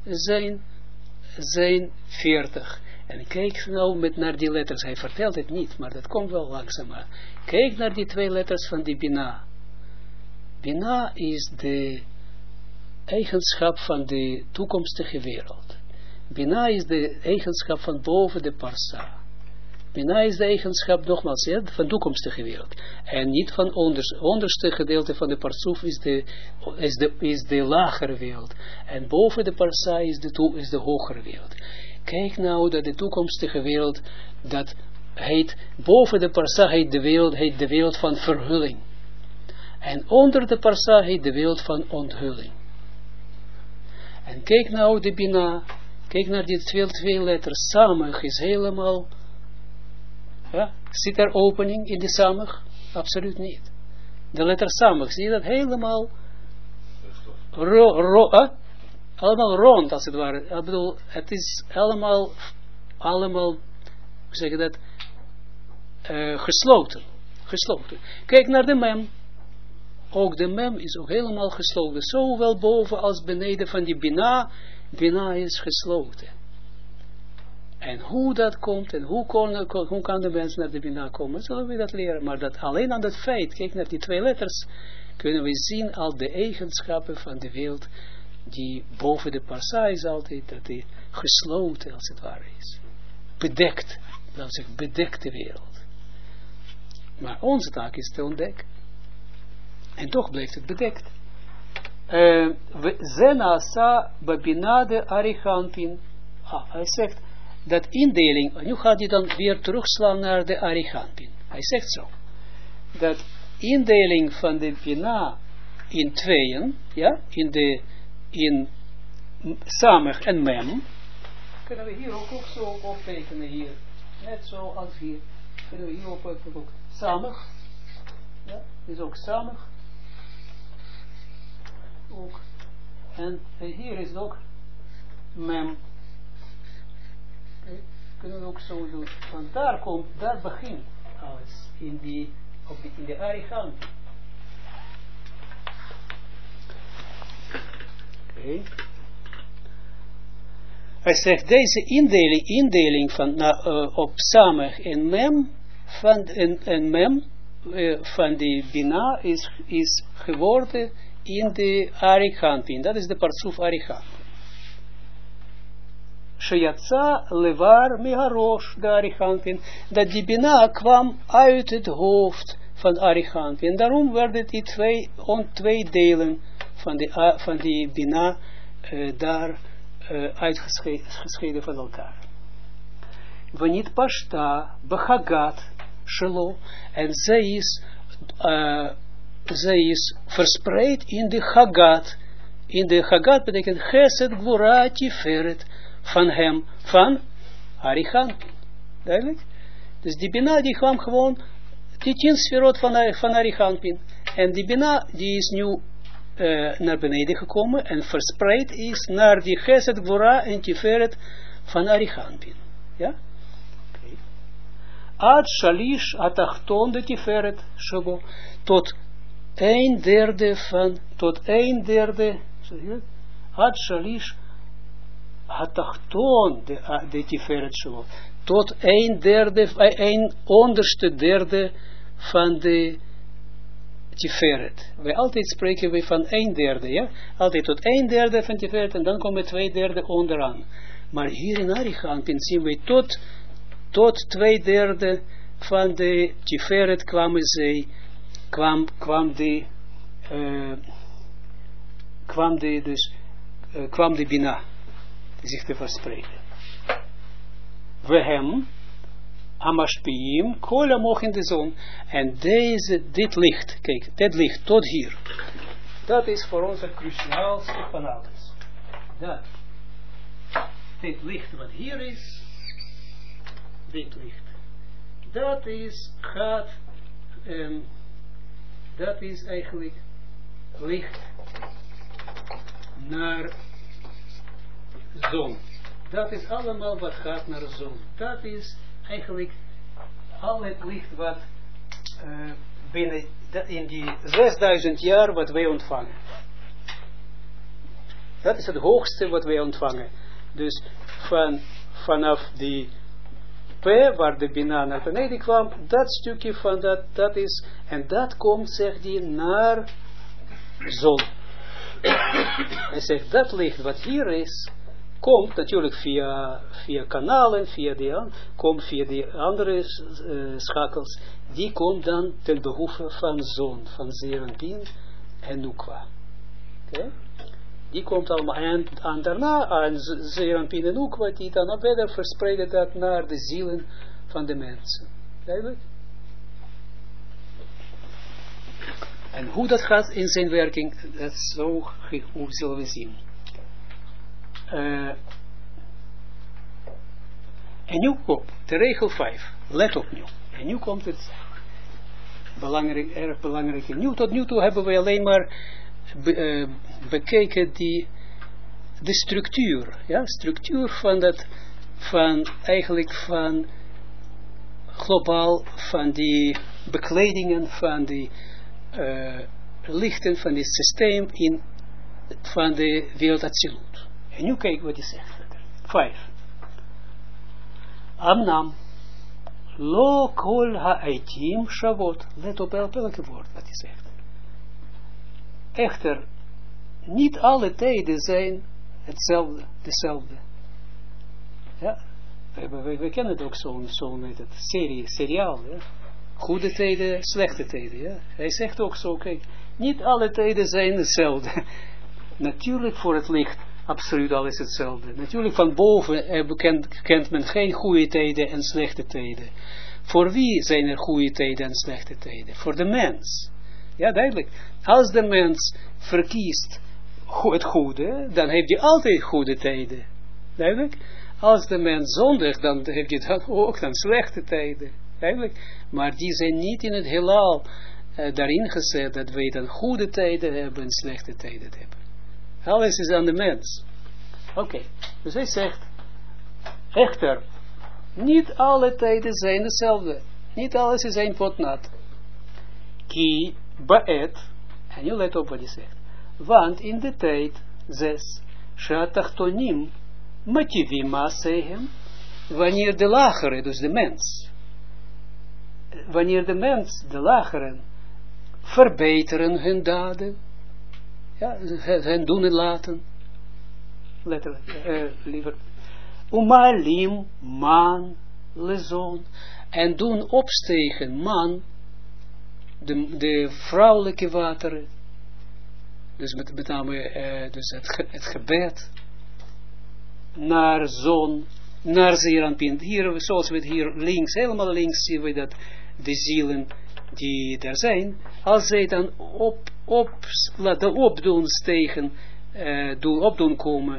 zijn 40. En kijk nou naar die letters, hij vertelt het niet, maar dat komt wel langzamer. Kijk naar die 2 letters van die bina. Bina is de eigenschap van de toekomstige wereld. Bina is de eigenschap van boven de parsa. Bina is de eigenschap, nogmaals, van toekomstige wereld. En niet van onderste gedeelte van de Partsuf is de lagere wereld. En boven de Parsa is de hogere wereld. Kijk nou dat de toekomstige wereld, dat heet, boven de Parsa heet de wereld van verhulling. En onder de Parsa heet de wereld van onthulling. En kijk nou de Bina, kijk naar die twee letters. Samig is helemaal, ja, zit er opening in de samig? Absoluut niet. De letter samig, zie je dat helemaal allemaal rond als het ware. Ik bedoel, het is allemaal, hoe zeg je dat, gesloten. Kijk naar de mem. Ook de mem is ook helemaal gesloten. Zowel boven als beneden van die Bina. Bina is gesloten. En hoe dat komt en hoe kan de mens naar de Bina komen, zullen we dat leren. Maar dat alleen aan dat feit, kijk naar die twee letters, kunnen we zien al de eigenschappen van de wereld die boven de Parsa is altijd, dat die gesloten als het ware is. Bedekt, dat is een bedekte wereld. Maar onze taak is te ontdekken. En toch blijft het bedekt. Zenasa babinade arichanpin. Hij zegt dat indeling, nu gaat hij dan weer terugslaan naar de arichanpin. Hij zegt zo, dat indeling van de Bina in tweeën, ja, in Samech en Mem, kunnen we hier ook zo optekenen hier, net zo als hier, kunnen we hier ook Samech, ja, is ook Samech, ook, en hier is ook Mem. Kunnen we ook zo doen, want daar begint alles, in de arichanpin. Okay. Hij zegt deze indeling van op Samech en Mem van die Bina is geworden in de arichanpin. Dat is de Partsuf arichanpin. Sheyatsa levar miharosh de arichanpin. Dat die Bina kwam uit het hoofd van arichanpin. Daarom werden die twee delen van die Bina daar uitgescheiden van elkaar. Wanneer pashta behagat shelo, en zij is verspreid in de hagat. In de hagat betekent chesed gvura tiferet van hem, van arichanpin. Duidelijk? Dus die Bina die kwam gewoon die 10 sferot van arichanpin. En die Bina die is nu naar beneden gekomen en verspreid is naar die Chesed, Gvura en Tiferet van arichanpin. Ja? Okay. Ad Shalish Atachton de Tiferet Shabo, tot 1/3 van, Ad Shalish Atachton de Tiferet Shabo, tot 1 onderste derde van de Tiferet. Wij altijd spreken we van 1/3, ja? Altijd tot 1/3 van Tiferet en dan komen 2/3 onderaan. Maar hier in arichanpin zien we tot 2/3 van de Tiferet kwam de Bina zich te verspreiden. We hem Amashpiim, kola moch in de zon. En dit licht, kijk, dit licht tot hier. Dat is voor ons het cruciaalste van alles. Dit licht wat hier is, dit licht. Dat is eigenlijk licht naar zon. Dat is allemaal wat gaat naar zon. Dat is eigenlijk al het licht wat binnen in die 6000 jaar wat wij ontvangen. Dat is het hoogste wat wij ontvangen. Dus vanaf die P, waar de Bina naar beneden kwam, dat stukje van dat is, en dat komt, zegt hij, naar zon. Hij zegt, dat licht wat hier is, komt natuurlijk via kanalen, komt via die andere schakels, die komt dan ten behoeve van zon, van Zeranpin en Nukwa. Okay? Die komt allemaal en daarna aan Zeranpin en Nukwa, die dan verder verspreiden dat naar de zielen van de mensen. Duidelijk? En hoe dat gaat in zijn werking, dat zo zullen we zien. En nu komt de regel 5. Let op nu. En nu komt het erg belangrijk. Tot nu toe hebben we alleen maar bekeken de structuur. Ja? Structuur van globaal van die bekledingen, van die lichten, van dit systeem van de wereld Atsilut. En nu kijk wat hij zegt. 5. Amnam lo kol ha'aitim shavot. Let op elke woord wat hij zegt. Echter, niet alle tijden zijn dezelfde. Ja, we kennen het ook zo'n seriaal. Ja? Goede tijden, slechte tijden. Ja? Hij zegt ook zo, kijk, niet alle tijden zijn hetzelfde. Natuurlijk voor het licht, absoluut alles hetzelfde. Natuurlijk van boven kent men geen goede tijden en slechte tijden. Voor wie zijn er goede tijden en slechte tijden? Voor de mens. Ja, duidelijk. Als de mens verkiest het goede, dan heeft hij altijd goede tijden. Duidelijk. Als de mens zondigt, dan heeft hij dan ook dan slechte tijden. Duidelijk. Maar die zijn niet in het heelal daarin gezet dat wij dan goede tijden hebben en slechte tijden hebben. Alles is aan de mens. Oké. Dus hij zegt, echter, niet alle tijden zijn hetzelfde. Niet alles is één pot nat. Ki ba'et, en je let op wat hij zegt. Want in de tijd 6, Shatachtonim, Mativim Maasehem, wanneer de lagere, dus de mens, wanneer de mens, de lageren, verbeteren hun daden, ja, hen doen en laten, letterlijk, liever, umalim man lezon, en doen opstegen man, de vrouwelijke wateren, dus met name dus het gebed, naar zon, naar Zeranpin. Hier, zoals we het hier links, helemaal links zien we dat de zielen die er zijn, als zij dan laten opdoen stegen, opdoen komen,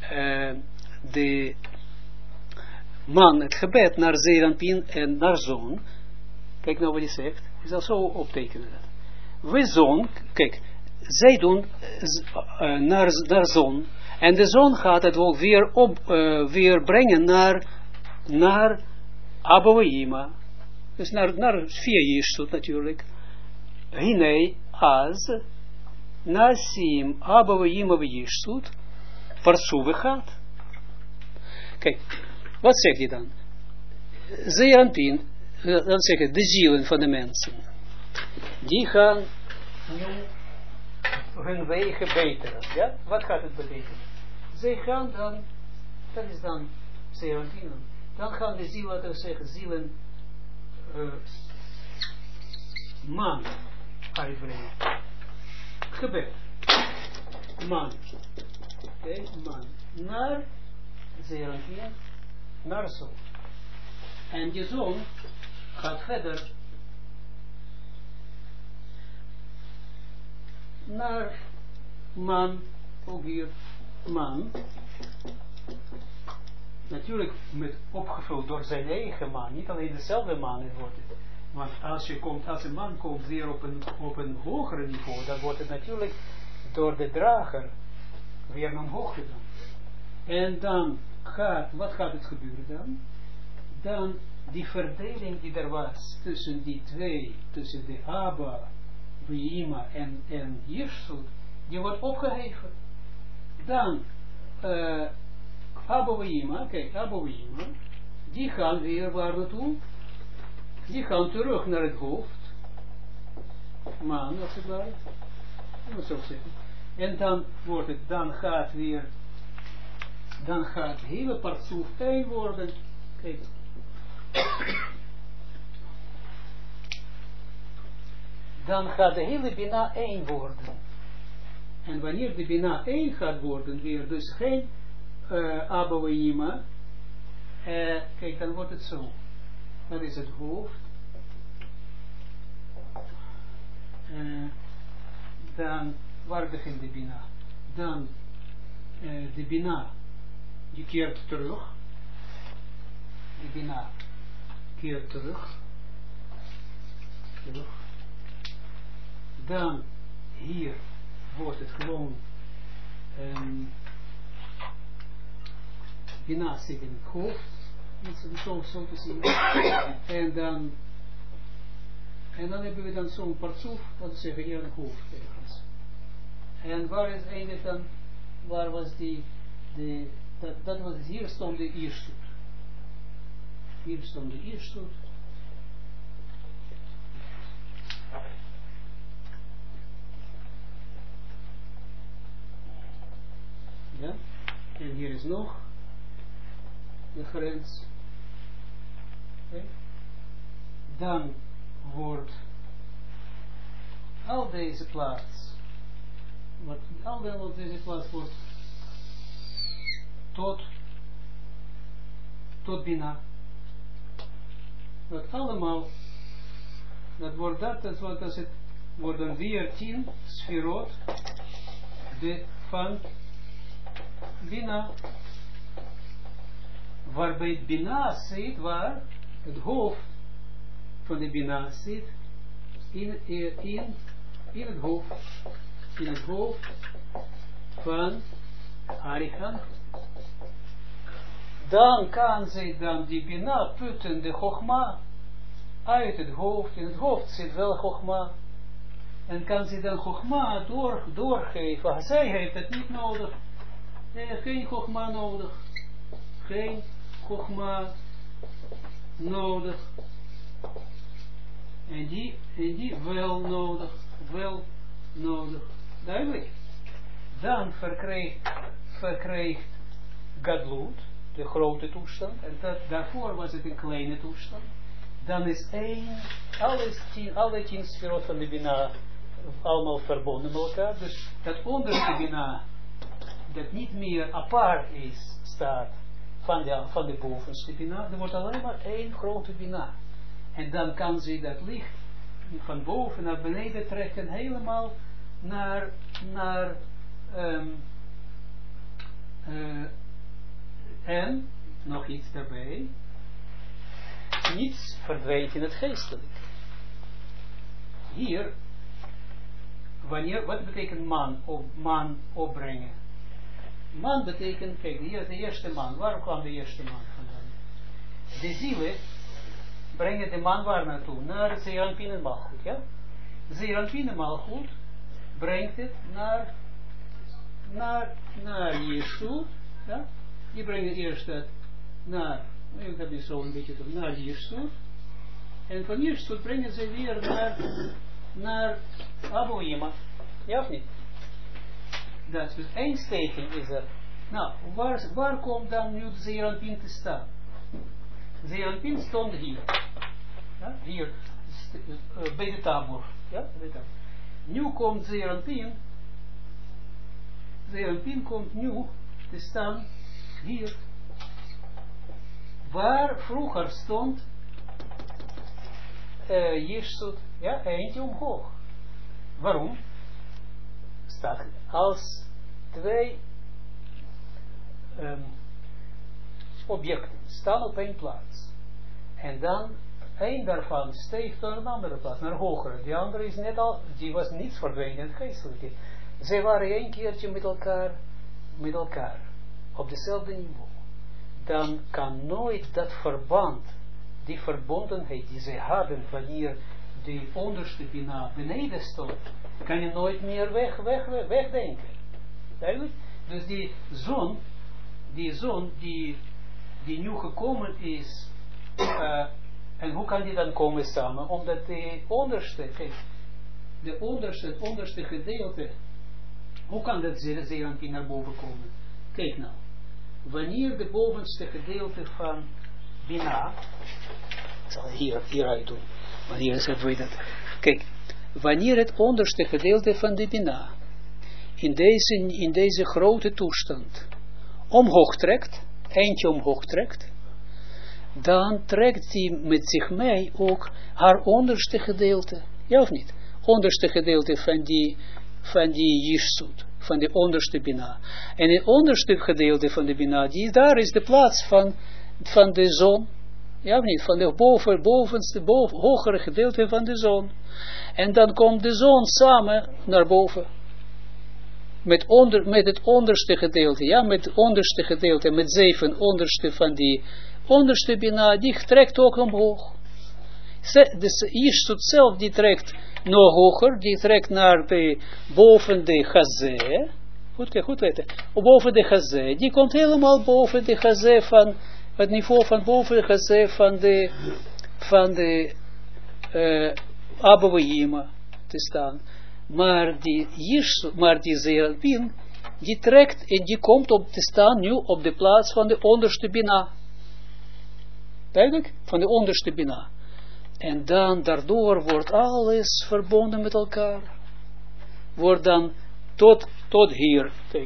de man, het gebed naar Zeranpin en naar zon. Kijk nou wat hij zegt. Ik zal zo optekenen dat. We zon, kijk, zij doen naar zon. En de zon gaat het ook weer brengen naar Abouima. Dus naar via Yishtut natuurlijk. Hinei az nasim Abouima ve Yishtut parsuve gaat. Kijk, wat zeg je dan? Zeranpin, dan zeggen de zielen van de mensen. Die gaan nu hun wegen beteren. Ja? Wat gaat het betekenen? Zij gaan dan, dat is dan Zeranpin. Dan gaan de zielen, laten we zeggen, zielen man uitbrengen. Gebed. Man. Okay, man. Naar Zeranpin, naar zon. En die zon gaat verder naar man, ook hier man, natuurlijk met opgevuld door zijn eigen man, niet alleen dezelfde man wordt het, want als een man komt weer op een hoger niveau, dan wordt het natuurlijk door de drager weer omhoog gedaan. En dan wat gaat het gebeuren dan? Dan die verdeling die er was tussen die twee, tussen de Abba, Weima en Yishtut, die wordt opgeheven. Dan Abba Weima, kijk, Abba Weima, die gaan weer waar naartoe? Die gaan terug naar het hoofd. Man, als het ware. Dat zou ik zeggen. En dan gaat weer dan gaat het hele partsoef 1 worden. Kijk. Dan gaat de hele Bina 1 worden. En wanneer de Bina 1 gaat worden, weer dus geen Abba Weima, kijk, dan wordt het zo. Dat is het hoofd. Dan, waar begint de Bina? Dan, de Bina, die keert terug. De Bina keert terug. Dan, hier wordt het gewoon Bina zit in het hoofd. Zo te zien. En dan hebben we dan zo'n partsoef, wat we zeggen, hier een hoofd ergens. En waar is eigenlijk dan, waar was dat was het, hier stond de Ierstoet. Hier stond de Ierstoet. Ja, en hier is nog de grens. Okay. Dan wordt al deze plaats, deze plaats wordt tot Bina. Dat allemaal, dat wordt het worden 14 sferot van Bina, waarbij het Bina zit, waar het hoofd van de Bina zit, in het hoofd van Arichan. Dan kan zij dan die Bina putten, de Chogma, uit het hoofd. In het hoofd zit wel Chogma. En kan ze dan Chogma doorgeven. Zij heeft het niet nodig. Zij heeft geen Chogma nodig. Geen Chogma nodig. En die wel nodig. Duidelijk. Dan verkrijgt Gadlut, de grote toestand. En daarvoor was het een kleine toestand. Dan is alle 10 sferot van de Bina allemaal verbonden met elkaar. Dus dat onderste Bina, dat niet meer apart is, staat van de bovenste Bina. Er wordt alleen maar 1 grote Bina. En dan kan ze dat licht van boven naar beneden trekken, helemaal en nog iets daarbij. Niets verdwijnt in het geestelijk. Hier, wat betekent man opbrengen? Man betekent, kijk, hier is de eerste man. Waar kwam de eerste man vandaan? De zielen brengen de man waar naartoe? Naar het Zeeranpien en Malchut, ja? Zeeranpien en Malchut brengt het naar Yeshut, ja? Die brengen eerst het naar, ik heb het zo een beetje toch, naar Yeshut. En van Yeshut brengen ze weer naar Abouima. Ja of niet? Dat is dus 1 steking is er. Nou, waar komt dan nu de Zeeranpien te staan? Zeeranpien stond hier. Ja, hier, bij de Tabor. Ja, bij de Tabor. Nu komt Zeeranpien. Zeeranpien komt nu te staan hier. Waar vroeger stond Yeshut, ja, eentje omhoog. Waarom? Staat als 2 objecten staan op 1 plaats. En dan 1 daarvan steekt naar een andere plaats, naar hogere. Die andere is net al, die was niets verdwenen in het geestelijke. Zij waren 1 keertje met elkaar, op dezelfde niveau. Dan kan nooit dat verband, die verbondenheid die zij hadden wanneer de onderste Bina beneden stond, kan je nooit meer wegdenken. Duidelijk? Dus die zon die nu gekomen is, en hoe kan die dan komen samen? Omdat de onderste, kijk, het onderste gedeelte, hoe kan dat Zeeranpien naar boven komen? Kijk nou, wanneer de bovenste gedeelte van Bina, ik zal hieruit doen, wanneer hebben we dat, kijk, wanneer het onderste gedeelte van de Bina, in deze grote toestand, omhoog trekt, eindje omhoog trekt, dan trekt hij met zich mee ook haar onderste gedeelte, ja of niet? Onderste gedeelte van die Jirsut, van de onderste Bina. En het onderste gedeelte van de Bina, daar is de plaats van de zon, ja of niet? Van de hogere gedeelte van de zon. En dan komt de zon samen naar boven. Met het onderste gedeelte, ja, met het onderste gedeelte, met 7 onderste van die onderste Bina, die trekt ook omhoog. Dus Jirsut zelf, die trekt nog hoger, die trekt naar boven de Chazé, goed weten, boven de Chazé, die komt helemaal boven de Chazé van, het niveau van boven de Chazé van de Abouima te staan. Maar die Zeranpin, die trekt en die komt op te staan nu op de plaats van de onderste Bina. Duidelijk? Van de onderste Bina. En dan daardoor wordt alles verbonden met elkaar. Wordt dan tot hier, kijk,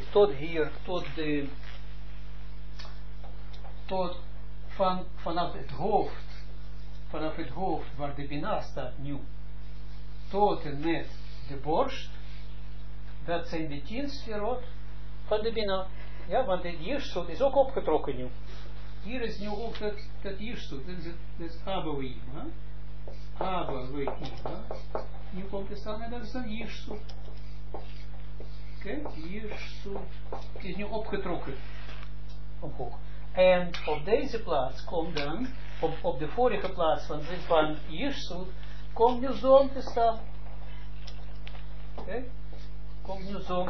vanaf het hoofd waar de Bina staat nu, tot en met de borst, dat zijn de 10 sferot van de Bina. Ja, want de Jirsut is ook opgetrokken nu. Hier is nu ook dat Jirsut, dat is Abouima. Abouima. Nu komt het staan en dat is dan Jirsut. Oké, Jirsut is nu opgetrokken. Omhoog. En op deze plaats komt dan, op de vorige plaats van Jirsut, komt nu zon te staan. Oké, komt nu zon.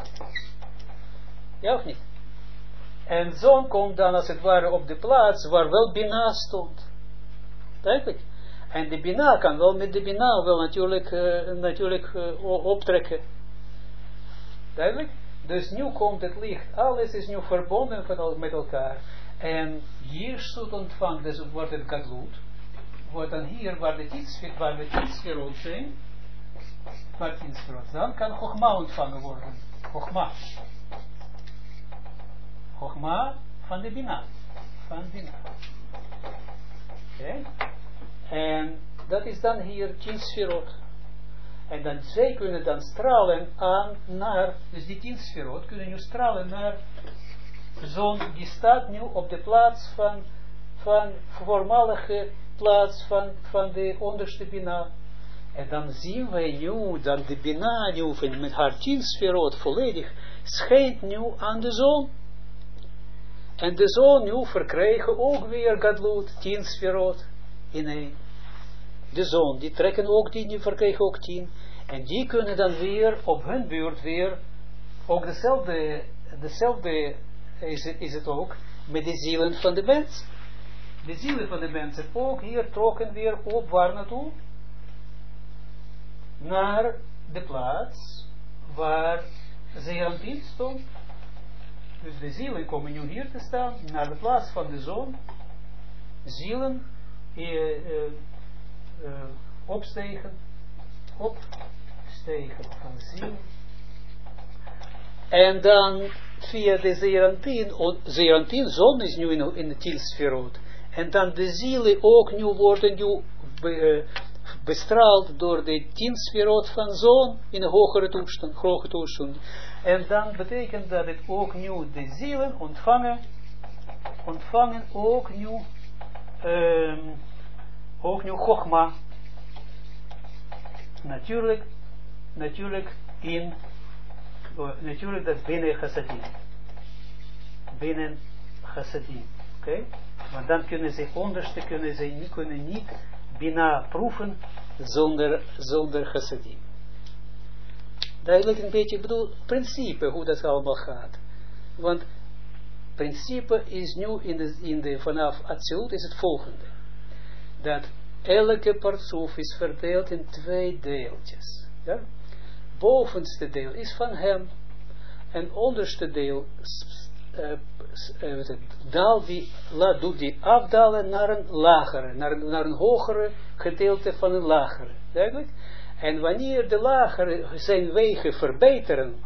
Ja of niet? En zon komt dan als het ware op de plaats waar wel Bina stond. Duidelijk. En de Bina kan wel met de Bina wel natuurlijk optrekken. Duidelijk. Dus nu komt het licht. Alles is nu verbonden met elkaar. En Jirsut ontvangt, dus wordt het Gadlut. Wordt dan hier waar de 10 sferot zijn. Waar 10 sferot. Dan kan Chogma ontvangen worden. Chogma. Chogma van de Bina. Van Bina. Oké. En dat is dan hier 10 sferot. En dan zij kunnen dan stralen naar, dus die 10 sferot kunnen nu stralen naar de zon, die staat nu op de plaats van voormalige plaats van de onderste Bina. En dan zien wij nu, dat de Bina nu met haar 10 sferot volledig schijnt nu aan de zon. En de zon nu verkrijgen ook weer Gadlut, 10 sferot in één. De zon, die trekken ook 10, die verkrijgen ook 10. En die kunnen dan weer op hun beurt weer, ook dezelfde is het ook, met de zielen van de mens. De zielen van de mensen ook hier trokken weer op waar naartoe? Naar de plaats waar Zeranpin stond. Dus de zielen komen nu hier te staan, naar de plaats van de zon. Zielen opstegen van ziel. En dan via de Zeranpin, zon is nu in de 10 sferot. En dan de zielen ook nu worden nu bestraald door de 10 sferot van zon in een hogere toestand. En dan betekent dat het ook nu de zielen ontvangen ook nu Chogma. Natuurlijk dat binnen chassadim. Oké? Maar dan kunnen ze kunnen niet Bina proeven zonder chassadim. Duidelijk een beetje, ik bedoel, principe, hoe dat allemaal gaat. Want principe is nu vanaf Atsilut is het volgende. Dat elke partsoef is verdeeld in 2 deeltjes. Ja? Bovenste deel is van hem. En onderste deel doet die afdalen naar een lagere, naar een hogere gedeelte van een lagere. Duidelijk? En wanneer de lagere zijn wegen verbeteren,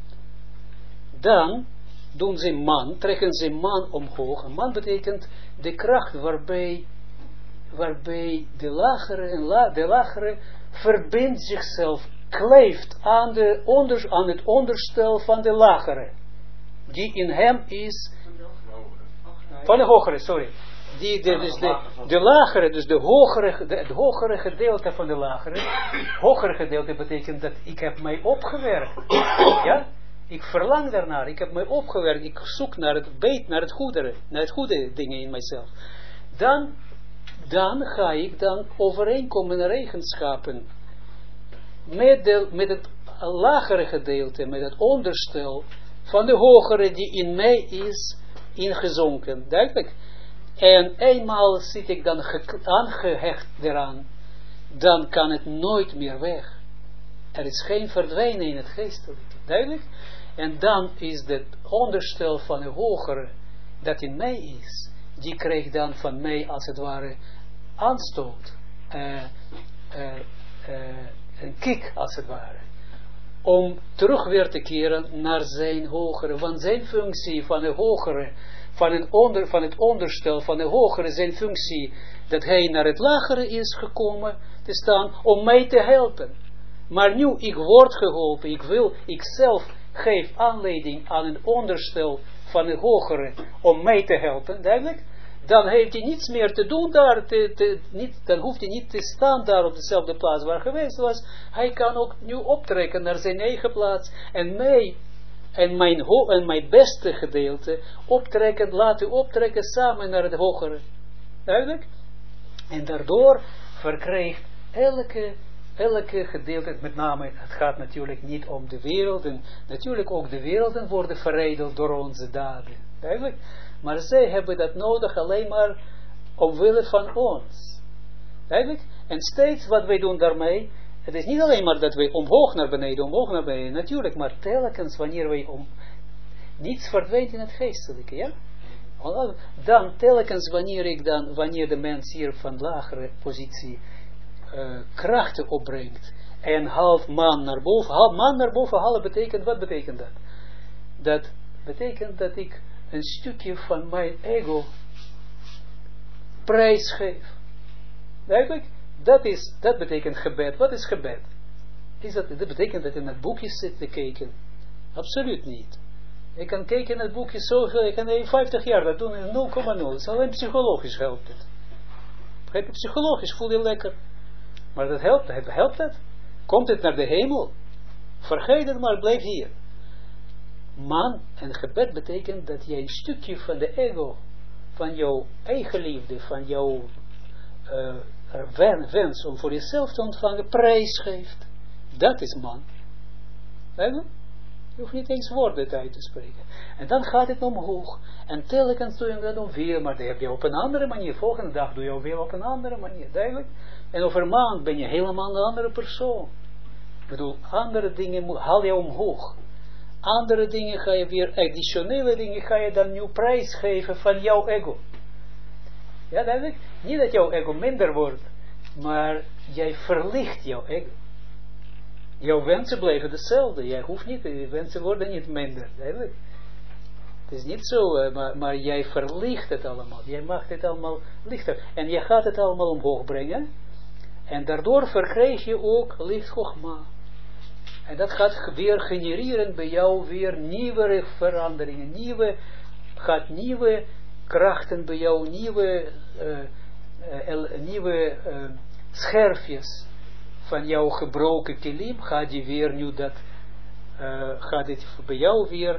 dan trekken ze man omhoog. Een man betekent de kracht waarbij de lagere verbindt zichzelf, kleeft aan het onderstel van de lagere, die in hem is, van de hogere, sorry. Dus de lagere, dus het hogere gedeelte van de lagere, hogere gedeelte betekent dat ik heb mij opgewerkt. Ja? Ik verlang daarnaar, ik heb mij opgewerkt, ik zoek naar het goede dingen in mijzelf. Dan ga ik dan overeenkomen naar eigenschappen met het lagere gedeelte, met het onderstel van de hogere die in mij is ingezonken. Duidelijk? En eenmaal zit ik dan aangehecht eraan, dan kan het nooit meer weg. Er is geen verdwijnen in het geestelijke. Duidelijk? En dan is het onderstel van de hogere dat in mij is, die krijgt dan van mij als het ware aanstoot, een kick als het ware, om terug weer te keren naar zijn hogere, want zijn functie van de hogere, van het onderstel van de hogere, zijn functie dat hij naar het lagere is gekomen te staan om mij te helpen. Maar nu ik word geholpen, ik zelf geef aanleiding aan een onderstel van de hogere om mij te helpen, duidelijk, dan heeft hij niets meer te doen daar, dan hoeft hij niet te staan daar op dezelfde plaats waar hij geweest was. Hij kan ook nu optrekken naar zijn eigen plaats en mij en mijn beste gedeelte laten optrekken samen naar het hogere. Duidelijk? En daardoor verkrijgt elke gedeelte, met name, het gaat natuurlijk niet om de wereld, en natuurlijk ook de werelden worden verrijdeld door onze daden. Duidelijk? Maar zij hebben dat nodig alleen maar omwille van ons. Duidelijk? En steeds wat wij doen daarmee, het is niet alleen maar dat wij omhoog naar beneden, natuurlijk, maar telkens wanneer wij niets verdwijnt in het geestelijke, ja? Dan telkens wanneer de mens hier van lagere positie krachten opbrengt en half man naar boven halen betekent, wat betekent dat? Dat betekent dat ik een stukje van mijn ego prijs geef. Duidelijk? Dat betekent gebed. Wat is gebed? Dat betekent dat je naar boekjes zit te kijken? Absoluut niet. Je kan kijken naar boekjes zoveel, je kan in 50 jaar dat doen in 0,0. Het is alleen psychologisch helpt het. Begrijp je? Psychologisch voel je lekker. Maar dat helpt dat? Komt het naar de hemel? Vergeet het maar, blijf hier. Man, en gebed betekent dat jij een stukje van de ego, van jouw eigen liefde, van jouw wens om voor jezelf te ontvangen, prijs geeft. Dat is man. Je hoeft niet eens woorden uit te spreken. En dan gaat het omhoog. En telkens doe je dat dan weer, maar dat heb je op een andere manier. Volgende dag doe je weer op een andere manier. Duidelijk? En over een maand ben je helemaal een andere persoon. Ik bedoel, andere dingen haal je omhoog. Andere dingen ga je weer, additionele dingen ga je dan nieuw prijs geven van jouw ego. Ja, duidelijk? Niet dat jouw ego minder wordt, maar jij verlicht jouw ego. Jouw wensen blijven hetzelfde. Jij hoeft niet, je wensen worden niet minder. Duidelijk? Het is niet zo, maar jij verlicht het allemaal. Jij maakt het allemaal lichter. En je gaat het allemaal omhoog brengen. En daardoor verkrijg je ook licht Chogma. En dat gaat weer genereren bij jou weer nieuwe veranderingen. Nieuwe krachten bij jou, nieuwe scherfjes van jouw gebroken kilim. Gaat die weer nu gaat dit bij jou weer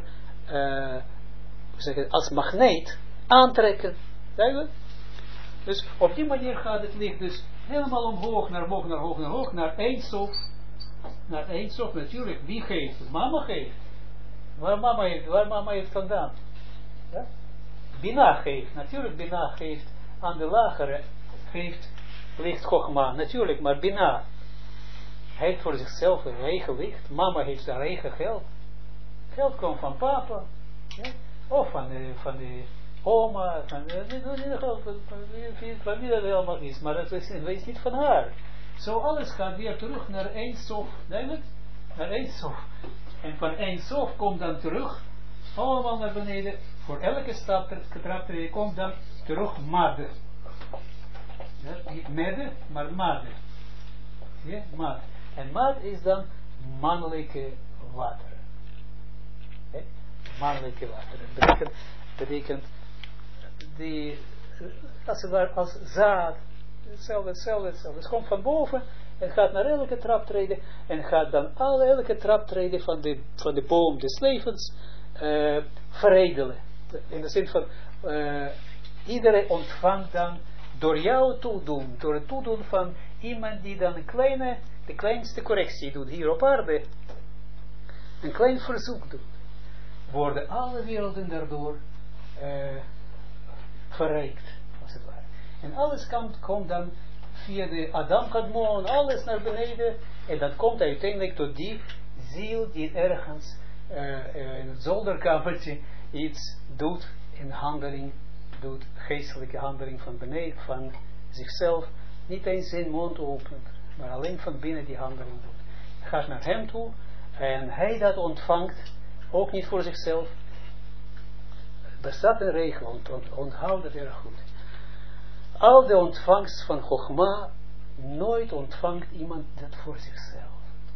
als magneet aantrekken. Duidelijk? Dus op die manier gaat het licht dus helemaal omhoog, naar hoog, naar hoog, naar hoog, naar Eindsof. Naar Eindsof natuurlijk. Wie geeft? Mama geeft. Waar mama heeft vandaan? Ja? Bina geeft. Natuurlijk Bina geeft aan de lagere. Geeft licht Chogma. Natuurlijk, maar Bina heeft voor zichzelf een eigen licht. Mama heeft haar eigen geld. Geld komt van papa. Ja? of van de oma, van wie dat helemaal is, maar dat is niet van haar. Zo alles gaat weer terug naar Ein Sof, duidelijk? Naar Ein Sof. En van Ein Sof komt dan terug, allemaal naar beneden, voor elke traptreden komt dan terug Mad. Ja, niet Mede, maar Mad. Ja, Mad. En Mad is dan mannelijke water. Okay? Mannelijke water. Dat betekent die, als het ware, als zaad, hetzelfde. Het komt van boven en gaat naar elke traptreden en gaat dan elke traptreden van de boom des levens veredelen. In de zin van, iedereen ontvangt dan door jouw toedoen, door het toedoen van iemand die dan de kleinste correctie doet hier op aarde, een klein verzoek doet, worden alle werelden daardoor verrijkt, als het ware. En alles komt dan via de Adam Kadmon, alles naar beneden, en dat komt uiteindelijk tot die ziel die ergens in het zolderkamertje iets doet, in handeling doet, geestelijke handeling van beneden, van zichzelf, niet eens zijn mond opent, maar alleen van binnen die handeling doet. Gaat naar hem toe, en hij dat ontvangt, ook niet voor zichzelf. Bestaat een regel, onthoud het erg goed. Al de ontvangst van Chogma, nooit ontvangt iemand dat voor zichzelf.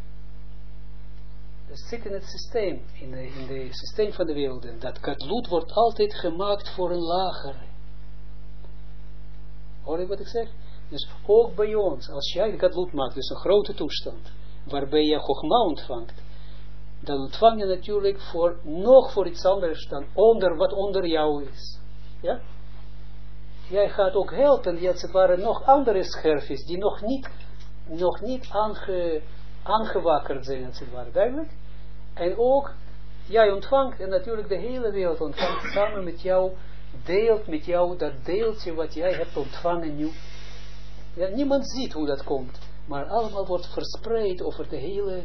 Dat zit in het systeem, in het systeem van de wereld. Dat gadlut wordt altijd gemaakt voor een lagere. Hoor je wat ik zeg? Dus ook bij ons, als jij de gadlut maakt, dus een grote toestand, waarbij je Chogma ontvangt, dan ontvang je natuurlijk nog voor iets anders dan wat onder jou is. Ja? Jij gaat ook helpen, die als het ware nog andere scherfjes, die nog niet aangewakkerd zijn, als het ware, duidelijk. En ook, jij ontvangt, en natuurlijk de hele wereld ontvangt samen met jou, deelt met jou dat deeltje wat jij hebt ontvangen nu. Ja, niemand ziet hoe dat komt, maar allemaal wordt verspreid over de hele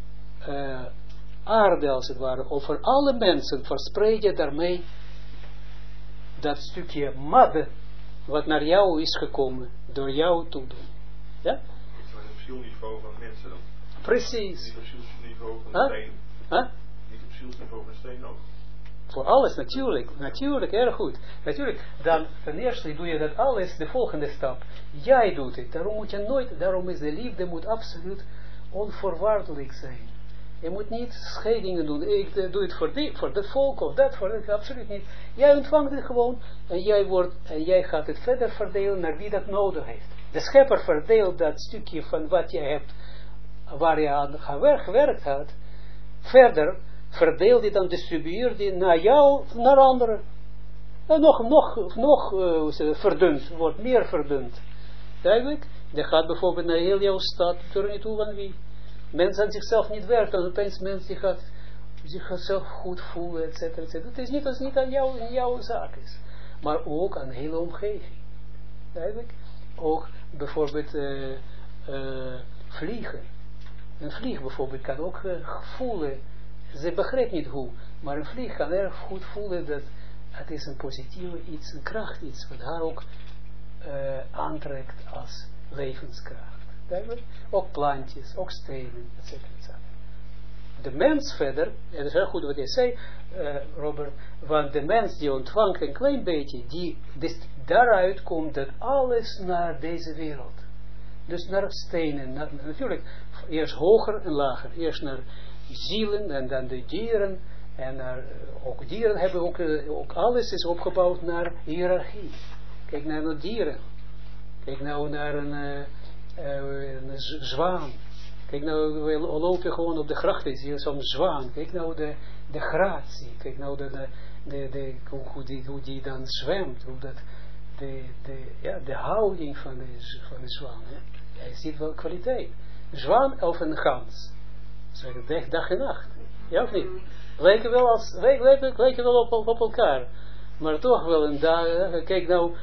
aarde, als het ware, over alle mensen verspreid je daarmee dat stukje madde wat naar jou is gekomen, door jou toedoen. Ja? Het is een zielniveau van mensen dan. Precies. Niet op zielsniveau van steen. Niet op zielsniveau van steen ook. Voor alles, natuurlijk, erg goed. Natuurlijk, dan ten eerste doe je dat alles, de volgende stap. Jij doet het, daarom is de liefde moet absoluut onvoorwaardelijk zijn. Je moet niet scheidingen doen. Ik doe het voor dat volk of dat, voor dat, absoluut niet. Jij ontvangt het gewoon en jij gaat het verder verdelen naar wie dat nodig heeft. De schepper verdeelt dat stukje van wat je hebt, waar je aan gewerkt had, verder verdeelt die dan, distribueert die naar jou, naar anderen. En nog verdund, wordt meer verdund. Duidelijk? Dat gaat bijvoorbeeld naar heel jouw stad, er niet toe van wie. Mensen aan zichzelf niet werken, dan opeens mensen die gaat zichzelf goed voelen, et cetera, et cetera. Het is niet als het niet aan jou, in jouw zaak is. Maar ook aan de hele omgeving. Duidelijk? Ook bijvoorbeeld vliegen. Een vlieg bijvoorbeeld kan ook voelen, ze begrijpt niet hoe, maar een vlieg kan erg goed voelen dat het is een positieve iets, een kracht iets, wat haar ook aantrekt als levenskracht. Duidelijk? Ook plantjes, ook stenen, etc. De mens verder, en dat is heel goed wat jij zei, Robert, want de mens die ontvangt een klein beetje, dus daaruit komt dat alles naar deze wereld. Dus naar stenen, natuurlijk, eerst hoger en lager, eerst naar zielen en dan de dieren, en ook dieren hebben ook alles is opgebouwd naar hiërarchie. Kijk naar de dieren, kijk nou naar een zwaan. Kijk nou, we lopen gewoon op de grachten, zie je zo'n zwaan. Kijk nou de gratie. Kijk nou hoe die dan zwemt. Hoe dat, de houding van de zwaan. Hè. Je ziet wel kwaliteit. Een zwaan of een gans. Zo dag en nacht. Ja of niet? Lijken wel op elkaar. Maar toch wel een dag. Kijk nou.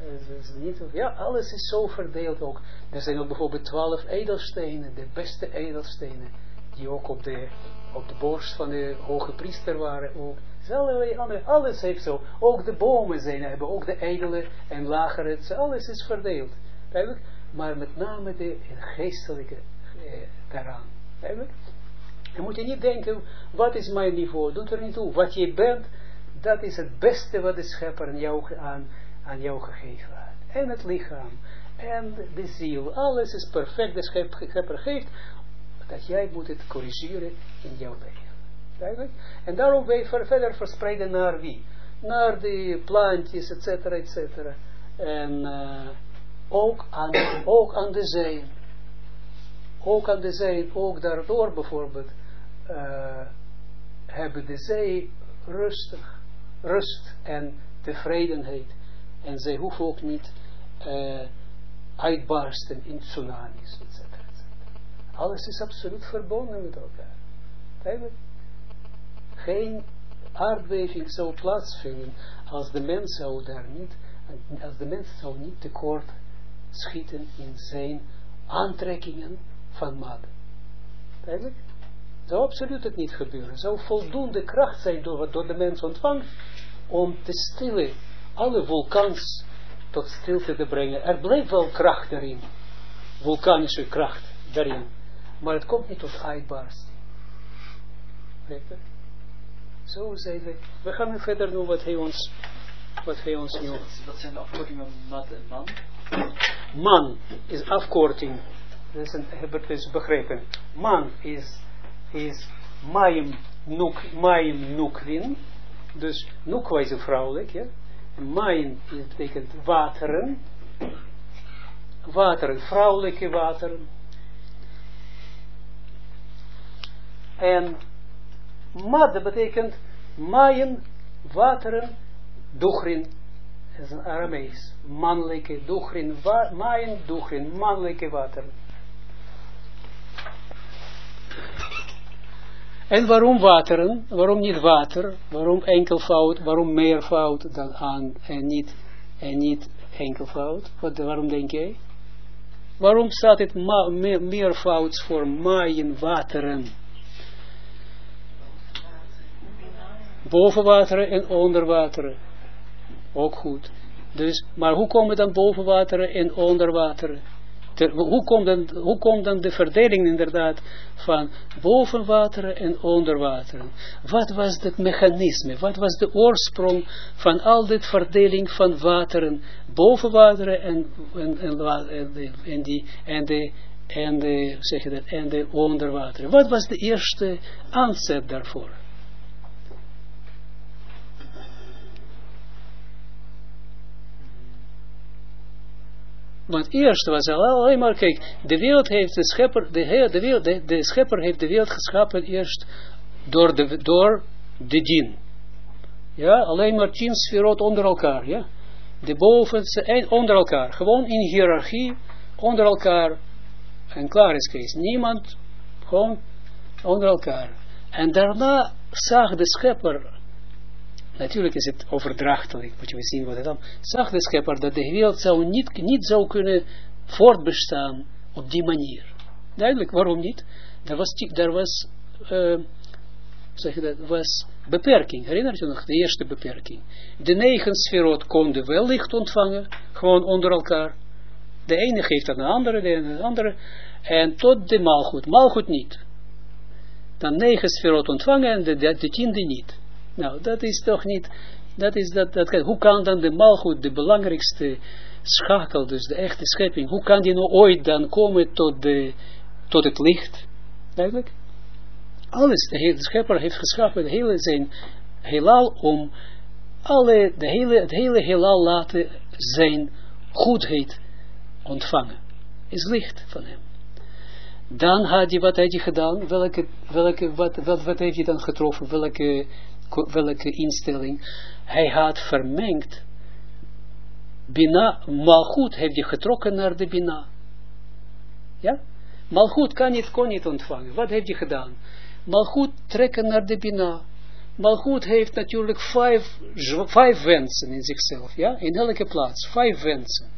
Ja, alles is zo verdeeld ook. Er zijn ook bijvoorbeeld 12 edelstenen, de beste edelstenen, die ook op de borst van de hoge priester waren, ook allerlei andere, alles heeft zo, ook de bomen hebben, ook de edele en lagere, alles is verdeeld. Duidelijk? Maar met name de geestelijke daaraan. Duidelijk? Je moet je niet denken, wat is mijn niveau, doet er niet toe. Wat je bent, dat is het beste wat de schepper aan jou gegeven heeft. En het lichaam, en de ziel, alles is perfect, de schepper geeft, dat jij moet het corrigeren in jouw leven. Duidelijk? En daarom wij verder verspreiden naar wie? Naar de plantjes, etcetera, etcetera. En ook aan de zee. Ook aan de zee, ook daardoor bijvoorbeeld, hebben de zee rust en tevredenheid. En zij hoeven ook niet uitbarsten in tsunamis, etc. Alles is absoluut verbonden met elkaar. Duidelijk? Geen aardbeving zou plaatsvinden als de mens zou niet tekort schieten in zijn aantrekkingen van maat. Duidelijk? Zou absoluut het niet gebeuren. Zou voldoende kracht zijn door de mens ontvangt om te stillen, alle vulkaans tot stilte te brengen. Er blijft wel kracht erin, vulkanische kracht daarin, maar het komt niet tot uitbarsting. Zo zijn we. We gaan verder doen wat hij ons nu. Wat zijn de afkortingen mat en man? Man is afkorting. Heb ik dus begrepen. Man is Mayim Nukwin. Dus Nukwa is een vrouwelijk. Ja? Mayim betekent wateren. Wateren, vrouwelijke wateren. En Mad betekent Mayim, wateren, Duchrin. Dat is een Aramees. Mannelijke Duchrin, Mayim, Duchrin, mannelijke wateren. En waarom wateren? Waarom niet water? Waarom enkelvoud? Waarom meervoud dan aan en niet enkelvoud? Waarom denk jij? Waarom staat het meervoud voor maaien wateren? Bovenwateren en onderwateren. Ook goed. Dus, maar hoe komen dan bovenwateren en onderwateren? Hoe komt dan de verdeling inderdaad van bovenwateren en onderwateren? Wat was het mechanisme? Wat was de oorsprong van al dit verdeling van wateren? Bovenwateren en de onderwateren. Wat was de eerste aanzet daarvoor? Want eerst was alleen maar, kijk, de wereld heeft de schepper, de schepper heeft de wereld geschapen eerst door de djinn. Ja, alleen maar 10 sferot onder elkaar, ja. De bovenste onder elkaar, gewoon in hiërarchie onder elkaar. En klaar is Kees. Niemand, gewoon onder elkaar. En daarna zag de schepper, natuurlijk is het overdrachtelijk, moet je zien wat het dan, zag de schepper dat de wereld niet zou kunnen voortbestaan op die manier. Duidelijk, waarom niet? Er was beperking, herinnert je nog, de eerste beperking. De 9 sferot konden wel licht ontvangen, gewoon onder elkaar. De ene geeft aan de andere, en tot de maalgoed. Maalgoed niet. Dan 9 sferot ontvangen en de 10e niet. Nou, dat is toch niet, hoe kan dan de maalgoed, de belangrijkste schakel, dus de echte schepping, hoe kan die nou ooit dan komen tot het licht? Duidelijk? Alles, de schepper heeft geschapen, het hele zijn heelal om het hele heelal laten zijn goedheid ontvangen. Is licht van hem. Dan had hij, wat had hij gedaan? Wat heeft hij dan getroffen? Welke instelling? Hij had vermengd Bina, Malchut heeft hij getrokken naar de Bina. Ja? Malchut kon niet ontvangen. Wat heeft hij gedaan? Malchut trekken naar de Bina. Malchut heeft natuurlijk 5 wensen in zichzelf. Ja? In elke plaats. 5 wensen.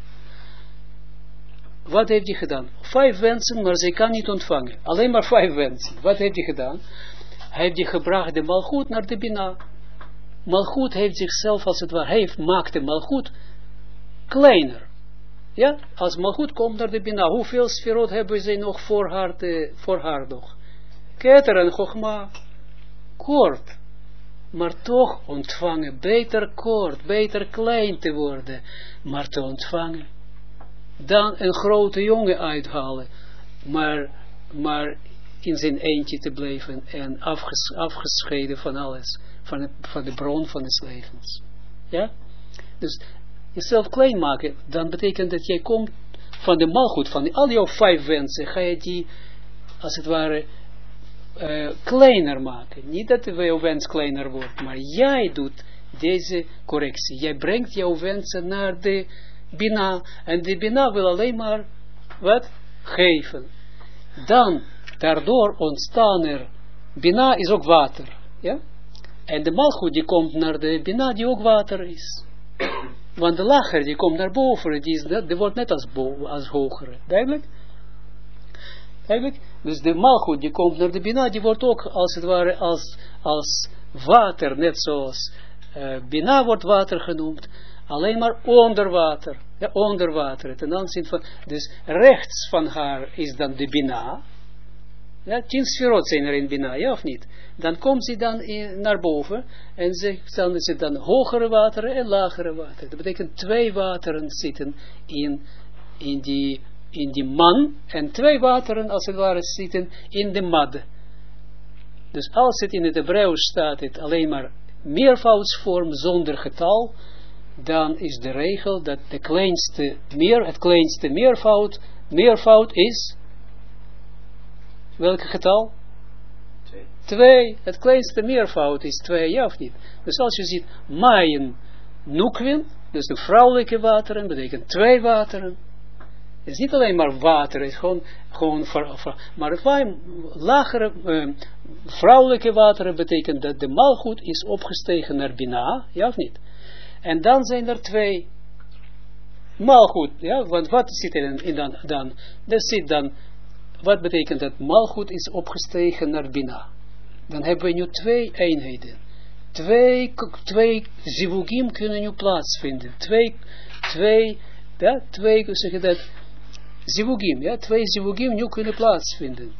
Wat heeft hij gedaan? 5 wensen, maar zij kan niet ontvangen. Alleen maar 5 wensen. Wat heeft hij gedaan? Hij heeft gebracht de Malchut naar de Bina. Malchut heeft zichzelf als het ware, maakt de Malchut kleiner. Ja, als Malchut komt naar de Bina, hoeveel sferot hebben zij nog voor haar nog? Keter en Chogma, kort. Maar toch ontvangen, beter kort, beter klein te worden, maar te ontvangen. Dan een grote jongen uithalen, maar in zijn eentje te blijven en afgescheiden van alles, van de bron van des levens. Ja? Dus jezelf klein maken, dan betekent dat jij komt van de malgoed, van al jouw 5 wensen, ga je die, als het ware, kleiner maken. Niet dat jouw wens kleiner wordt, maar jij doet deze correctie. Jij brengt jouw wensen naar de Bina, en de Bina wil alleen maar wat? Geven. Dan, daardoor ontstaan er, Bina is ook water, ja? En de malgoed die komt naar de Bina die ook water is. Want de lager die komt naar boven, die wordt net als hogere. Duidelijk? Duidelijk? Dus de malgoed die komt naar de Bina, die wordt ook als het ware als water, net zoals Bina wordt water genoemd, alleen maar onder water. Ja, onder water. Ten aanzien van, dus rechts van haar is dan de Bina. Ja, 10 sferot zijn er in Bina, ja of niet? Dan komt ze dan naar boven en dan is het dan hogere wateren en lagere wateren. Dat betekent 2 wateren zitten in die man en 2 wateren als het ware zitten in de mad. Dus als het in het Hebreeuws staat, het alleen maar meervoudsvorm zonder getal, dan is de regel dat het kleinste meervoud is, welke getal? 2. Het kleinste meervoud is 2, ja of niet? Dus als je ziet, maaien, nukwin, dus de vrouwelijke wateren, betekent 2 wateren. Het is niet alleen maar water, het is gewoon maar lagere, vrouwelijke wateren betekent dat de malgoed is opgestegen naar Bina, ja of niet? En dan zijn er 2 malgoed, ja, want wat zit er dan? Er zit dan, wat betekent dat malgoed is opgestegen naar Bina? Dan hebben we nu 2 eenheden. 2 zivugim kunnen nu plaatsvinden. 2 zeg je dat, zivugim, ja, 2 zivugim nu kunnen plaatsvinden.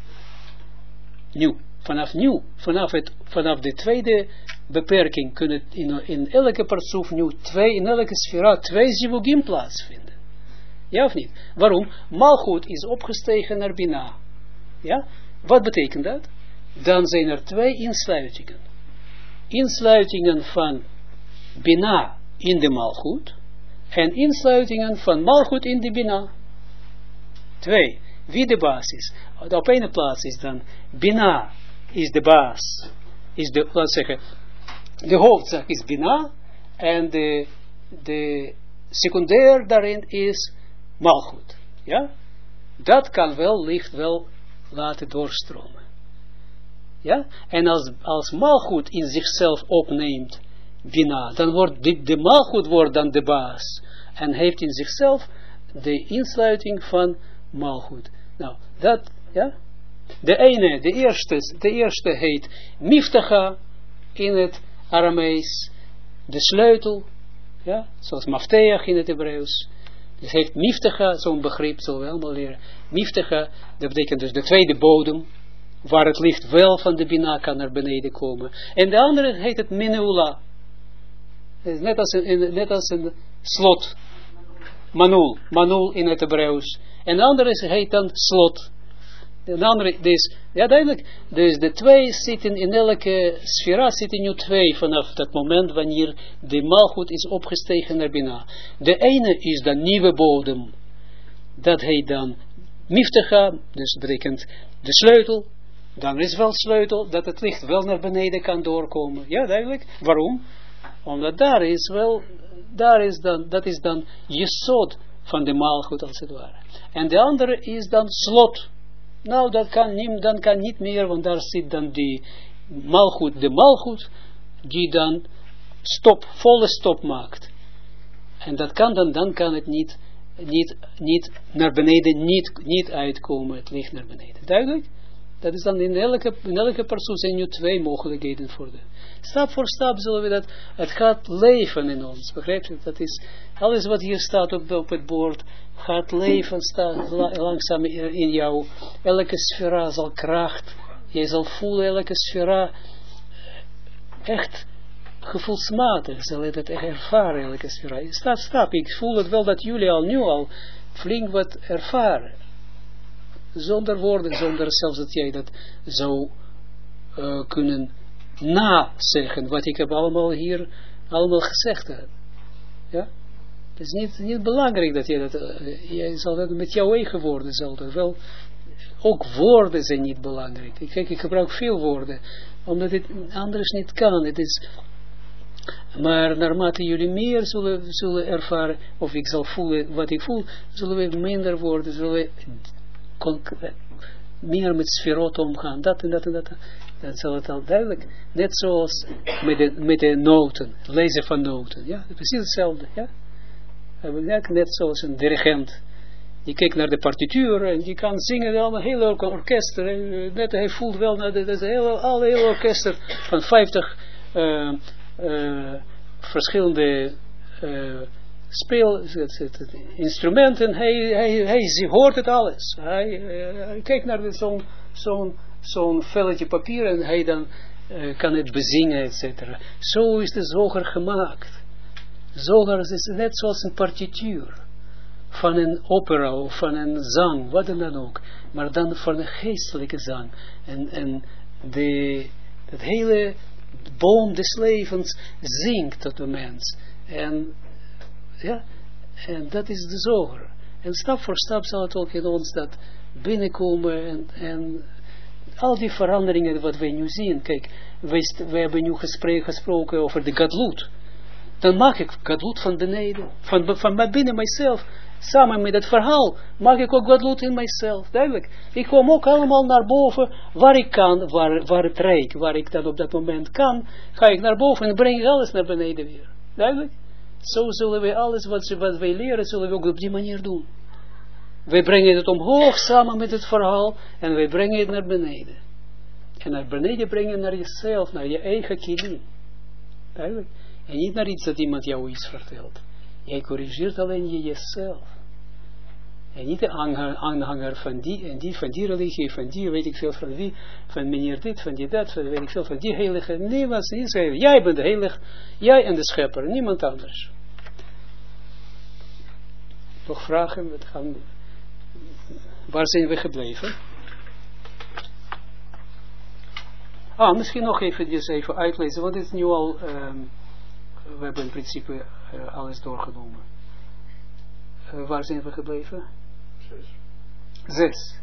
Vanaf de tweede beperking kunnen in elke partsoef nu 2, in elke sfera 2 zivugim plaatsvinden. Ja of niet? Waarom? Malchut is opgestegen naar Bina. Ja? Wat betekent dat? Dan zijn er 2 insluitingen. Insluitingen van Bina in de Malchut en insluitingen van Malchut in de Bina. 2. Wie de baas is? Op ene plaats is dan Bina is de baas. Is de, laat zeggen, de hoofdzaak is Bina en de secundair daarin is Malchut. Ja? Dat kan wel licht wel laten doorstromen. Ja? En als Malchut in zichzelf opneemt Bina, dan wordt de Malchut wordt dan de baas en heeft in zichzelf de insluiting van Malchut. Nou, dat, ja. De eerste heet Miftacha in het Aramees, de sleutel, ja, zoals Mafteach in het Hebreeuws. Dus heeft Miftacha, zo'n begrip, zullen we allemaal leren. Miftacha, dat betekent dus de tweede bodem, waar het licht wel van de Bina kan naar beneden komen. En de andere heet het Meneula. Net als een slot. Manul in het Hebreeuws. En de andere heet dan slot. De andere, dus, ja duidelijk, dus de 2 zitten in elke sfera, zitten nu 2 vanaf dat moment wanneer de malgoed is opgestegen naar Bina. De ene is dan nieuwe bodem, dat heet dan Miftacha, dus betekent de sleutel, dan is wel sleutel, dat het licht wel naar beneden kan doorkomen. Ja duidelijk, waarom? Omdat dat is dan jesod van de malgoed als het ware. En de andere is dan slot. Nou, dat kan niet meer, want daar zit dan de malgoed, die dan volle stop maakt. En dat kan dan kan het niet naar beneden, niet uitkomen, het licht naar beneden. Duidelijk? Dat is dan in elke persoon zijn nu 2 mogelijkheden voor de. Stap voor stap zullen we dat, het gaat leven in ons, begrijp je? Dat is, alles wat hier staat op het bord, gaat leven, staat langzaam in jou. Elke sfera zal kracht, jij zal voelen elke sfera, echt gevoelsmatig, zal je dat echt ervaren, elke sfera. Stap, ik voel het wel dat jullie nu al flink wat ervaren. Zonder woorden, zonder zelfs dat jij dat zou kunnen nazeggen, wat ik heb allemaal hier gezegd heb. Ja? Het is niet belangrijk dat jij dat, jij zal dat met jouw eigen woorden zal dat wel, ook woorden zijn niet belangrijk. Kijk, ik gebruik veel woorden, omdat het anders niet kan. Het is, maar naarmate jullie meer zullen ervaren, of ik zal voelen wat ik voel, zullen we minder woorden, zullen we meer met sferot omgaan, dat en dat en dat. Dan zal het al duidelijk, net zoals met de noten, lezen van noten, ja, precies hetzelfde, ja. Net zoals een dirigent, die kijkt naar de partituur en die kan zingen, al een hele orkester, net hij voelt wel, dat is een hele orkester van 50 verschillende instrumenten, hij hoort het alles. Hij kijkt naar zo'n velletje papier en hij dan kan het bezingen, etc. Zo is de zoger gemaakt. Zoger is net zoals een partituur van een opera of van een zang, wat dan ook, maar dan van een geestelijke zang. En het hele boom des levens zingt tot de mens. En ja, en dat is de zoger. En stap voor stap zal het ook in ons dat binnenkomen en al die veranderingen wat wij nu zien. Kijk, wij hebben nu gesproken over de gadlut. Dan maak ik gadlut van beneden, van binnen mijzelf. Samen met het verhaal maak ik ook gadlut in mijzelf. Duidelijk. Ik kom ook allemaal naar boven waar ik kan, waar het reikt, waar ik dan op dat moment kan, ga ik naar boven en breng ik alles naar beneden weer. Duidelijk. Zo zullen we alles wat wij leren, zullen we ook op die manier doen. Wij brengen het omhoog samen met het verhaal en wij brengen het naar beneden. En naar beneden brengen naar jezelf, naar je eigen kilim. Duidelijk. En niet naar iets dat iemand jou iets vertelt. Jij corrigeert alleen jezelf. En niet de aanhanger van die en die, van die religie, van die weet ik veel van wie, van meneer dit, van die dat, van weet ik veel van die heilige. Nee, wat ze niet zeggen. Jij bent de heilige, jij en de schepper, niemand anders. Nog vragen? Waar zijn we gebleven? Misschien nog even uitlezen, want het is nu al, we hebben in principe alles doorgenomen. Waar zijn we gebleven? 6.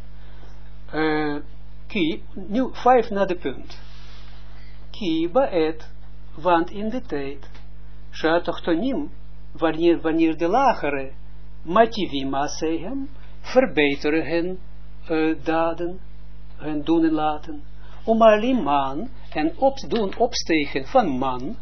Nu 5 naar de punt. Ki baet, want in de tijd, shatochtonim, wanneer de lagere, mativi maasehem, verbeteren hun daden, hun doen en laten, om alleen man en doen opstegen van man,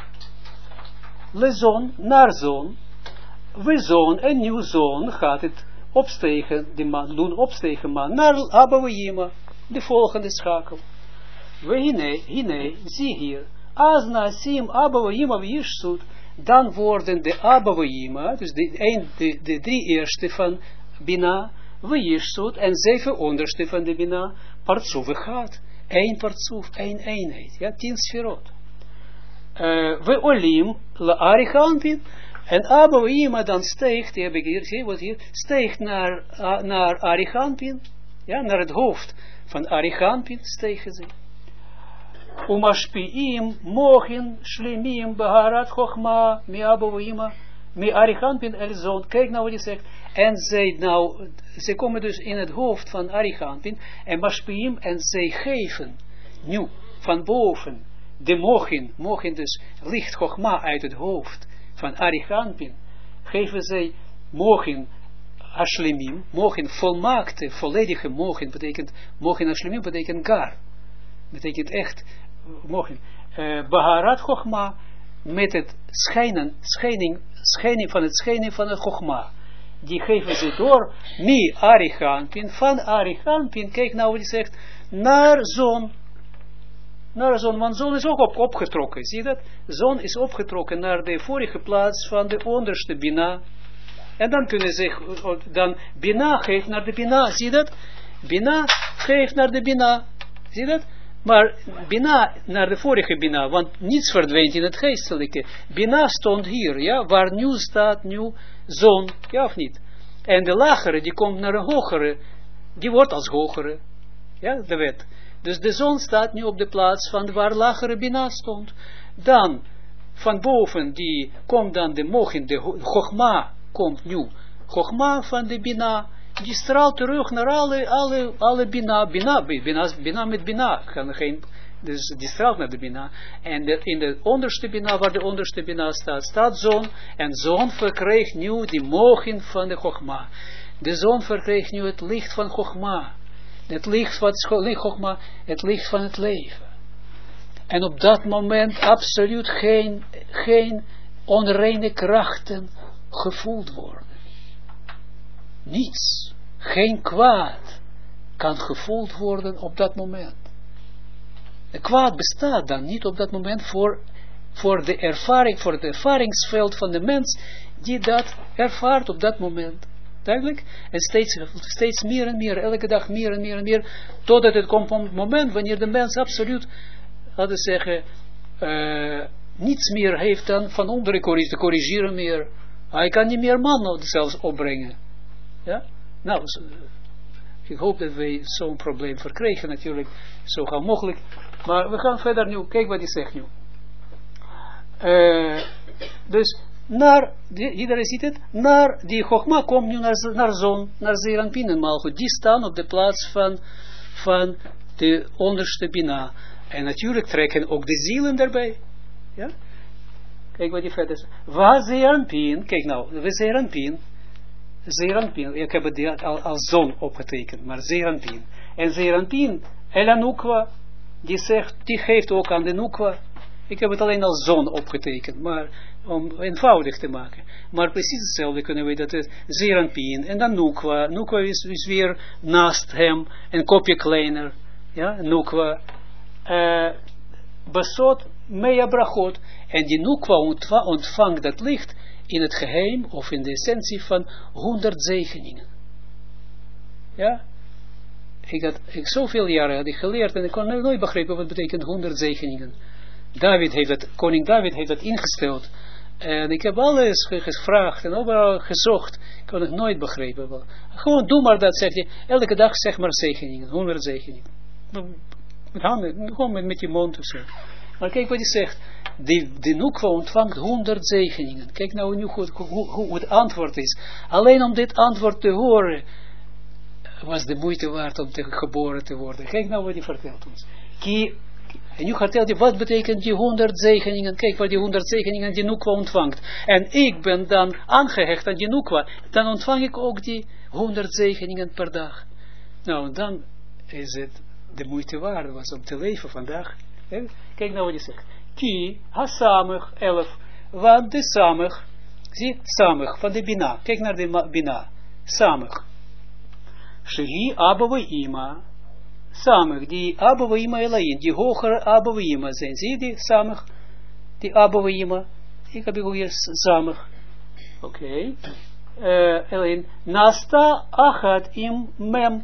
le zoon naar zoon, we zoon en nieuw zoon gaat het opstegen, die man, doen opstegen man, naar Abouima, de volgende schakel. We hine, zie hier, als na sim Abouima vishsut, dan worden de Abouima, dus de 3 eerste van Bina, vishsut, en 7 onderste van de Bina, partsoef gaat. 1 partsoef, 1 eenheid, ja, 10 sferot. We olim, la arichampin, en Abouima dan steegt, die heb ik hier, zie wat hier, steegt naar Arichampin, ja, naar het hoofd van Arichampin stegen ze. Umashpiim, mochin, shlemim, beharat, chochma, mi Abouima, mi Arichampin el zoon. Kijk nou wat hij zegt. En ze komen dus in het hoofd van Arichampin, en Mashpiim, en zij geven, nu, van boven, de mochin dus, licht chochma uit het hoofd van Arichampin, geven zij mochin ashlemim, mochin volmaakte, volledige mochin, betekent, mochin ashlemim betekent gar, betekent echt mochin, beharat chochma, met het schijning van het chochma, die geven ze door, mi Arichampin, van Arichampin, kijk nou wat hij zegt, naar zon. Naar zon, want zon is ook opgetrokken, zie je dat? Zon is opgetrokken naar de vorige plaats van de onderste Bina. En dan kunnen ze, dan Bina geeft naar de Bina, zie je dat? Bina geeft naar de Bina, zie je dat? Maar Bina naar de vorige Bina, want niets verdwijnt in het geestelijke. Bina stond hier, ja, waar nu staat, nu zon, ja of niet? En de lagere, die komt naar een hogere, die wordt als hogere, ja, de wet. Dus de zon staat nu op de plaats van waar lagere Bina stond. Dan, van boven, die komt dan de mochin, de Chogma, komt nu. Chogma van de Bina, die straalt terug naar alle Bina met Bina, dus die straalt naar de Bina. En in de onderste Bina, waar de onderste Bina staat, staat zon. En zon verkreeg nu die mochin van de Chogma. De zon verkreeg nu het licht van Chogma. Het licht van Chogma, het licht van het leven. En op dat moment absoluut geen onreine krachten gevoeld worden. Niets. Geen kwaad kan gevoeld worden op dat moment. De kwaad bestaat dan niet op dat moment voor de ervaring, voor het ervaringsveld van de mens die dat ervaart op dat moment. Duidelijk? En steeds meer en meer, elke dag meer en meer en meer, totdat het komt op het moment wanneer de mens absoluut, laten we zeggen, niets meer heeft dan van onderen te corrigeren meer. Hij kan niet meer mannen zelfs opbrengen. Ja? Nou, ik hoop dat wij zo'n probleem verkrijgen natuurlijk, zo gauw mogelijk. Maar we gaan verder nu, kijk wat hij zegt nu. Dus, iedereen ziet het, naar die Chogma komt nu naar zon, naar Zeranpin en Malchut. Die staan op de plaats van de onderste Bina. En natuurlijk trekken ook de zielen daarbij. Ja? Kijk wat hij verder zegt. Waar Zeranpin, kijk nou, we Zeranpin, ik heb het als zon opgetekend, maar Zeranpin. En Zeranpin, Ela Nukwa, die geeft ook aan de Nukwa. Ik heb het alleen als zon opgetekend, maar om eenvoudig te maken. Maar precies hetzelfde kunnen we dat Zeranpin en dan Nukwa. Nukwa is weer naast hem, een kopje kleiner. Ja, Nukwa. Basot, Mea Brachot. En die Nukwa ontvangt dat licht in het geheim of in de essentie van 100 zegeningen. Ja? Zoveel jaren had ik geleerd en ik kon nooit begrijpen wat betekent 100 zegeningen. Koning David heeft dat ingesteld. En ik heb alles gevraagd en overal gezocht. Ik kon het nooit begrijpen. Gewoon doe maar dat, zegt hij. Elke dag zeg maar zegeningen, 100 zegeningen. Met handen, gewoon met je mond of zo. Maar kijk wat hij zegt. De Nukwa ontvangt 100 zegeningen. Kijk nou nu goed hoe het antwoord is. Alleen om dit antwoord te horen, was de moeite waard om geboren te worden. Kijk nou wat hij vertelt ons. En nu vertelt hij, wat betekent die 100 zegeningen? Kijk wat die 100 zegeningen die Nukwa ontvangt. En ik ben dan aangehecht aan die Nukwa. Dan ontvang ik ook die 100 zegeningen per dag. Nou, dan is het de moeite waard was om te leven vandaag. Kijk nou wat hij zegt. Ki, ha-samig, 11. Want de samig, zie, samig, van de Bina. Kijk naar de Bina. Samig. Shehi Abba-Ima. Samig, die Abba-Ima Elayin, die hogere Abba-Ima zijn. Zie je die samig? Die Abba-Ima. Ik heb hier samig. Oké. Elayin. Nasta achat im mem.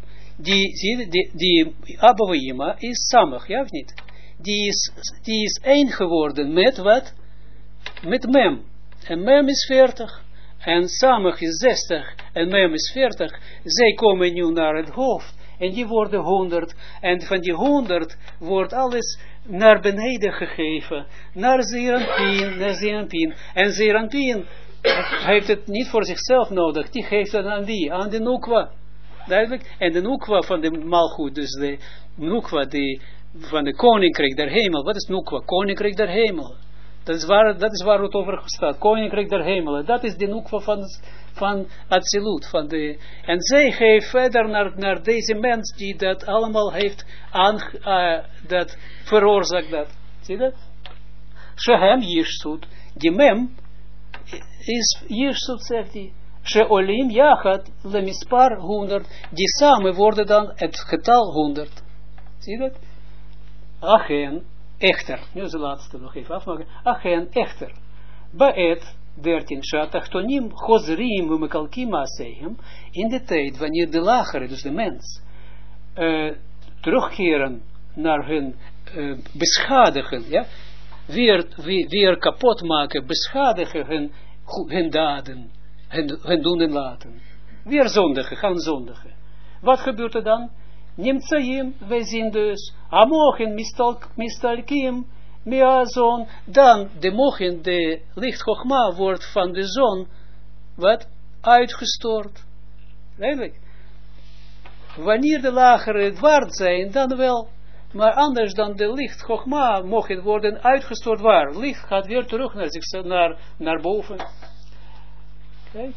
Die Abba-Ima is samig, ja of niet? Die is één geworden met wat? Met mem. En mem is 40. En samig is 60. En mem is 40. Zij komen nu naar het hoofd. En die worden 100. En van die 100 wordt alles naar beneden gegeven. Naar Zeranpin. En Zeranpin heeft het niet voor zichzelf nodig. Die geeft het aan wie? Aan de Nukwa. Duidelijk? En de Nukwa van de Malchut. Dus de Nukwa van de Koninkrijk der Hemel. Wat is Nukwa? Koninkrijk der Hemel. Dat is waar het over staat. Koninkrijk der Hemel. Dat is de Nukwa van Atsilut. En zij geeft verder naar deze mens die dat allemaal heeft dat veroorzaakt dat. Zie je dat? Shehem Yishsut. Die mem is Yishsut, zegt hij. Sheolim Yachat lemispar 100. Die samen worden dan het getal 100. Zie je dat? Achen, echter. Nu is de laatste nog even afmaken. Achen, echter. Baet 13. Shatachtonim chozrim umekalkim maasehem. In de tijd wanneer de lagere, dus de mens, terugkeren naar hun beschadigen, ja, weer kapot maken, beschadigen hun daden, hun doen en laten. Weer zondigen, gaan zondigen. Wat gebeurt er dan? Nimtsaim, wij zien dus, amochen mistalkim, miazon, dan de licht Chogma wordt van de zon, wat? Uitgestort. Eigenlijk. Wanneer de lagere het waard zijn, dan wel. Maar anders dan de licht Chogma mogen worden uitgestort waar. Licht gaat weer terug naar zichzelf, naar boven. Okay.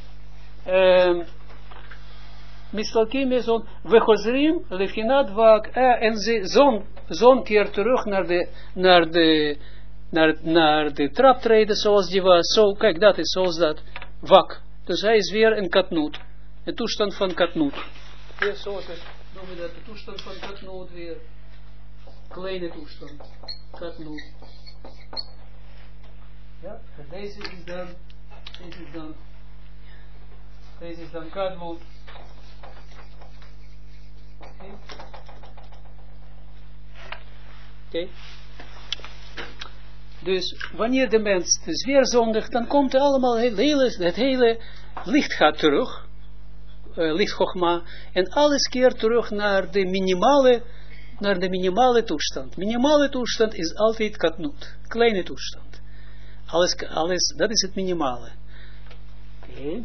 Mistalkim is on, we chozrim, lefinat wak, en de zon keert terug naar de traptreden zoals die was. Zo, kijk, dat is zoals dat. Wak. Dus hij is weer een katnoot. Een toestand van katnoot. Weer zoals het, noemen we dat, de toestand van katnoot weer. Kleine toestand. Katnoot. Ja, en deze is dan katnoot. Oké. Dus wanneer de mens dus weer zondigt, dan komt er allemaal het hele licht gaat terug, licht Chogma, en alles keert terug naar de minimale toestand. Minimale toestand is altijd katnoot, kleine toestand. Alles, dat is het minimale. Oké.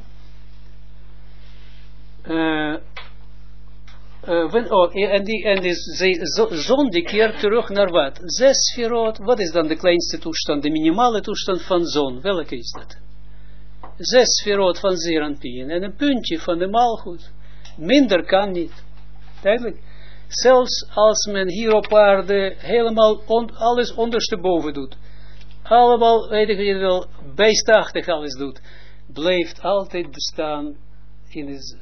En die zon die keert terug naar wat? 6 sferot. Wat is dan de kleinste toestand? De minimale toestand van zon. Welke is dat? 6 sferot van Zeranpien. En een puntje van de maalgoed. Minder kan niet. Duidelijk. Zelfs als men hier op aarde helemaal alles ondersteboven doet. Allemaal, weet ik wel, bijstachtig alles doet. Blijft altijd bestaan in de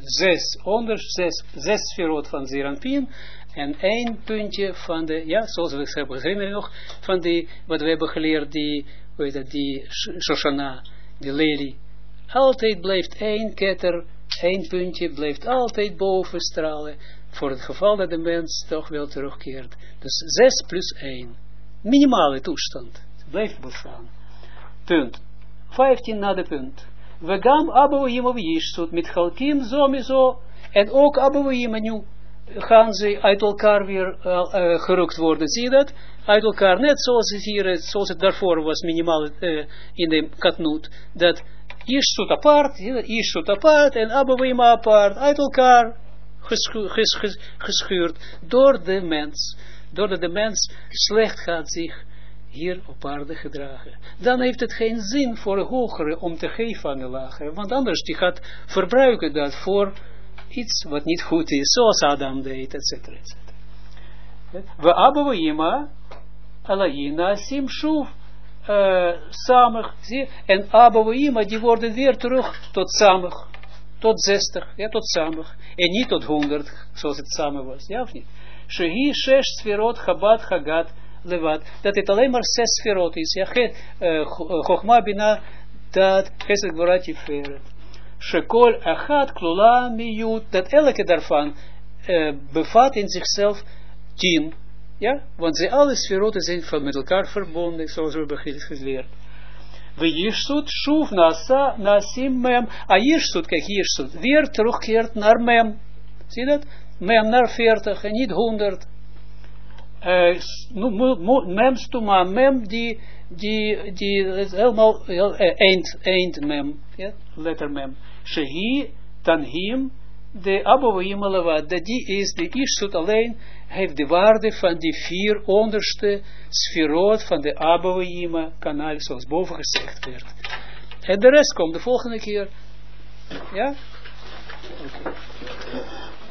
6 sferot van Zeranpien en 1 puntje van de, ja, zoals we hebben gezien nog, van die, wat we hebben geleerd, die Shoshana, die lelie. Altijd blijft 1 ketter, 1 puntje, blijft altijd boven stralen, voor het geval dat de mens toch wel terugkeert. Dus 6 plus 1. Minimale toestand. Blijft bestaan. Punt. 15 na de punt. We gaan Abouhim of Yishsut met Chalkim zo. En ook Abouhim nu gaan ze uit elkaar weer gerukt worden. Zie je dat? Uit elkaar. Net zoals het hier, zoals het daarvoor was minimaal in de katnoot. Dat Yishsut apart en Abouhim apart. Uit elkaar geschuurd door de mens. Doordat de mens slecht gaat zich hier op aarde gedragen. Dan heeft het geen zin voor de hogere om te geven aan de lagere. Want anders die gaat verbruiken dat voor iets wat niet goed is. Zoals Adam deed, etc. We Abouhima Alayina Sim Shuv Samach. En Abouhima die worden weer terug tot Samach. Tot 60. Ja, tot Samach. En niet tot 100 zoals het samen was. Ja of niet? Shehi 6 Sferot Chabad Chagat Levat, dat het alleen maar 6 sferot is. Ja, Chogma Bina, dat Chesed Gvura Tiferet. Shekol Achat Klula Miyut, dat elke daarvan bevat in zichzelf 10. Ja, want ze alle sferoten zijn van met elkaar verbonden, zoals we hebben geleerd. We Yishsut Shuv Nasim Mem. Yishsut, kijk Yishsut, weer terugkeert naar Mem. Zie je dat? Mem naar 40 en niet 100. Mem stuma, mem die helemaal eind mem, ja, letter mem. Shehi tanhim de Abouhim Levat, dat die is, de Yishsut alleen heeft de waarde van die 4 onderste sferot van de Abouhim kanaal, zoals boven gezegd werd. En de rest komt de volgende keer. Ja? Okay.